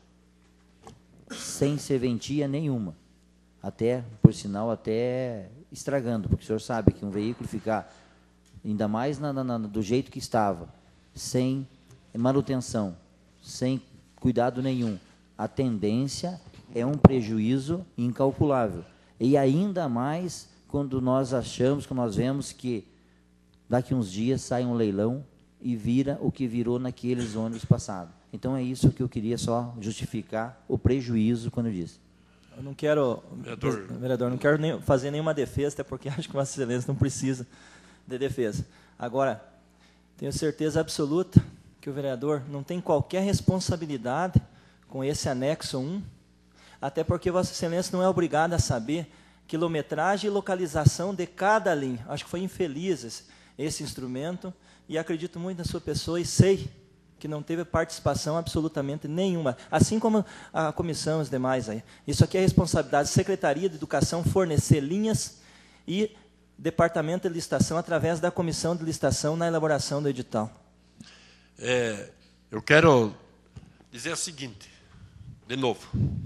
sem serventia nenhuma, até, por sinal, até estragando, porque o senhor sabe que um veículo ficar, ainda mais na, na, do jeito que estava, sem manutenção, sem cuidado nenhum, a tendência é um prejuízo incalculável. E ainda mais quando nós achamos, quando nós vemos que daqui uns dias sai um leilão e vira o que virou naqueles ônibus passados. Então, é isso que eu queria só justificar o prejuízo quando eu disse. Eu não quero, vereador, vereador não quero nem fazer nenhuma defesa, até porque acho que Vossa Excelência não precisa de defesa. Agora, tenho certeza absoluta que o vereador não tem qualquer responsabilidade com esse anexo um, até porque Vossa Excelência não é obrigado a saber quilometragem e localização de cada linha. Acho que foi infeliz esse, esse instrumento, e acredito muito na sua pessoa e sei que não teve participação absolutamente nenhuma, assim como a comissão e os demais aí. Isso aqui é responsabilidade da Secretaria de Educação fornecer linhas e Departamento de Licitação através da Comissão de Licitação na elaboração do edital. É, eu quero dizer o seguinte, de novo,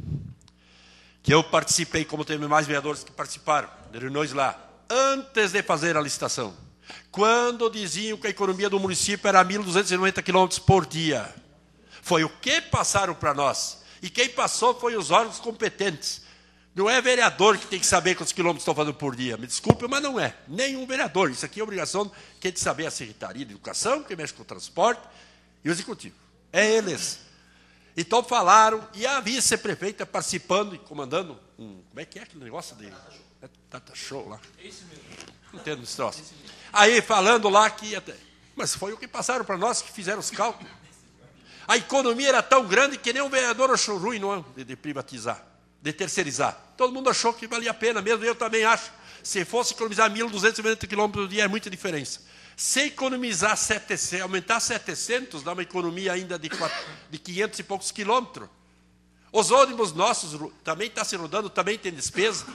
que eu participei, como teve mais vereadores que participaram, de reuniões lá, antes de fazer a licitação, quando diziam que a economia do município era mil duzentos e noventa quilômetros por dia. Foi o que passaram para nós. E quem passou foi os órgãos competentes. Não é vereador que tem que saber quantos quilômetros estão fazendo por dia. Me desculpe, mas não é. Nenhum vereador. Isso aqui é obrigação que é de saber a Secretaria de Educação, que mexe com o transporte, e o Executivo. É eles. Então falaram, e a vice-prefeita participando e comandando um... Como é que é aquele negócio de... É Tata Show lá. Não entendo esse troço. Aí falando lá que... Até, mas foi o que passaram para nós, que fizeram os cálculos. A economia era tão grande que nem um vereador achou ruim não, de, de privatizar, de terceirizar. Todo mundo achou que valia a pena, mesmo eu também acho. Se fosse economizar mil duzentos e noventa quilômetros por dia, é muita diferença. Se economizar setecentos, aumentar setecentos, dá uma economia ainda de, de quinhentos e poucos quilômetros. Os ônibus nossos também estão se rodando, também tem despesa.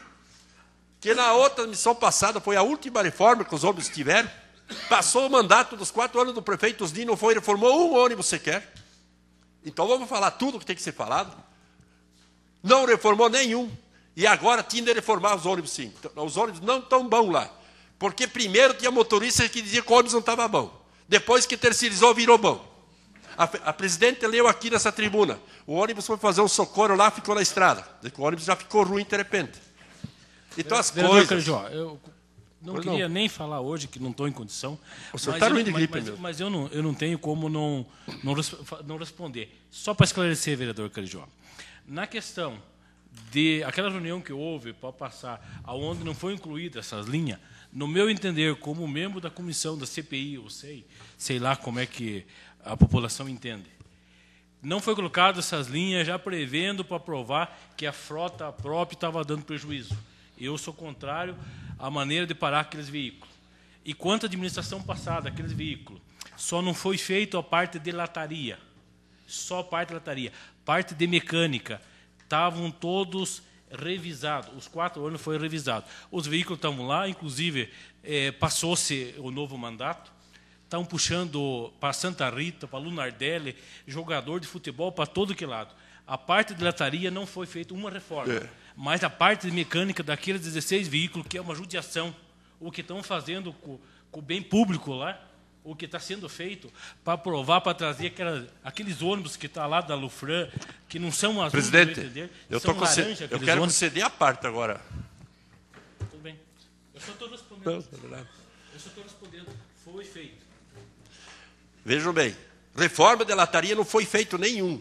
Que na outra missão passada foi a última reforma que os ônibus tiveram. Passou o mandato dos quatro anos do prefeito Osni, não foi, reformou um ônibus sequer. Então vamos falar tudo o que tem que ser falado. Não reformou nenhum. E agora tinha de reformar os ônibus sim. Os ônibus não estão bons lá. Porque primeiro tinha motorista que dizia que o ônibus não estava bom. Depois que terceirizou, virou bom. A, a presidente leu aqui nessa tribuna. O ônibus foi fazer um socorro lá, ficou na estrada. O ônibus já ficou ruim de repente. Então as Vereador coisas... Carijó, eu não Pois queria não. nem falar hoje, que não estou em condição. O senhor mas está eu- ruim de mas- gripe mas, mesmo. mas eu, não, eu não tenho como não, não, res- não responder. Só para esclarecer, vereador Carijó. Na questão de aquela reunião que houve para passar, aonde não foi incluída essas linhas, no meu entender, como membro da comissão da C P I, eu sei, sei lá como é que a população entende, não foi colocado essas linhas já prevendo para provar que a frota própria estava dando prejuízo. Eu sou contrário à maneira de parar aqueles veículos. E quanto à administração passada, aqueles veículos, só não foi feito a parte de lataria, só a parte de lataria. Parte de mecânica, estavam todos revisados, os quatro anos foi revisado. Os veículos estavam lá, inclusive eh, passou-se o novo mandato, estão puxando para Santa Rita, para Lunardelli, jogador de futebol para todo que lado. A parte de lataria não foi feita uma reforma, É. mas a parte de mecânica daqueles dezesseis veículos, que é uma judiação, o que estão fazendo com, com o bem público lá, o que está sendo feito para provar, para trazer aquelas, aqueles ônibus que estão lá da Lufran, que não são azuis, Presidente, eu entender, eu, são tô com laranja, ce- eu aqueles quero ônibus. conceder a parte agora. Tudo bem. Eu só estou respondendo. Não, é verdade. Eu só estou respondendo. Foi feito. Vejam bem, reforma de lataria não foi feito nenhum.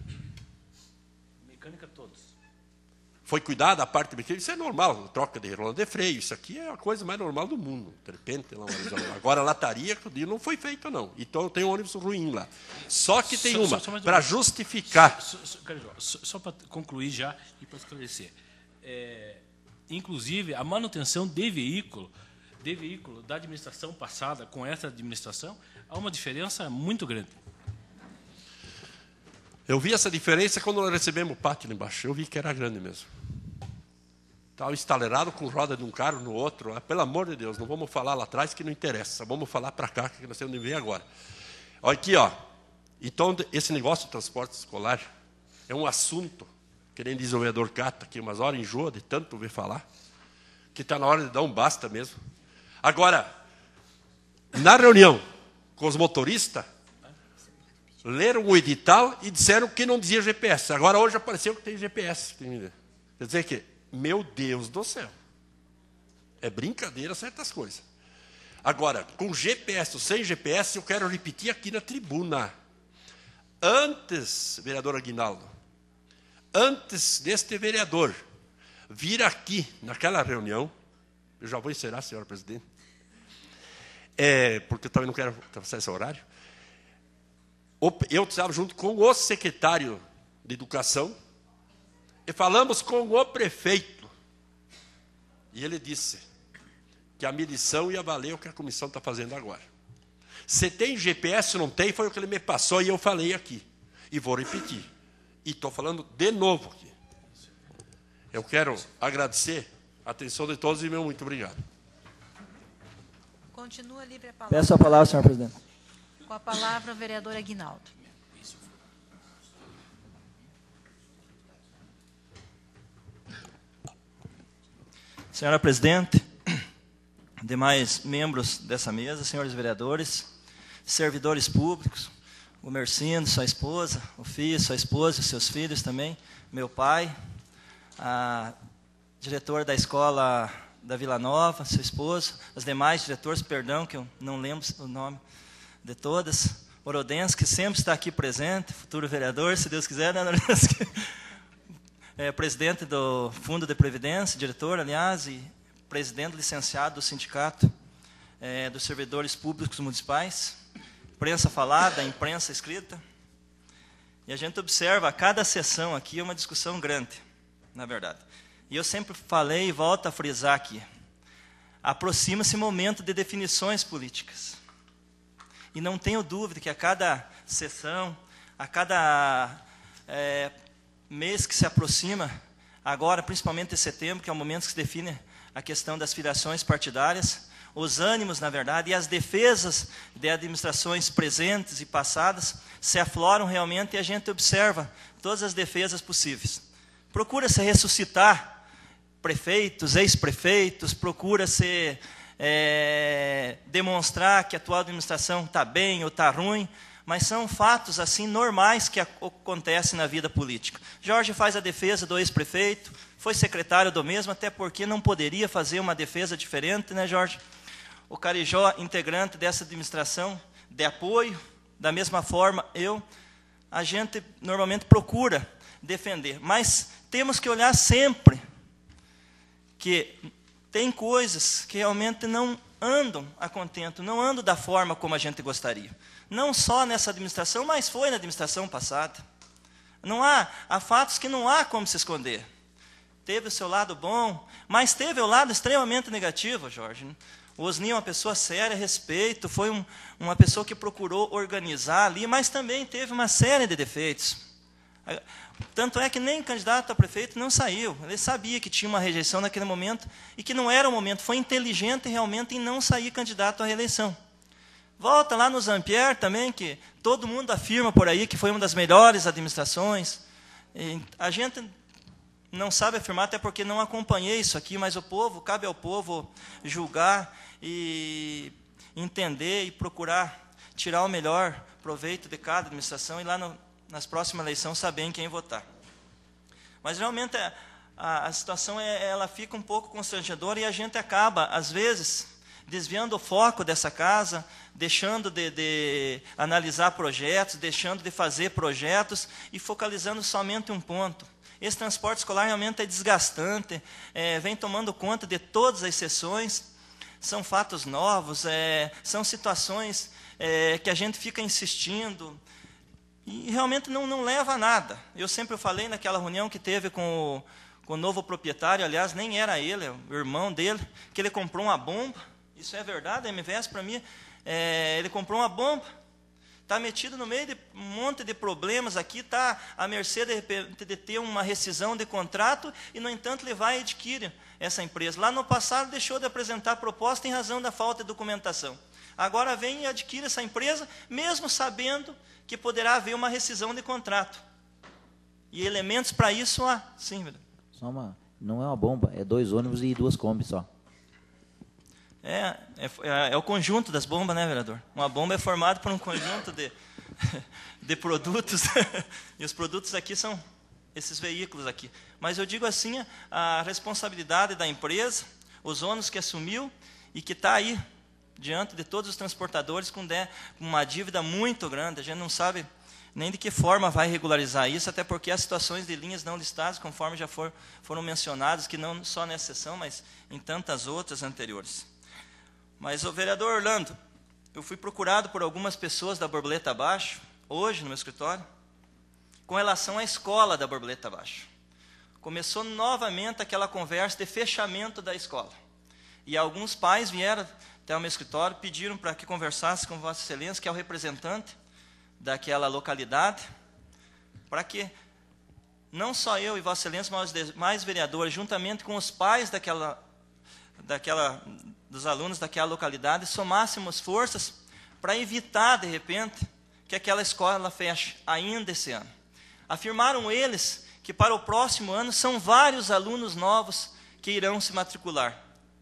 Mecânica todos. Foi cuidada a parte mecânica, isso é normal, troca de rolante de freio, isso aqui é a coisa mais normal do mundo. De repente, lá, agora a lataria que eu digo, não foi feito não. Então tem um ônibus ruim lá. Só que tem Só- uma, só- só mais uma para coisa. justificar. Só, só, Carijó, só- só para concluir já e para esclarecer. É, inclusive, a manutenção de veículo, de veículo da administração passada com essa administração, há uma diferença muito grande. Eu vi essa diferença quando nós recebemos o pátio lá embaixo. Eu vi que era grande mesmo. Estava estalerado com roda de um carro no outro. Ah, pelo amor de Deus, não vamos falar lá atrás que não interessa. Vamos falar para cá, que nós temos de ver agora. Olha aqui, ó. Então, esse negócio de transporte escolar é um assunto, que nem diz o vereador Cata, que umas horas enjoa de tanto ver falar, que está na hora de dar um basta mesmo. Agora, na reunião com os motoristas, leram o edital e disseram que não dizia G P S. Agora, hoje apareceu que tem G P S. Quer dizer que, meu Deus do céu, é brincadeira certas coisas. Agora, com G P S ou sem G P S, eu quero repetir aqui na tribuna. Antes, vereador Aguinaldo, antes deste vereador vir aqui naquela reunião, eu já vou encerrar, senhora presidente, é, porque eu também não quero passar esse horário, eu estava junto com o secretário de Educação e falamos com o prefeito. E ele disse que a medição ia valer o que a comissão está fazendo agora. Se tem G P S ou não tem, foi o que ele me passou e eu falei aqui. E vou repetir. E estou falando de novo aqui. Eu quero agradecer a atenção de todos e meu muito obrigado. Continua livre a palavra. Peço a palavra, senhor presidente. Com a palavra, o vereador Aguinaldo. Senhora Presidente, demais membros dessa mesa, senhores vereadores, servidores públicos, o Mercino, sua esposa, o filho, sua esposa, os seus filhos também, meu pai, a diretora da escola da Vila Nova, seu esposo, os demais diretores, perdão, que eu não lembro o nome de todas, Orodense, que sempre está aqui presente, futuro vereador, se Deus quiser, né, Orodense? É, presidente do Fundo de Previdência, diretor, aliás, e presidente licenciado do Sindicato é, dos Servidores Públicos Municipais, imprensa falada, imprensa escrita. E a gente observa, a cada sessão aqui é uma discussão grande, na verdade. E eu sempre falei e volto a frisar aqui, aproxima-se momento de definições políticas. E não tenho dúvida que a cada sessão, a cada é, mês que se aproxima, agora, principalmente em setembro, que é o momento que se define a questão das filiações partidárias, os ânimos, na verdade, e as defesas de administrações presentes e passadas se afloram realmente e a gente observa todas as defesas possíveis. Procura-se ressuscitar prefeitos, ex-prefeitos, procura-se é, demonstrar que a atual administração está bem ou está ruim, mas são fatos assim normais que acontecem na vida política. Jorge faz a defesa do ex-prefeito, foi secretário do mesmo, até porque não poderia fazer uma defesa diferente, né, Jorge? O Carijó, integrante dessa administração de apoio, da mesma forma eu, a gente normalmente procura defender, mas temos que olhar sempre que tem coisas que realmente não andam a contento, não andam da forma como a gente gostaria. Não só nessa administração, mas foi na administração passada. Não há, há fatos que não há como se esconder. Teve o seu lado bom, mas teve o lado extremamente negativo, Jorge. O Osni é uma pessoa séria, respeito, foi um, uma pessoa que procurou organizar ali, mas também teve uma série de defeitos. Tanto é que nem candidato a prefeito não saiu. Ele sabia que tinha uma rejeição naquele momento e que não era o momento. Foi inteligente realmente em não sair candidato à reeleição. Volta lá no Zampier também, que todo mundo afirma por aí que foi uma das melhores administrações. E a gente não sabe afirmar, até porque não acompanhei isso aqui, mas o povo, cabe ao povo julgar e entender e procurar tirar o melhor proveito de cada administração e lá no, nas próximas eleições saber em quem votar. Mas realmente a, a, a situação é, ela fica um pouco constrangedora e a gente acaba, às vezes, desviando o foco dessa casa, deixando de, de analisar projetos, deixando de fazer projetos e focalizando somente um ponto. Esse transporte escolar realmente é desgastante, é, vem tomando conta de todas as sessões, são fatos novos, é, são situações é, que a gente fica insistindo e realmente não, não leva a nada. Eu sempre falei naquela reunião que teve com o, com o novo proprietário, aliás, nem era ele, é o irmão dele, que ele comprou uma bomba. Isso é verdade, a M V S para mim, é, ele comprou uma bomba, está metido no meio de um monte de problemas aqui, está à mercê de, repente, de ter uma rescisão de contrato e, no entanto, ele vai e adquire essa empresa. Lá no passado deixou de apresentar proposta em razão da falta de documentação. Agora vem e adquire essa empresa, mesmo sabendo que poderá haver uma rescisão de contrato. E elementos para isso há. Sim, velho. Só uma, não é uma bomba, é dois ônibus e duas Kombi só. É, é, é o conjunto das bombas, né, vereador? Uma bomba é formada por um conjunto de, de produtos, e os produtos aqui são esses veículos aqui. Mas eu digo assim, a responsabilidade da empresa, os ônus que assumiu e que está aí, diante de todos os transportadores, com uma dívida muito grande. A gente não sabe nem de que forma vai regularizar isso, até porque há situações de linhas não listadas, conforme já for, foram mencionadas, que não só nessa sessão, mas em tantas outras anteriores. Mas, o vereador Orlando, eu fui procurado por algumas pessoas da Borboleta Abaixo, hoje no meu escritório, com relação à escola da Borboleta Abaixo. Começou novamente aquela conversa de fechamento da escola. E alguns pais vieram até o meu escritório, pediram para que conversasse com Vossa Excelência, que é o representante daquela localidade, para que não só eu e Vossa Excelência, mas os demais vereadores, juntamente com os pais daquela, daquela, dos alunos daquela localidade, somássemos forças para evitar, de repente, que aquela escola feche ainda esse ano. Afirmaram eles que para o próximo ano são vários alunos novos que irão se matricular.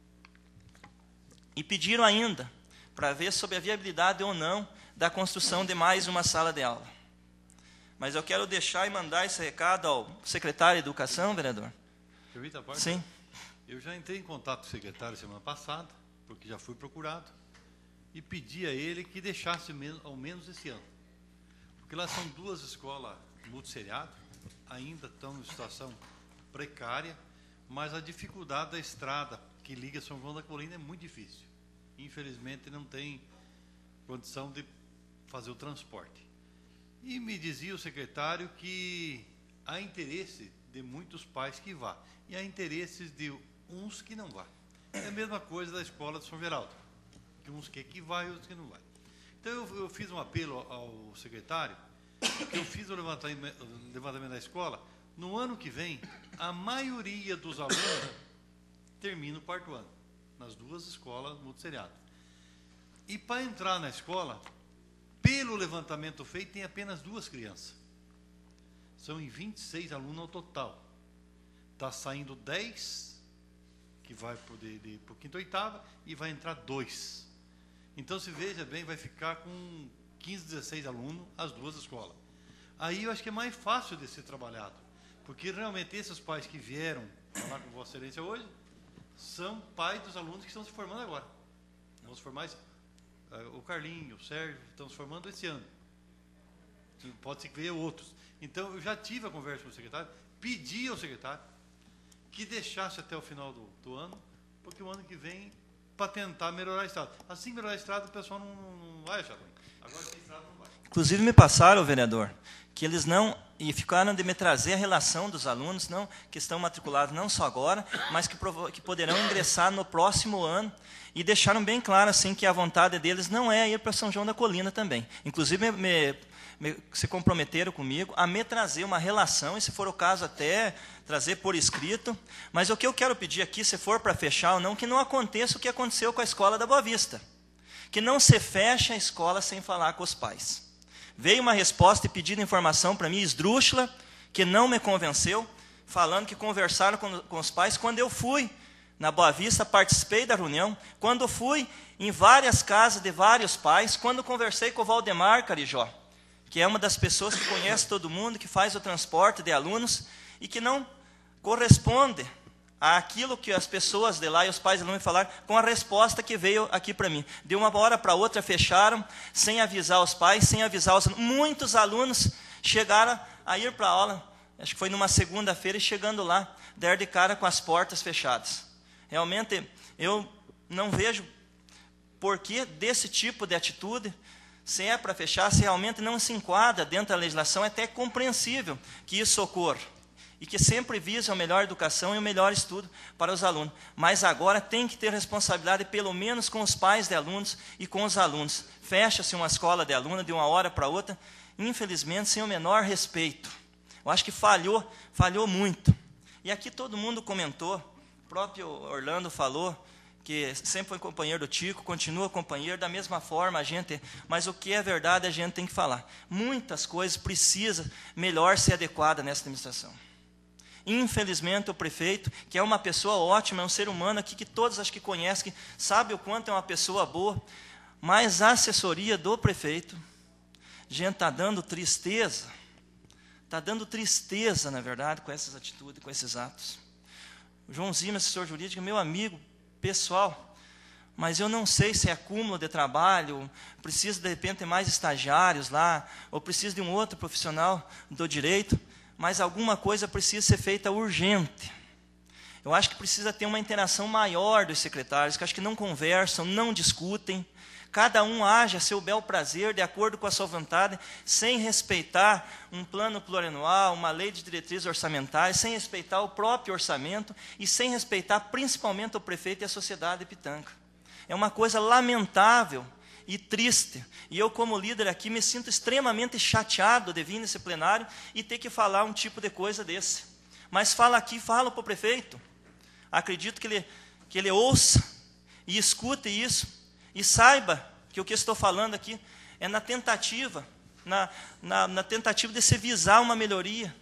E pediram ainda para ver sobre a viabilidade ou não da construção de mais uma sala de aula. Mas eu quero deixar e mandar esse recado ao secretário de Educação, vereador. Permita a parte? Sim. Eu já entrei em contato com o secretário semana passada, porque já fui procurado, e pedi a ele que deixasse ao menos esse ano. Porque lá são duas escolas multisseriado, ainda estão em situação precária, mas a dificuldade da estrada que liga São João da Colina é muito difícil. Infelizmente não tem condição de fazer o transporte. E me dizia o secretário que há interesse de muitos pais que vá, e há interesses de uns que não vá. É a mesma coisa da escola de São Geraldo, que uns querem que vá e outros que não vai. Então eu, eu fiz um apelo ao secretário, que eu fiz o levantamento, o levantamento da escola. No ano que vem, a maioria dos alunos termina o quarto ano, nas duas escolas multisseriado. E para entrar na escola, pelo levantamento feito, tem apenas duas crianças. São em vinte e seis alunos ao total. Está saindo dez, que vai para o quinto e oitava, e vai entrar dois. Então, se veja bem, vai ficar com quinze, dezesseis alunos as duas escolas. Aí eu acho que é mais fácil de ser trabalhado, porque realmente esses pais que vieram falar com Vossa Excelência hoje são pais dos alunos que estão se formando agora. Vamos formar uh, o Carlinho, o Sérgio, estão se formando esse ano. Pode ser que venha outros. Então, eu já tive a conversa com o secretário, pedi ao secretário que deixasse até o final do, do ano, porque o ano que vem, para tentar melhorar a estrada. Assim, melhorar a estrada, o pessoal não, não vai achar ruim. Agora, sem estrada, não vai. Inclusive, me passaram, vereador, que eles não, e ficaram de me trazer a relação dos alunos, não, que estão matriculados não só agora, mas que, que poderão ingressar no próximo ano, e deixaram bem claro assim, que a vontade deles não é ir para São João da Colina também. Inclusive, me, me, me, se comprometeram comigo a me trazer uma relação, e se for o caso até trazer por escrito. Mas o que eu quero pedir aqui, se for para fechar ou não, que não aconteça o que aconteceu com a escola da Boa Vista. Que não se feche a escola sem falar com os pais. Veio uma resposta e pedindo informação para mim, esdrúxula, que não me convenceu, falando que conversaram com, com os pais. Quando eu fui na Boa Vista, participei da reunião, quando fui em várias casas de vários pais, quando conversei com o Valdemar Carijó, que é uma das pessoas que conhece todo mundo, que faz o transporte de alunos, e que não corresponde àquilo que as pessoas de lá e os pais de alunos me falaram, com a resposta que veio aqui para mim. De uma hora para outra fecharam, sem avisar os pais, sem avisar os alunos. Muitos alunos chegaram a ir para a aula, acho que foi numa segunda-feira, e chegando lá, deram de cara com as portas fechadas. Realmente, eu não vejo porquê desse tipo de atitude. Se é para fechar, se realmente não se enquadra dentro da legislação, é até compreensível que isso ocorra. E que sempre vise a melhor educação e o melhor estudo para os alunos. Mas agora tem que ter responsabilidade, pelo menos com os pais de alunos e com os alunos. Fecha-se uma escola de aluno de uma hora para outra, infelizmente, sem o menor respeito. Eu acho que falhou, falhou muito. E aqui todo mundo comentou, o próprio Orlando falou, que sempre foi companheiro do Tico, continua companheiro, da mesma forma a gente, mas o que é verdade a gente tem que falar. Muitas coisas precisam melhor ser adequadas nessa administração. Infelizmente, o prefeito, que é uma pessoa ótima, é um ser humano aqui que todos acho que conhecem, que sabe o quanto é uma pessoa boa, mas a assessoria do prefeito, gente, está dando tristeza, está dando tristeza, na verdade, com essas atitudes, com esses atos. O Joãozinho, assessor jurídico, meu amigo pessoal, mas eu não sei se é acúmulo de trabalho, precisa de repente mais estagiários lá, ou precisa de um outro profissional do direito, mas alguma coisa precisa ser feita urgente. Eu acho que precisa ter uma interação maior dos secretários, que acho que não conversam, não discutem, cada um age a seu bel prazer, de acordo com a sua vontade, sem respeitar um plano plurianual, uma lei de diretrizes orçamentárias, sem respeitar o próprio orçamento e sem respeitar principalmente o prefeito e a sociedade de Pitanga. É uma coisa lamentável e triste. E eu, como líder aqui, me sinto extremamente chateado de vir nesse plenário e ter que falar um tipo de coisa desse. Mas fala aqui, fala para o prefeito. Acredito que ele, que ele ouça e escute isso e saiba que o que estou falando aqui é na tentativa, na, na, na tentativa de se visar uma melhoria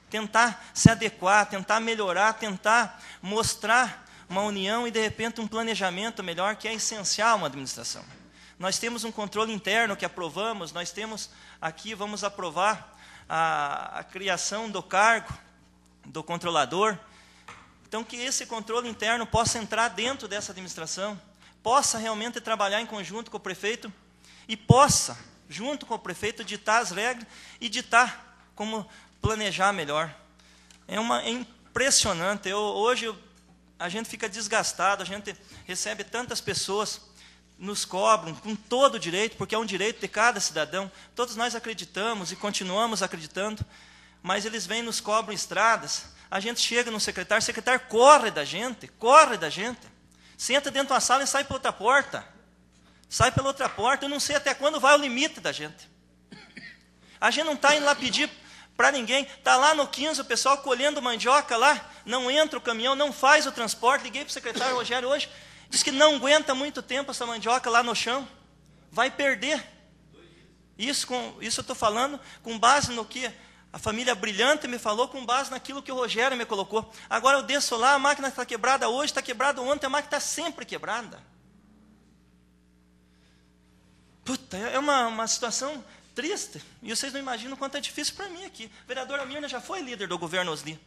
tentar se adequar, tentar melhorar, tentar mostrar uma união e, de repente, um planejamento melhor, que é essencial uma administração. Nós temos um controle interno que aprovamos, nós temos aqui, vamos aprovar a, a criação do cargo do controlador. Então, que esse controle interno possa entrar dentro dessa administração, possa realmente trabalhar em conjunto com o prefeito e possa, junto com o prefeito, ditar as regras e ditar como planejar melhor. É, uma, é impressionante. Eu, hoje eu, a gente fica desgastado, a gente recebe tantas pessoas, nos cobram com todo o direito, porque é um direito de cada cidadão. Todos nós acreditamos e continuamos acreditando, mas eles vêm e nos cobram estradas. A gente chega no secretário, o secretário corre da gente, corre da gente. Senta dentro de uma sala e sai pela outra porta. Sai pela outra porta, eu não sei até quando vai o limite da gente. A gente não está indo lá pedir para ninguém. Está lá no quinze, o pessoal colhendo mandioca lá, não entra o caminhão, não faz o transporte. Liguei para o secretário Rogério hoje, diz que não aguenta muito tempo essa mandioca lá no chão. Vai perder. Isso, com, isso eu estou falando com base no que a família Brilhante me falou, com base naquilo que o Rogério me colocou. Agora eu desço lá, a máquina está quebrada hoje, está quebrada ontem, a máquina está sempre quebrada. Puta, é uma, uma situação triste. E vocês não imaginam o quanto é difícil para mim aqui. A vereadora Mirna já foi líder do governo Osli.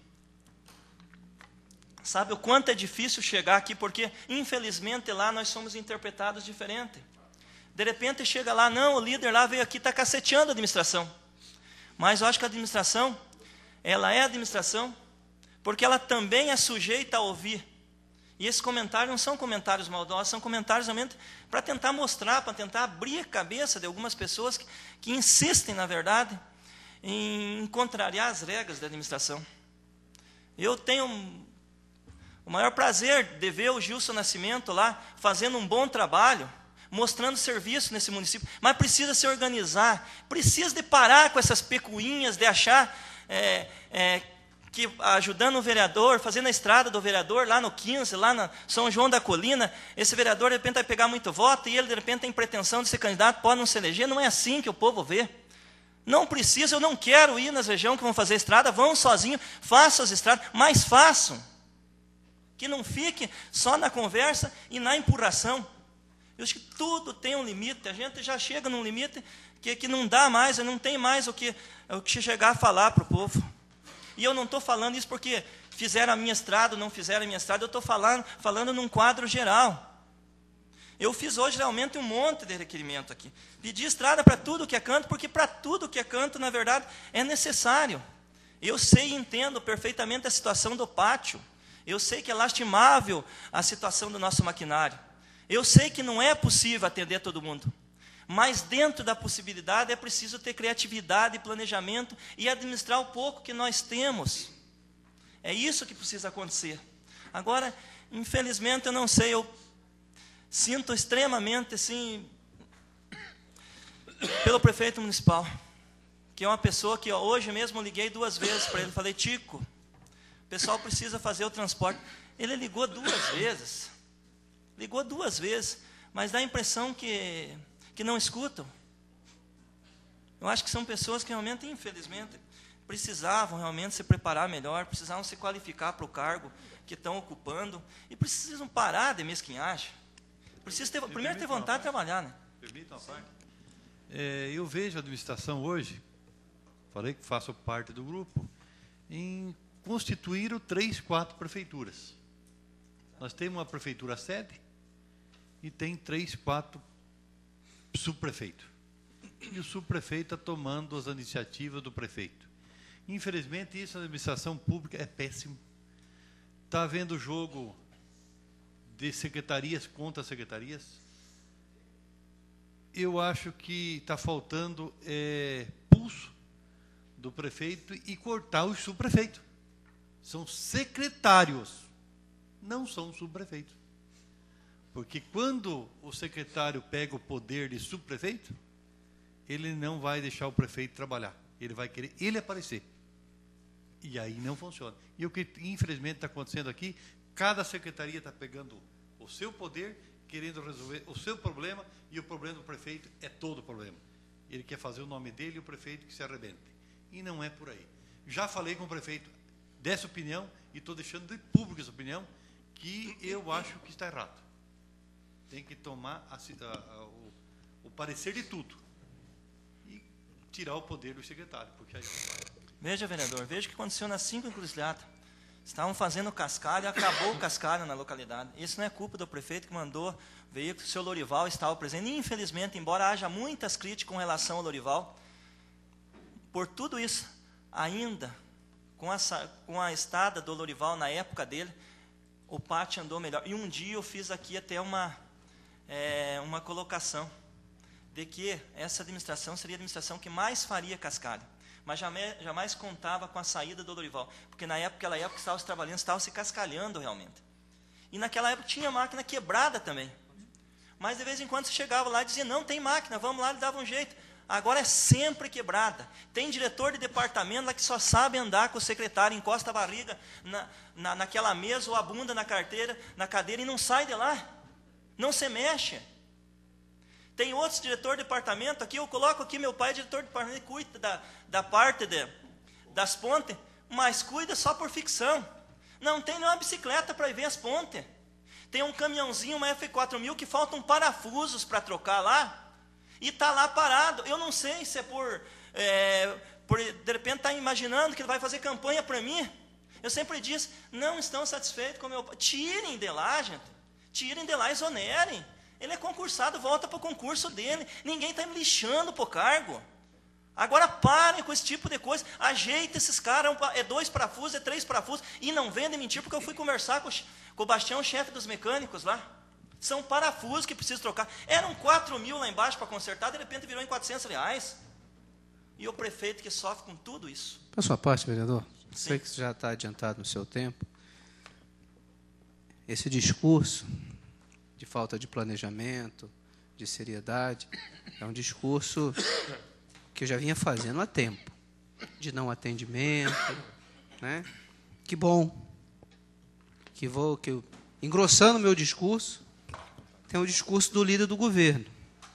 Sabe o quanto é difícil chegar aqui, porque, infelizmente, lá nós somos interpretados diferente. De repente chega lá, não, o líder lá veio aqui, está caceteando a administração. Mas eu acho que a administração, ela é administração, porque ela também é sujeita a ouvir. E esses comentários não são comentários maldosos, são comentários realmente para tentar mostrar, para tentar abrir a cabeça de algumas pessoas que, que insistem, na verdade, em contrariar as regras da administração. Eu tenho o maior prazer de ver o Gilson Nascimento lá fazendo um bom trabalho, mostrando serviço nesse município, mas precisa se organizar, precisa de parar com essas pecuinhas, de achar é, é, que ajudando o vereador, fazendo a estrada do vereador lá no quinze, lá na São João da Colina, esse vereador de repente vai pegar muito voto e ele de repente tem pretensão de ser candidato, pode não se eleger. Não é assim que o povo vê. Não precisa, eu não quero ir nas regiões que vão fazer estrada, vão sozinhos, façam as estradas, mas façam. Que não fique só na conversa e na empurração. Eu acho que tudo tem um limite, a gente já chega num limite que, que não dá mais, não tem mais o que, o que chegar a falar para o povo. E eu não estou falando isso porque fizeram a minha estrada ou não fizeram a minha estrada, eu estou falando, falando num quadro geral. Eu fiz hoje realmente um monte de requerimento aqui. Pedi estrada para tudo que é canto, porque para tudo que é canto, na verdade, é necessário. Eu sei e entendo perfeitamente a situação do pátio. Eu sei que é lastimável a situação do nosso maquinário. Eu sei que não é possível atender todo mundo. Mas dentro da possibilidade é preciso ter criatividade, planejamento e administrar o pouco que nós temos. É isso que precisa acontecer. Agora, infelizmente, eu não sei, eu sinto extremamente, assim, pelo prefeito municipal, que é uma pessoa que ó, hoje mesmo liguei duas vezes para ele, falei, Tico, o pessoal precisa fazer o transporte. Ele ligou duas vezes, ligou duas vezes, mas dá a impressão que, que não escutam. Eu acho que são pessoas que realmente, infelizmente, precisavam realmente se preparar melhor, precisavam se qualificar para o cargo que estão ocupando e precisam parar de mesquinhagem. Precisa ter, primeiro ter vontade de trabalhar, né? Permitam a parte. É, eu vejo a administração hoje, falei que faço parte do grupo, em constituir três, quatro prefeituras. Nós temos uma prefeitura sede e tem três, quatro subprefeitos. E o subprefeito está tomando as iniciativas do prefeito. Infelizmente, isso na administração pública é péssimo. Está havendo jogo de secretarias contra secretarias. Eu acho que está faltando é, pulso do prefeito e cortar os subprefeitos. São secretários, não são subprefeitos. Porque quando o secretário pega o poder de subprefeito, ele não vai deixar o prefeito trabalhar. Ele vai querer ele aparecer. E aí não funciona. E o que infelizmente está acontecendo aqui, cada secretaria está pegando o seu poder, querendo resolver o seu problema, e o problema do prefeito é todo o problema. Ele quer fazer o nome dele e o prefeito que se arrebente. E não é por aí. Já falei com o prefeito dessa opinião e estou deixando de público essa opinião, que eu acho que está errado. Tem que tomar a, a, a, o, o parecer de tudo e tirar o poder do secretário. Porque aí... Veja, vereador, veja o que aconteceu nas cinco encruzilhadas. Estavam fazendo cascalho, acabou o cascalho na localidade. Isso não é culpa do prefeito que mandou veículo, o seu Lorival estava presente. E, infelizmente, embora haja muitas críticas com relação ao Lorival, por tudo isso, ainda, com a, com a estada do Lorival na época dele, o pátio andou melhor. E um dia eu fiz aqui até uma, é, uma colocação de que essa administração seria a administração que mais faria cascalho. Mas jamais, jamais contava com a saída do Lorival, porque na época, naquela época, estavam os trabalhando, estavam se cascalhando realmente. E naquela época tinha máquina quebrada também. Mas de vez em quando você chegava lá e dizia, não, tem máquina, vamos lá, ele dava um jeito. Agora é sempre quebrada. Tem diretor de departamento lá que só sabe andar com o secretário, encosta a barriga na, na, naquela mesa ou a bunda na carteira, na cadeira e não sai de lá. Não se mexe. Tem outros diretor de departamento, aqui eu coloco aqui, meu pai é diretor de departamento, ele cuida da, da parte de, das pontes, mas cuida só por ficção. Não tem nenhuma bicicleta para ir ver as pontes. Tem um caminhãozinho, uma F quatro mil, que faltam parafusos para trocar lá, e está lá parado. Eu não sei se é por, é, por de repente, está imaginando que ele vai fazer campanha para mim. Eu sempre disse, não estão satisfeitos com o meu pai. Tirem de lá, gente. Tirem de lá e exonerem. Ele é concursado, volta para o concurso dele. Ninguém está me lixando para o cargo. Agora parem com esse tipo de coisa. Ajeita esses caras, é dois parafusos, é três parafusos. E não vendem mentira, porque eu fui conversar com, com o Bastião, chefe dos mecânicos lá. São parafusos que precisam trocar. Eram quatro mil lá embaixo para consertar, de repente virou em quatrocentos reais. E o prefeito que sofre com tudo isso. Para sua parte, vereador, Sim. sei que já está adiantado no seu tempo. Esse discurso de falta de planejamento, de seriedade, é um discurso que eu já vinha fazendo há tempo, de não atendimento, né? Que bom, que vou, que eu, engrossando o meu discurso, tem o discurso do líder do governo,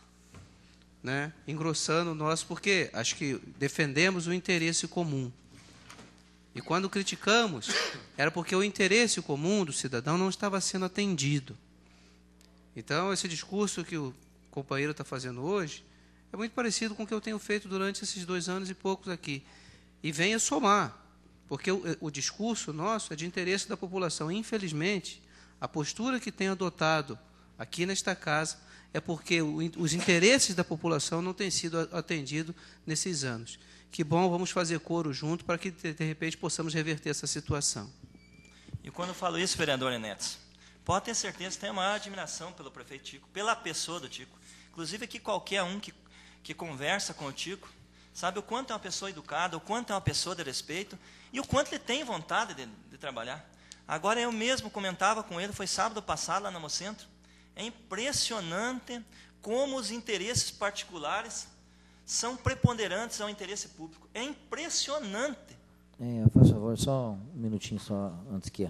né? Engrossando o nosso, porque acho que defendemos o interesse comum. E quando criticamos, era porque o interesse comum do cidadão não estava sendo atendido. Então, esse discurso que o companheiro está fazendo hoje é muito parecido com o que eu tenho feito durante esses dois anos e poucos aqui. E venha somar, porque o, o discurso nosso é de interesse da população. Infelizmente, a postura que tem adotado aqui nesta casa é porque o, os interesses da população não têm sido atendidos nesses anos. Que bom, vamos fazer coro junto para que, de, de repente, possamos reverter essa situação. E quando eu falo isso, vereador Enéas, pode ter certeza que tem a maior admiração pelo prefeito Tico, pela pessoa do Tico. Inclusive, aqui qualquer um que, que conversa com o Tico, sabe o quanto é uma pessoa educada, o quanto é uma pessoa de respeito, e o quanto ele tem vontade de, de trabalhar. Agora, eu mesmo comentava com ele, foi sábado passado lá no Hemocentro, é impressionante como os interesses particulares são preponderantes ao interesse público. É impressionante. É, por favor, só um minutinho só antes que...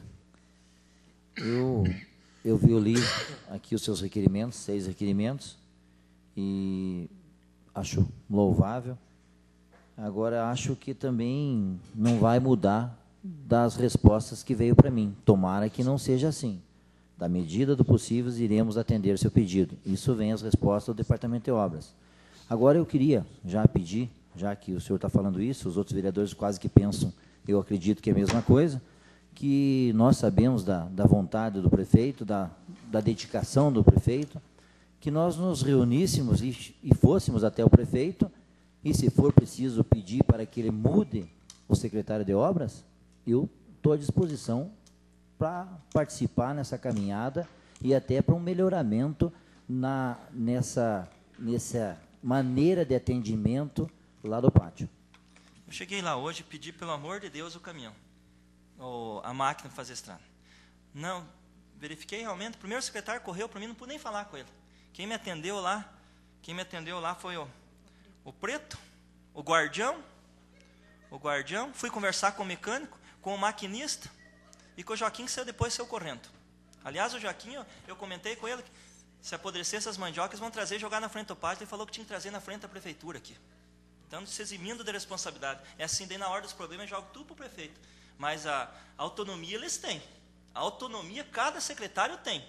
Eu, eu vi, eu li aqui os seus requerimentos, seis requerimentos, e acho louvável. Agora, acho que também não vai mudar das respostas que veio para mim. Tomara que não seja assim. Da medida do possível, iremos atender seu pedido. Isso vem as respostas do Departamento de Obras. Agora, eu queria já pedir, já que o senhor está falando isso, os outros vereadores quase que pensam, eu acredito que é a mesma coisa, que nós sabemos da, da vontade do prefeito, da, da dedicação do prefeito, que nós nos reuníssemos e, e fôssemos até o prefeito, e se for preciso pedir para que ele mude o secretário de obras, eu estou à disposição para participar nessa caminhada e até para um melhoramento na, nessa, nessa maneira de atendimento lá do pátio. Eu cheguei lá hoje e pedi, pelo amor de Deus, o caminhão. Ou a máquina para fazer estrada. Não, verifiquei realmente, o primeiro secretário correu para mim, não pude nem falar com ele. Quem me atendeu lá, quem me atendeu lá foi o, o Preto, o guardião, o guardião, fui conversar com o mecânico, com o maquinista, e com o Joaquim, que saiu depois, saiu correndo. Aliás, o Joaquim, eu, eu comentei com ele, que se apodrecer essas mandiocas, vão trazer e jogar na frente do pátio, ele falou que tinha que trazer na frente da prefeitura aqui. Então, se eximindo da responsabilidade. É assim, daí na hora dos problemas, eu jogo tudo para o prefeito. Mas a autonomia eles têm. A autonomia cada secretário tem.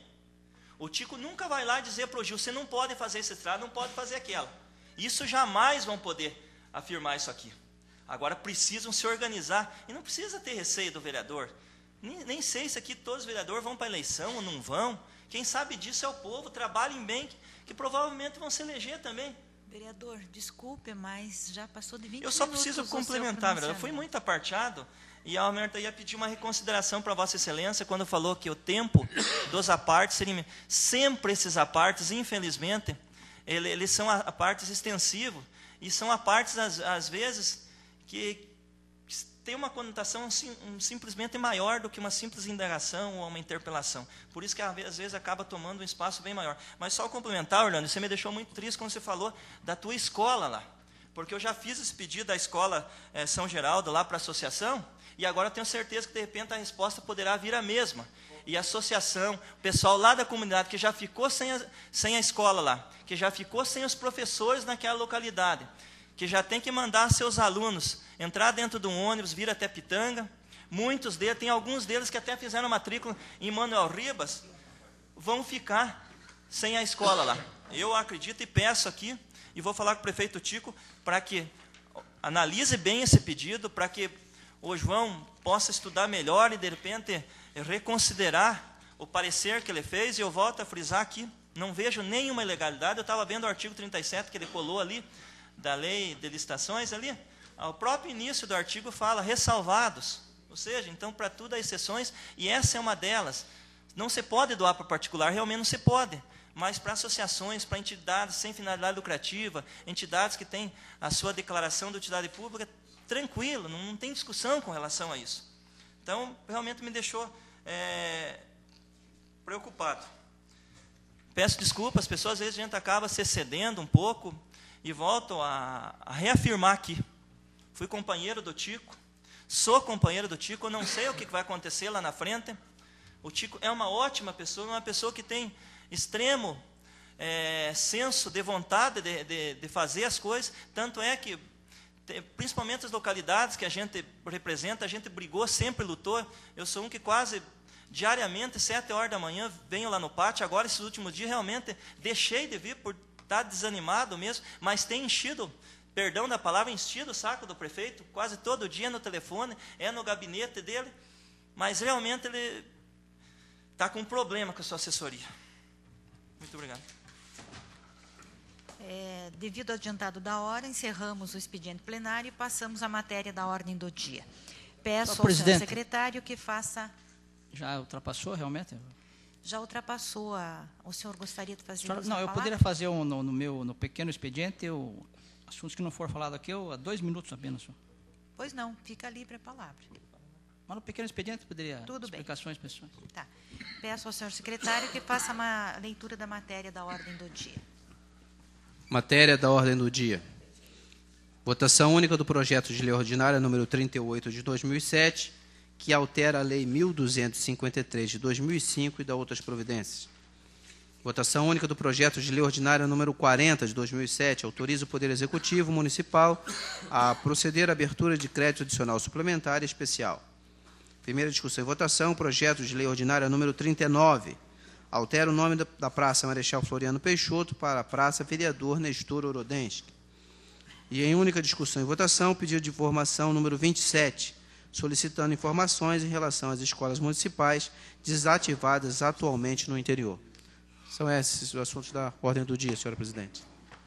O Tico nunca vai lá dizer para o Gil, você não pode fazer essa estrada, não pode fazer aquela. Isso jamais vão poder afirmar isso aqui. Agora precisam se organizar. E não precisa ter receio do vereador. Nem, nem sei se aqui todos os vereadores vão para a eleição ou não vão. Quem sabe disso é o povo. Trabalhem bem, que, que provavelmente vão se eleger também. Vereador, desculpe, mas já passou de vinte minutos. Eu só preciso complementar, vereador. Eu fui muito aparteado e a Almerta ia pedir uma reconsideração para Vossa Excelência quando falou que o tempo dos apartes seria... Sempre esses apartes, infelizmente, ele, eles são apartes extensivos e são apartes, às, às vezes, que, que tem uma conotação sim, um, simplesmente maior do que uma simples indagação ou uma interpelação. Por isso que, às vezes, acaba tomando um espaço bem maior. Mas só complementar, Orlando, você me deixou muito triste quando você falou da tua escola lá. Porque eu já fiz esse pedido da escola é, São Geraldo lá para a associação, e agora eu tenho certeza que, de repente, a resposta poderá vir a mesma. E a associação, o pessoal lá da comunidade que já ficou sem a, sem a escola lá, que já ficou sem os professores naquela localidade, que já tem que mandar seus alunos entrar dentro de um ônibus, vir até Pitanga, muitos deles, tem alguns deles que até fizeram matrícula em Manuel Ribas, vão ficar sem a escola lá. Eu acredito e peço aqui, e vou falar com o prefeito Tico, para que analise bem esse pedido, para que o João possa estudar melhor e, de repente, reconsiderar o parecer que ele fez. E eu volto a frisar aqui, não vejo nenhuma ilegalidade. Eu estava vendo o artigo trinta e sete que ele colou ali, da lei de licitações ali. O próprio início do artigo fala ressalvados. Ou seja, então, para tudo há exceções, e essa é uma delas. Não se pode doar para particular, realmente não se pode. Mas para associações, para entidades sem finalidade lucrativa, entidades que têm a sua declaração de utilidade pública, tranquilo, não, não tem discussão com relação a isso. Então, realmente me deixou é, preocupado. Peço desculpas, as pessoas, às vezes, a gente acaba se excedendo um pouco, e volto a, a reafirmar aqui. Fui companheiro do Tico, sou companheiro do Tico, eu não sei o que vai acontecer lá na frente. O Tico é uma ótima pessoa, uma pessoa que tem extremo é, senso de vontade de, de, de fazer as coisas, tanto é que, principalmente as localidades que a gente representa, a gente brigou, sempre lutou. Eu sou um que quase diariamente, sete horas da manhã, venho lá no pátio. Agora, esses últimos dias, realmente deixei de vir por estar desanimado mesmo, mas tem enchido, perdão da palavra, enchido o saco do prefeito, quase todo dia no telefone, é no gabinete dele, mas realmente ele está com um problema com a sua assessoria. Muito obrigado. É, devido ao adiantado da hora, encerramos o expediente plenário e passamos à matéria da ordem do dia. Peço ao senhor secretário que faça... Já ultrapassou, realmente? Já ultrapassou. A... O senhor gostaria de fazer senhor, uso Não, da eu palavra? poderia fazer um, no, no meu no pequeno expediente, eu, assuntos que não for falado aqui, eu, há dois minutos apenas. Senhor. Pois não, fica livre a palavra. Mas no pequeno expediente poderia Tudo explicações pessoais. Tá. Peço ao senhor secretário que faça uma leitura da matéria da ordem do dia. Matéria da ordem do dia. Votação única do projeto de lei ordinária número trinta e oito de dois mil e sete, que altera a lei mil duzentos e cinquenta e três de dois mil e cinco e dá outras providências. Votação única do projeto de lei ordinária número quarenta de dois mil e sete, autoriza o Poder Executivo Municipal a proceder à abertura de crédito adicional suplementar e especial. Primeira discussão e votação, projeto de lei ordinária número trinta e nove, altera o nome da Praça Marechal Floriano Peixoto para Praça Vereador Nestor Orodensky. E em única discussão e votação, pedido de informação número vinte e sete, solicitando informações em relação às escolas municipais desativadas atualmente no interior. São esses os assuntos da ordem do dia, senhora presidente.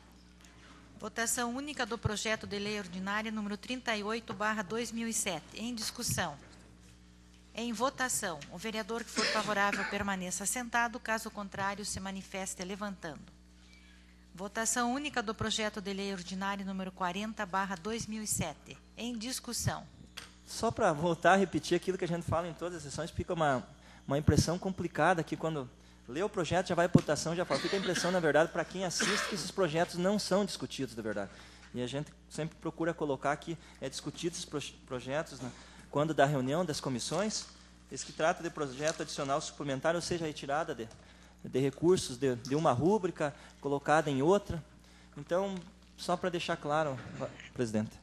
Votação única do projeto de lei ordinária número trinta e oito barra dois mil e sete. Em discussão. Em votação. O vereador que for favorável permaneça sentado, caso contrário se manifeste levantando. Votação única do projeto de lei ordinária número quarenta barra dois mil e sete. Em discussão. Só para voltar a repetir aquilo que a gente fala em todas as sessões, fica uma, uma impressão complicada que quando lê o projeto, já vai para votação, já fala. Fica a impressão, na verdade, para quem assiste, que esses projetos não são discutidos, na verdade. E a gente sempre procura colocar que é discutido esses pro, projetos, né, quando da reunião das comissões, esse que trata de projeto adicional suplementar, ou seja, retirada de, de recursos de, de uma rúbrica, colocada em outra. Então, só para deixar claro, presidente.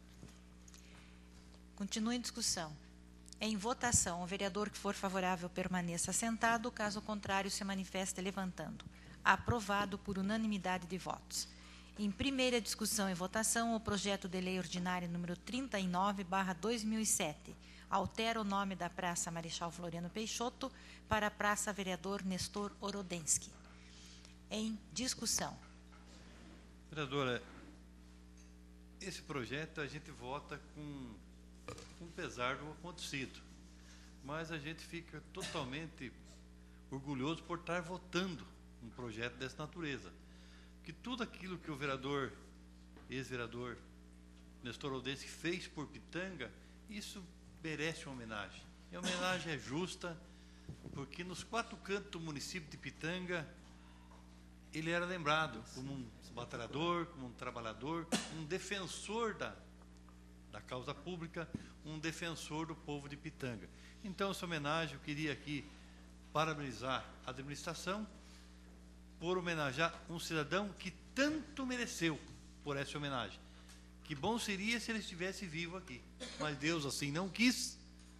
Continua em discussão. Em votação, o vereador que for favorável permaneça sentado, caso contrário se manifeste levantando. Aprovado por unanimidade de votos. Em primeira discussão e votação, o projeto de lei ordinária número trinta e nove barra dois mil e sete altera o nome da Praça Marechal Floriano Peixoto para a Praça Vereador Nestor Orodensky. Em discussão. Vereadora, esse projeto a gente vota com, com pesar do acontecido, mas a gente fica totalmente orgulhoso por estar votando um projeto dessa natureza. Que tudo aquilo que o vereador, ex-vereador Nestor Orodensky fez por Pitanga, isso merece uma homenagem. E a homenagem é justa, porque nos quatro cantos do município de Pitanga, ele era lembrado como um batalhador, como um trabalhador, um defensor da, da causa pública, um defensor do povo de Pitanga. Então, essa homenagem, eu queria aqui parabenizar a administração por homenagear um cidadão que tanto mereceu por essa homenagem. Que bom seria se ele estivesse vivo aqui, mas Deus assim não quis.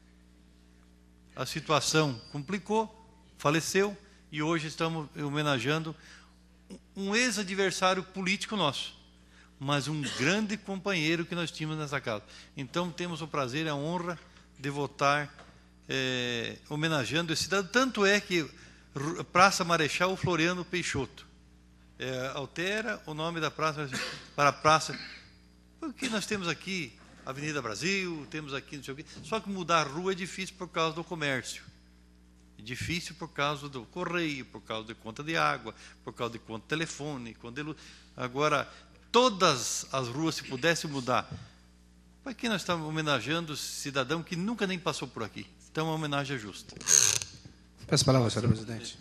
A situação complicou, faleceu, e hoje estamos homenageando um ex-adversário político nosso, mas um grande companheiro que nós tínhamos nessa casa. Então, temos o prazer e a honra de votar é, homenageando esse cidadão. Tanto é que Praça Marechal Floriano Peixoto é, altera o nome da praça para Praça, porque nós temos aqui Avenida Brasil, temos aqui não sei o quê, só que mudar a rua é difícil por causa do comércio. Difícil por causa do correio, por causa de conta de água, por causa de conta de telefone, conta de luz. Agora, todas as ruas, se pudesse mudar, para que nós estamos homenageando cidadão que nunca nem passou por aqui. Então, a homenagem é justa. Peço a palavra, senhor presidente.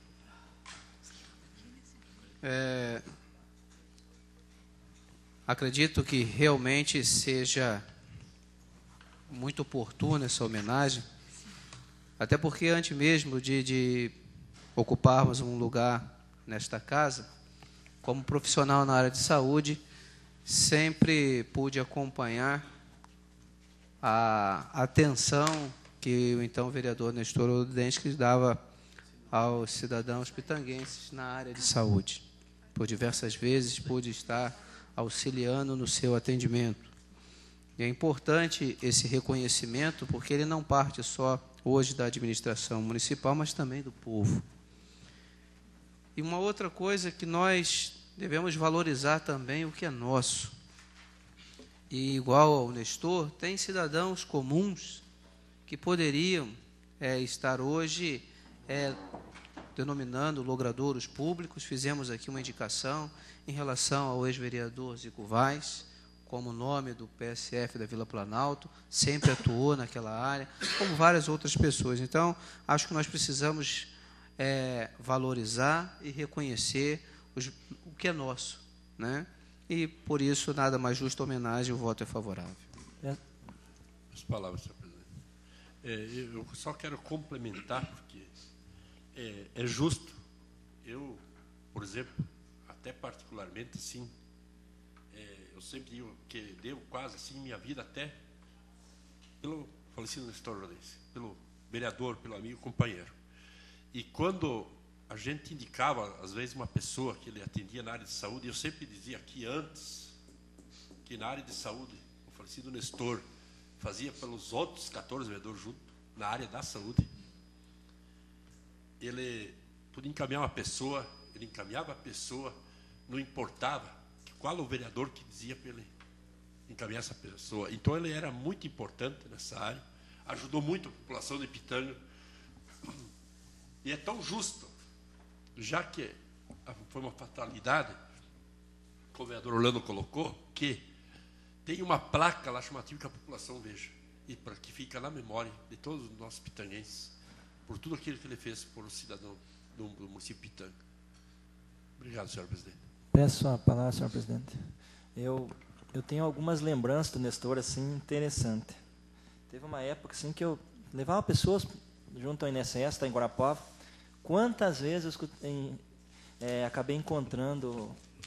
É, acredito que realmente seja muito oportuna essa homenagem, até porque antes mesmo de, de ocuparmos um lugar nesta casa, como profissional na área de saúde, sempre pude acompanhar a atenção que o então vereador Nestor Orodensky dava aos cidadãos pitanguenses na área de saúde. Por diversas vezes pude estar auxiliando no seu atendimento. E é importante esse reconhecimento, porque ele não parte só hoje da administração municipal, mas também do povo. E uma outra coisa que nós devemos valorizar também o que é nosso. E igual ao Nestor, tem cidadãos comuns que poderiam é, estar hoje é, denominando logradouros públicos. Fizemos aqui uma indicação em relação ao ex-vereador Zico Vaz, como nome do P S F da Vila Planalto, sempre atuou naquela área, como várias outras pessoas. Então, acho que nós precisamos é, valorizar e reconhecer os, o que é nosso, né? E, por isso, nada mais justo a homenagem, o voto é favorável. As palavras, senhor presidente. É, eu só quero complementar, porque é, é justo. Eu, por exemplo, até particularmente, sim, eu sempre digo que devo quase assim minha vida até pelo falecido Nestor Orodensky, pelo vereador, pelo amigo, companheiro. E quando a gente indicava, às vezes, uma pessoa que ele atendia na área de saúde, eu sempre dizia que antes, que na área de saúde, o falecido Nestor fazia pelos outros quatorze vereadores juntos, na área da saúde, ele podia encaminhar uma pessoa, ele encaminhava a pessoa, não importava qual o vereador que dizia para ele encaminhar essa pessoa. Então, ele era muito importante nessa área, ajudou muito a população de Pitanga. E é tão justo, já que foi uma fatalidade, como o vereador Orlando colocou, que tem uma placa lá chamativa que a população veja, e para que fica na memória de todos os nossos pitanguenses, por tudo aquilo que ele fez por o cidadão do, do município de Pitanga. Obrigado, senhor presidente. Peço a palavra, senhor presidente. Eu, eu tenho algumas lembranças do Nestor, assim, interessante. Teve uma época, assim, que eu levava pessoas junto ao I N S S, tá, em Guarapuava. Quantas vezes eu escutei, é, acabei encontrando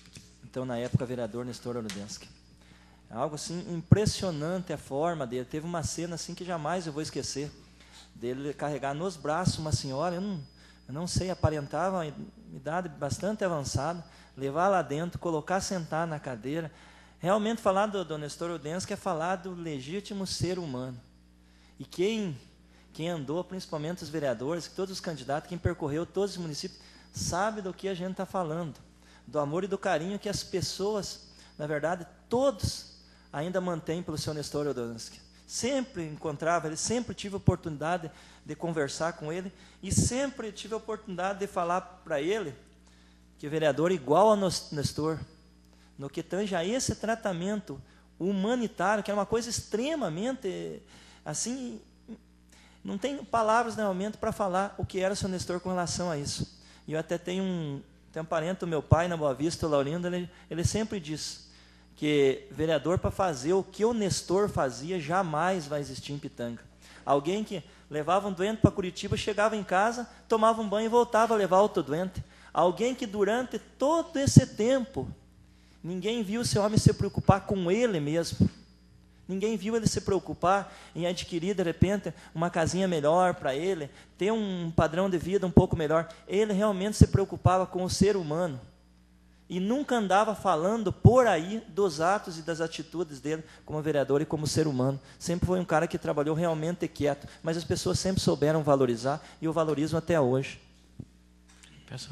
então, na época, vereador Nestor Olodensky. Algo assim impressionante a forma dele. Teve uma cena assim que jamais eu vou esquecer, dele carregar nos braços uma senhora, eu não, eu não sei, aparentava uma idade bastante avançada, levar lá dentro, colocar, sentar na cadeira. Realmente falar do, do Nestor Olodensky é falar do legítimo ser humano. E quem, quem andou, principalmente os vereadores, todos os candidatos, quem percorreu todos os municípios, sabe do que a gente está falando, do amor e do carinho que as pessoas, na verdade, todos ainda mantêm pelo seu Nestor Olodensky. Sempre encontrava ele, sempre tive a oportunidade de conversar com ele e sempre tive a oportunidade de falar para ele que o vereador é igual ao Nestor, no que tange a esse tratamento humanitário, que é uma coisa extremamente, assim, não tem palavras realmente para falar o que era o seu Nestor com relação a isso. E eu até tenho um, tenho um parente do meu pai, na Boa Vista, o Laurindo, ele, ele sempre diz que vereador para fazer o que o Nestor fazia jamais vai existir em Pitanga. Alguém que levava um doente para Curitiba, chegava em casa, tomava um banho e voltava a levar outro doente. Alguém que durante todo esse tempo, ninguém viu esse homem se preocupar com ele mesmo. Ninguém viu ele se preocupar em adquirir, de repente, uma casinha melhor para ele, ter um padrão de vida um pouco melhor. Ele realmente se preocupava com o ser humano. E nunca andava falando por aí dos atos e das atitudes dele como vereador e como ser humano. Sempre foi um cara que trabalhou realmente quieto, mas as pessoas sempre souberam valorizar e o valorizam até hoje. Peça.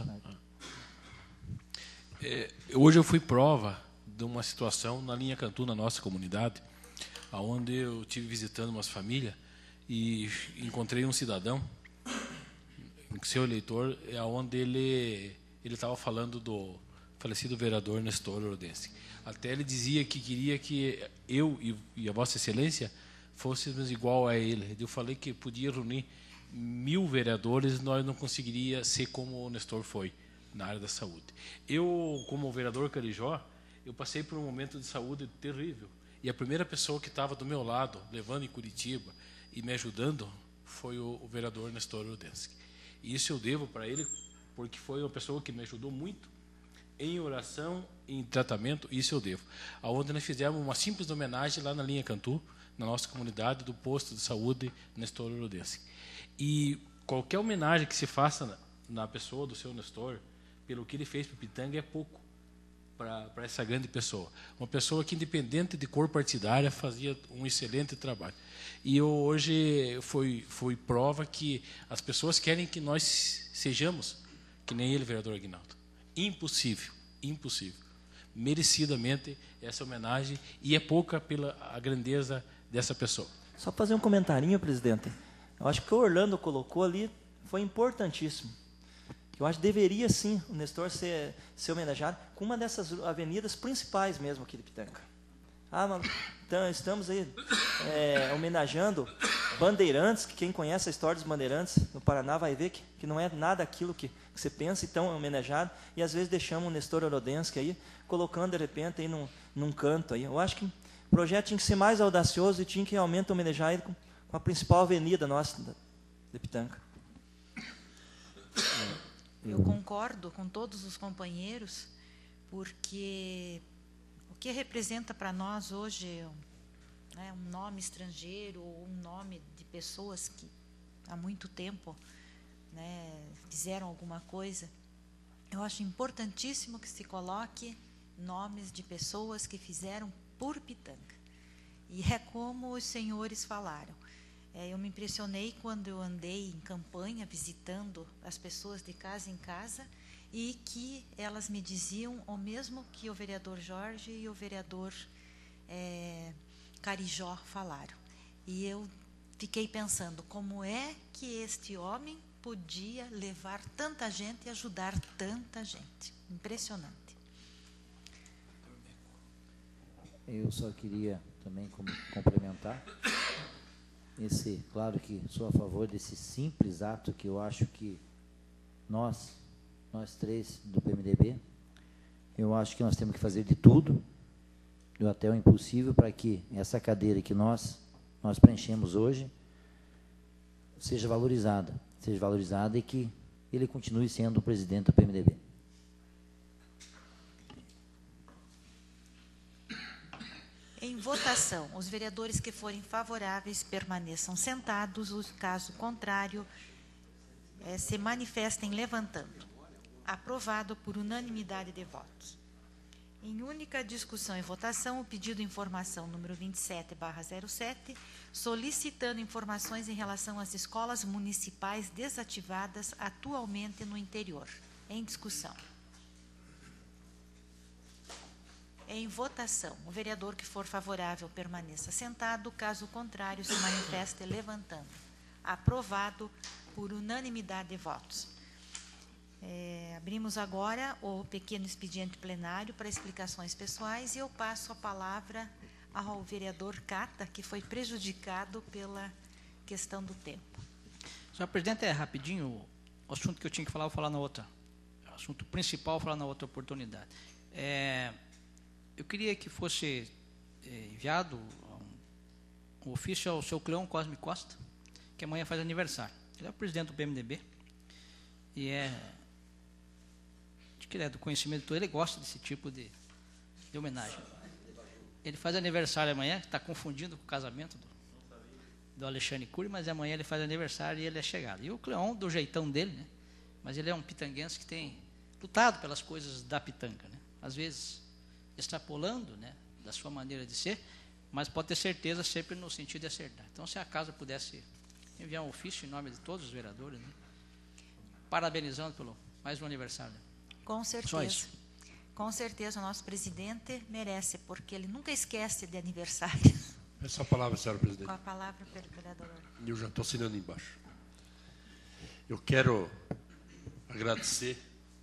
É, hoje eu fui prova de uma situação na linha Cantu, na nossa comunidade, onde eu estive visitando umas famílias e encontrei um cidadão, seu eleitor, onde ele ele estava falando do falecido vereador Nestor Olodensky. Até ele dizia que queria que eu e, e a Vossa Excelência fôssemos igual a ele. Eu falei que podia reunir mil vereadores, nós não conseguiria ser como o Nestor foi na área da saúde. Eu, como vereador Carijó, eu passei por um momento de saúde terrível. E a primeira pessoa que estava do meu lado, levando em Curitiba e me ajudando, foi o, o vereador Nestor Olodensky. E isso eu devo para ele, porque foi uma pessoa que me ajudou muito em oração, em tratamento, isso eu devo. Aonde nós fizemos uma simples homenagem lá na linha Cantu, na nossa comunidade, do posto de saúde Nestor Olodensky. E qualquer homenagem que se faça na, na pessoa do seu Nestor, pelo que ele fez para o Pitanga, é pouco para essa grande pessoa. Uma pessoa que, independente de cor partidária, fazia um excelente trabalho. E eu, hoje foi, foi prova que as pessoas querem que nós sejamos que nem ele, vereador Aguinaldo. Impossível, impossível. Merecidamente essa homenagem, e é pouca pela a grandeza dessa pessoa. Só fazer um comentarinho, presidente. Eu acho que o que o Orlando colocou ali foi importantíssimo. Eu acho que deveria, sim, o Nestor ser, ser homenageado com uma dessas avenidas principais mesmo aqui de Pitanga. Ah, mas, então, estamos aí é, homenageando Bandeirantes, que quem conhece a história dos Bandeirantes no Paraná vai ver que, que não é nada aquilo que, que você pensa, então é homenageado, e às vezes deixamos o Nestor Olodensky aí, colocando de repente aí num, num canto aí. Eu acho que o projeto tinha que ser mais audacioso e tinha que realmente homenagear ele com, com a principal avenida nossa de Pitanga. Eu concordo com todos os companheiros, porque o que representa para nós hoje, né, um nome estrangeiro ou um nome de pessoas que há muito tempo, né, fizeram alguma coisa, eu acho importantíssimo que se coloque nomes de pessoas que fizeram por Pitanga. E é como os senhores falaram. É, eu me impressionei quando eu andei em campanha, visitando as pessoas de casa em casa, e que elas me diziam o mesmo que o vereador Jorge e o vereador é, Carijó falaram. E eu fiquei pensando, como é que este homem podia levar tanta gente e ajudar tanta gente? Impressionante. Eu só queria também complementar. Esse, claro que sou a favor desse simples ato que eu acho que nós, nós três do P M D B, eu acho que nós temos que fazer de tudo, do até o impossível, para que essa cadeira que nós, nós preenchemos hoje seja valorizada, seja valorizada e que ele continue sendo o presidente do P M D B. Em votação, os vereadores que forem favoráveis permaneçam sentados, o caso contrário, eh, se manifestem levantando. Aprovado por unanimidade de votos. Em única discussão e votação, o pedido de informação número vinte e sete barra zero sete, solicitando informações em relação às escolas municipais desativadas atualmente no interior. Em discussão. Em votação, o vereador que for favorável permaneça sentado, caso contrário, se manifeste levantando. Aprovado por unanimidade de votos. É, abrimos agora o pequeno expediente plenário para explicações pessoais e eu passo a palavra ao vereador Cata, que foi prejudicado pela questão do tempo. Senhor presidente, é rapidinho, o assunto que eu tinha que falar, eu vou falar na outra. O assunto principal, eu vou falar na outra oportunidade. É, eu queria que fosse é, enviado um, um ofício ao seu Cleão Cosme Costa, que amanhã faz aniversário. Ele é o presidente do P M D B e é... que ele é do conhecimento, ele gosta desse tipo de, de homenagem. Ele faz aniversário amanhã, está confundindo com o casamento do, do Alexandre Cury, mas amanhã ele faz aniversário e ele é chegado. E o Cleon, do jeitão dele, né? Mas ele é um pitanguense que tem lutado pelas coisas da pitanga, né? Às vezes extrapolando, né, da sua maneira de ser, mas pode ter certeza sempre no sentido de acertar. Então, se a casa pudesse enviar um ofício em nome de todos os vereadores, né, parabenizando pelo mais um aniversário. Com certeza. Com certeza o nosso presidente merece, porque ele nunca esquece de aniversário. Essa palavra, senhora presidente. Com a palavra, vereador. Eu já estou assinando embaixo. Eu quero agradecer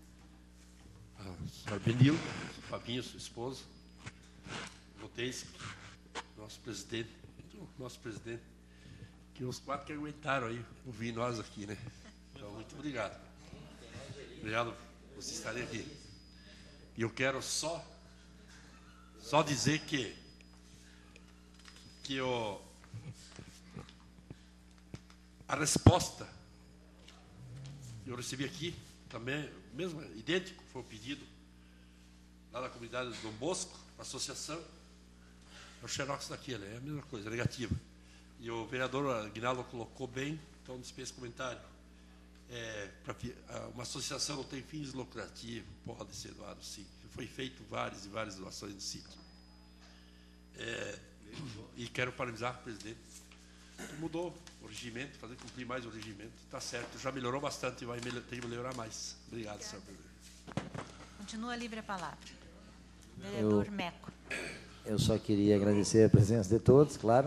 a senhora Benil, Fabinho, sua esposa, vocês, nosso presidente, nosso presidente, que os quatro que aguentaram aí ouvir nós aqui, né? Então, muito obrigado. Obrigado por vocês estarem aqui. E eu quero só, só dizer que, que o, a resposta que eu recebi aqui, também, mesmo, idêntico, foi o pedido lá da comunidade do Dom Bosco, a associação, é o xerox daquele, é a mesma coisa, negativa. E o vereador Aguinaldo colocou bem, então dispensa comentário. É, pra, uma associação não tem fins lucrativos, pode ser doado sim. Foi feito várias e várias doações no sítio. É, e quero parabenizar o presidente. Mudou o regimento, fazer cumprir mais o regimento. Está certo, já melhorou bastante e vai melhor, tem que melhorar mais. Obrigado, senhor presidente. Continua livre a palavra. Vereador eu, Meco. Eu só queria agradecer a presença de todos, claro,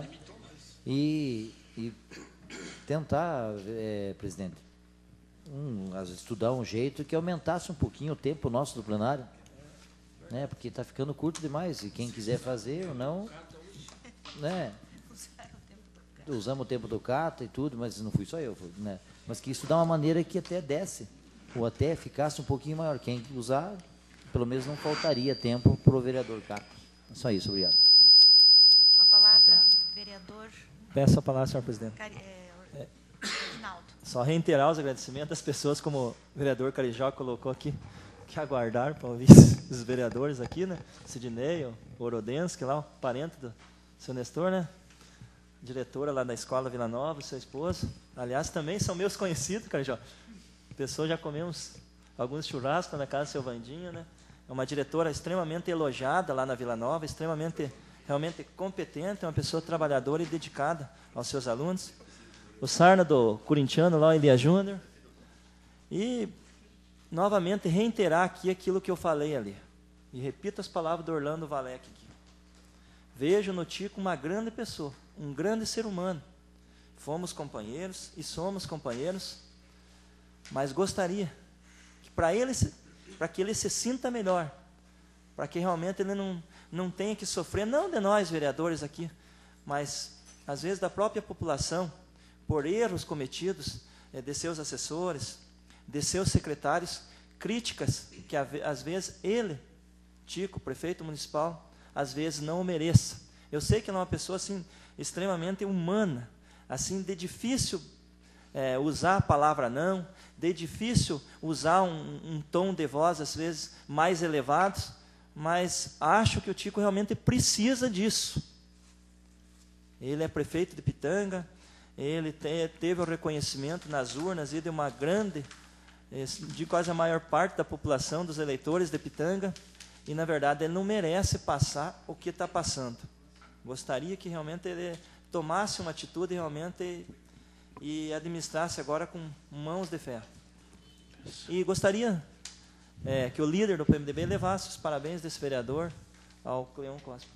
e, e tentar, é, presidente, um, estudar um jeito que aumentasse um pouquinho o tempo nosso do plenário, né? Porque está ficando curto demais, e quem quiser fazer ou não, né? Usamos o tempo do Cata e tudo, mas não fui só eu, né? Mas que estudar uma maneira que até desse, ou até ficasse um pouquinho maior. Quem usar, pelo menos não faltaria tempo para o vereador Cata. Só isso, obrigado. Com a palavra, vereador... Peço a palavra, senhor presidente. Cari... É... Rinaldo. Só reiterar os agradecimentos das pessoas, como o vereador Carijó colocou aqui, que aguardaram para ouvir os vereadores aqui, né? Sidnei, o Orodenski, lá, o parente do seu Nestor, né? Diretora lá da Escola Vila Nova, seu esposo. Aliás, também são meus conhecidos, Carijó. Pessoas, já comemos alguns churrascos na casa do seu Vandinho, né? É uma diretora extremamente elogiada lá na Vila Nova, extremamente, realmente competente, é uma pessoa trabalhadora e dedicada aos seus alunos. O Sarna do Corintiano, lá, o Elia Júnior. E, novamente, reiterar aqui aquilo que eu falei ali. E repito as palavras do Orlando Valec aqui. Vejo no Tico uma grande pessoa, um grande ser humano. Fomos companheiros e somos companheiros, mas gostaria que para ele, para que ele se sinta melhor, para que realmente ele não, não tenha que sofrer, não de nós vereadores aqui, mas às vezes da própria população, por erros cometidos é, de seus assessores, de seus secretários, críticas que às vezes ele, Tico, prefeito municipal, às vezes não o mereça. Eu sei que ele é uma pessoa assim extremamente humana, assim de difícil é, usar a palavra não, de difícil usar um, um tom de voz às vezes mais elevado, mas acho que o Tico realmente precisa disso. Ele é prefeito de Pitanga, ele te, teve o reconhecimento nas urnas e de uma grande, de quase a maior parte da população, dos eleitores de Pitanga, e, na verdade, ele não merece passar o que está passando. Gostaria que realmente ele tomasse uma atitude realmente e, e administrasse agora com mãos de ferro. E gostaria é, que o líder do P M D B levasse os parabéns desse vereador ao Cleon Costa.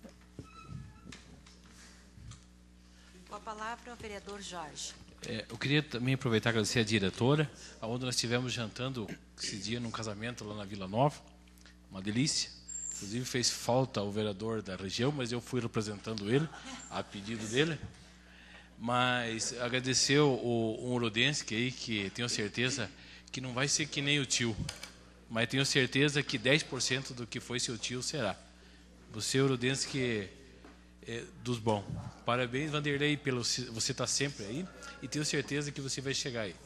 Com a palavra, o vereador Jorge. É, eu queria também aproveitar e agradecer a diretora, onde nós estivemos jantando esse dia num casamento lá na Vila Nova, uma delícia. Inclusive fez falta o vereador da região, mas eu fui representando ele, a pedido dele. Mas agradecer o, o Ourodense, que aí, que tenho certeza que não vai ser que nem o tio, mas tenho certeza que dez por cento do que foi seu tio será. Você, Ourodense, que é dos bons. Parabéns, Vanderlei, pelo você está sempre aí, e tenho certeza que você vai chegar aí.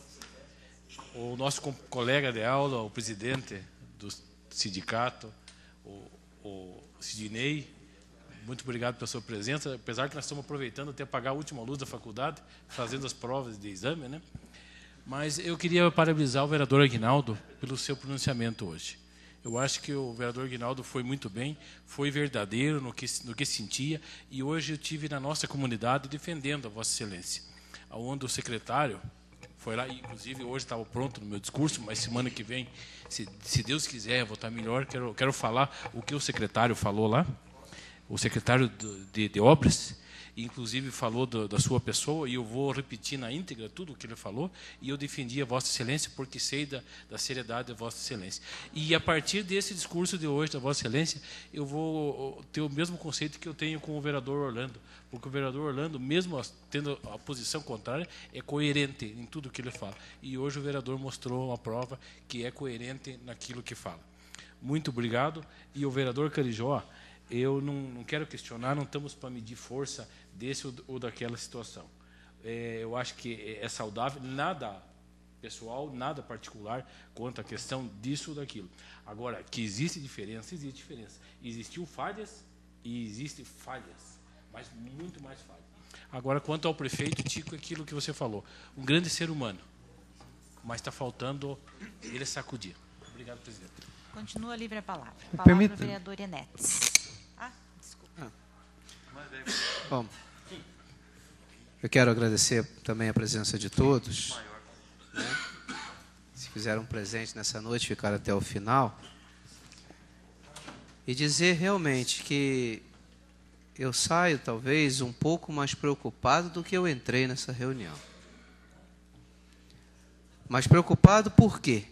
O nosso colega de aula, o presidente do sindicato, o, o Sidney, muito obrigado pela sua presença, apesar que nós estamos aproveitando até apagar a última luz da faculdade, fazendo as provas de exame, né? Mas eu queria parabenizar o vereador Aguinaldo pelo seu pronunciamento hoje. Eu acho que o vereador Aguinaldo foi muito bem, foi verdadeiro no que, no que sentia, e hoje eu tive na nossa comunidade defendendo a Vossa Excelência, onde o secretário foi lá, e inclusive hoje estava pronto no meu discurso, mas semana que vem, se, se Deus quiser, eu vou estar melhor, quero, quero falar o que o secretário falou lá, o secretário de, de, de Obras, inclusive falou do, da sua pessoa, e eu vou repetir na íntegra tudo o que ele falou, e eu defendi a Vossa Excelência porque sei da, da seriedade da Vossa Excelência. E a partir desse discurso de hoje da Vossa Excelência, eu vou ter o mesmo conceito que eu tenho com o vereador Orlando, porque o vereador Orlando, mesmo tendo a posição contrária, é coerente em tudo que ele fala. E hoje o vereador mostrou uma prova que é coerente naquilo que fala. Muito obrigado. E o vereador Carijó, eu não, não quero questionar, não estamos para medir força desse ou, ou daquela situação. É, eu acho que é saudável, nada pessoal, nada particular quanto à questão disso ou daquilo. Agora, que existe diferença, existe diferença. Existiu falhas e existem falhas, mas muito mais falhas. Agora, quanto ao prefeito, Tico, aquilo que você falou, um grande ser humano, mas está faltando ele sacudir. Obrigado, presidente. Continua livre a palavra. A palavra Permita. do vereador Enetes. Ah, desculpa. Ah. Bom, eu quero agradecer também a presença de todos, né? Se fizeram um presente nessa noite, ficaram até o final, e dizer realmente que eu saio talvez um pouco mais preocupado do que eu entrei nessa reunião. Mas preocupado por quê?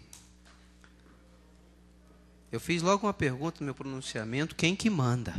Eu fiz logo uma pergunta no meu pronunciamento, quem que manda?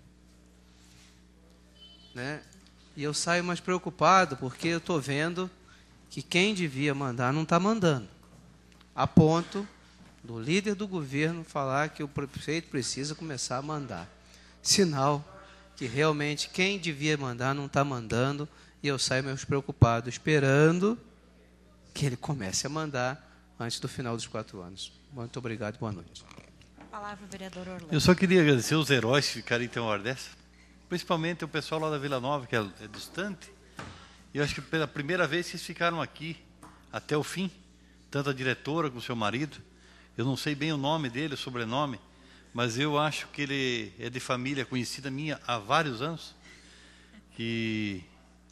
Né? E eu saio mais preocupado porque eu estou vendo que quem devia mandar não está mandando. A ponto do líder do governo falar que o prefeito precisa começar a mandar. Sinal que realmente quem devia mandar não está mandando, e eu saio mais preocupado, esperando que ele comece a mandar antes do final dos quatro anos. Muito obrigado e boa noite. A palavra, vereador Orlando. Eu só queria agradecer os heróis que ficaram em uma hora dessa, principalmente o pessoal lá da Vila Nova, que é, é distante. E eu acho que pela primeira vez vocês ficaram aqui até o fim, tanto a diretora como o seu marido. Eu não sei bem o nome dele, o sobrenome, mas eu acho que ele é de família conhecida minha há vários anos. E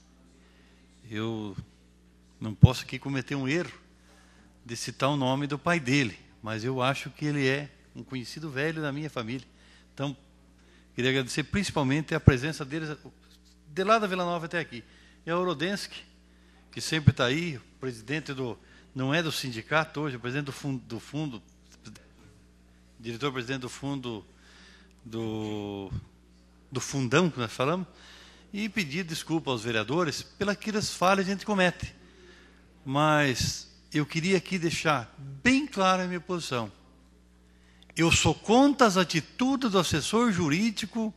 eu não posso aqui cometer um erro de citar o nome do pai dele, mas eu acho que ele é um conhecido velho da minha família. Então, queria agradecer principalmente a presença deles, de lá da Vila Nova até aqui. E a Ourodense, que sempre está aí, o presidente do, não é do sindicato hoje, o presidente do fundo, do fundo diretor-presidente do fundo, do, do fundão que nós falamos, e pedir desculpa aos vereadores pelas falhas que a gente comete. Mas eu queria aqui deixar bem clara a minha posição. Eu sou contra as atitudes do assessor jurídico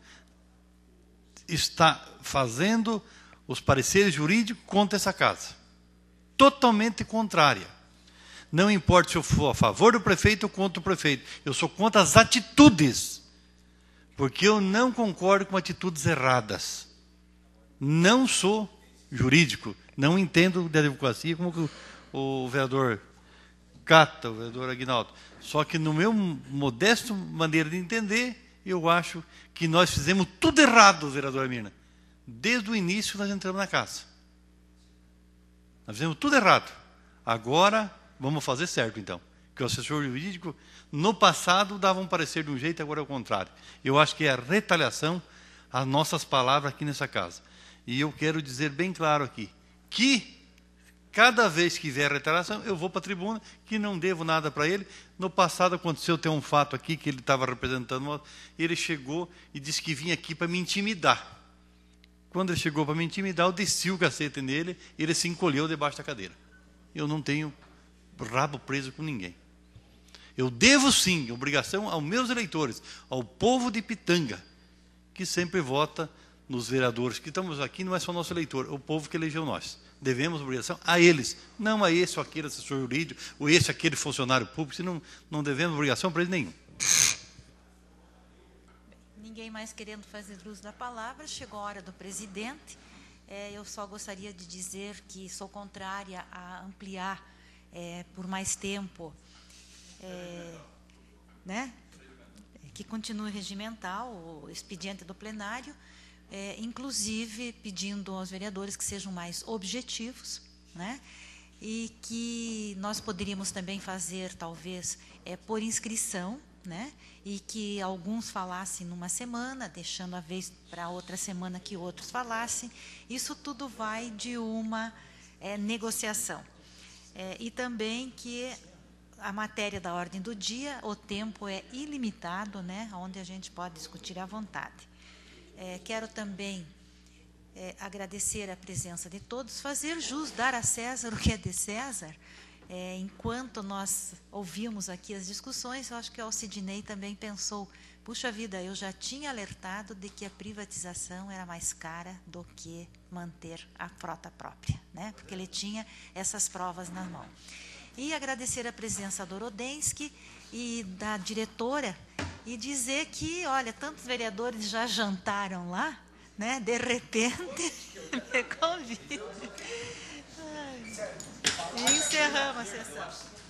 está fazendo os pareceres jurídicos contra essa casa. Totalmente contrária. Não importa se eu for a favor do prefeito ou contra o prefeito. Eu sou contra as atitudes. Porque eu não concordo com atitudes erradas. Não sou jurídico, não entendo de advocacia como o, o vereador Cata, o vereador Aguinaldo. Só que no meu modesto maneira de entender, eu acho que nós fizemos tudo errado, vereador Mirna. Desde o início nós entramos na casa. Nós fizemos tudo errado. Agora vamos fazer certo, então. Que o assessor jurídico, no passado, dava um parecer de um jeito, agora é o contrário. Eu acho que é a retaliação às nossas palavras aqui nessa casa. E eu quero dizer bem claro aqui, que cada vez que vier retaliação, eu vou para a tribuna, que não devo nada para ele. No passado aconteceu ter um fato aqui, que ele estava representando, ele chegou e disse que vinha aqui para me intimidar. Quando ele chegou para me intimidar, eu desci o cacete nele, ele se encolheu debaixo da cadeira. Eu não tenho rabo preso com ninguém. Eu devo sim, obrigação aos meus eleitores, ao povo de Pitanga, que sempre vota nos vereadores, que estamos aqui, não é só nosso eleitor, é o povo que elegeu nós. Devemos obrigação a eles, não a esse ou aquele assessor jurídico, ou esse ou aquele funcionário público, senão não devemos obrigação para ele nenhum. Ninguém mais querendo fazer uso da palavra, chegou a hora do presidente. É, eu só gostaria de dizer que sou contrária a ampliar é, por mais tempo, é, né, que continue regimental o expediente do plenário, é, inclusive pedindo aos vereadores que sejam mais objetivos, né, e que nós poderíamos também fazer, talvez, é, por inscrição, né, e que alguns falassem numa semana, deixando a vez para outra semana que outros falassem. Isso tudo vai de uma é, negociação. É, e também que a matéria da ordem do dia, o tempo é ilimitado, né, onde a gente pode discutir à vontade. É, quero também é, agradecer a presença de todos, fazer jus, dar a César o que é de César. É, enquanto nós ouvimos aqui as discussões, eu acho que o Sidney também pensou, puxa vida, eu já tinha alertado de que a privatização era mais cara do que manter a frota própria, né? Porque ele tinha essas provas na mão. E agradecer a presença do Orodensky e da diretora, e dizer que, olha, tantos vereadores já jantaram lá, né? De repente, me convida. E encerramos a sessão.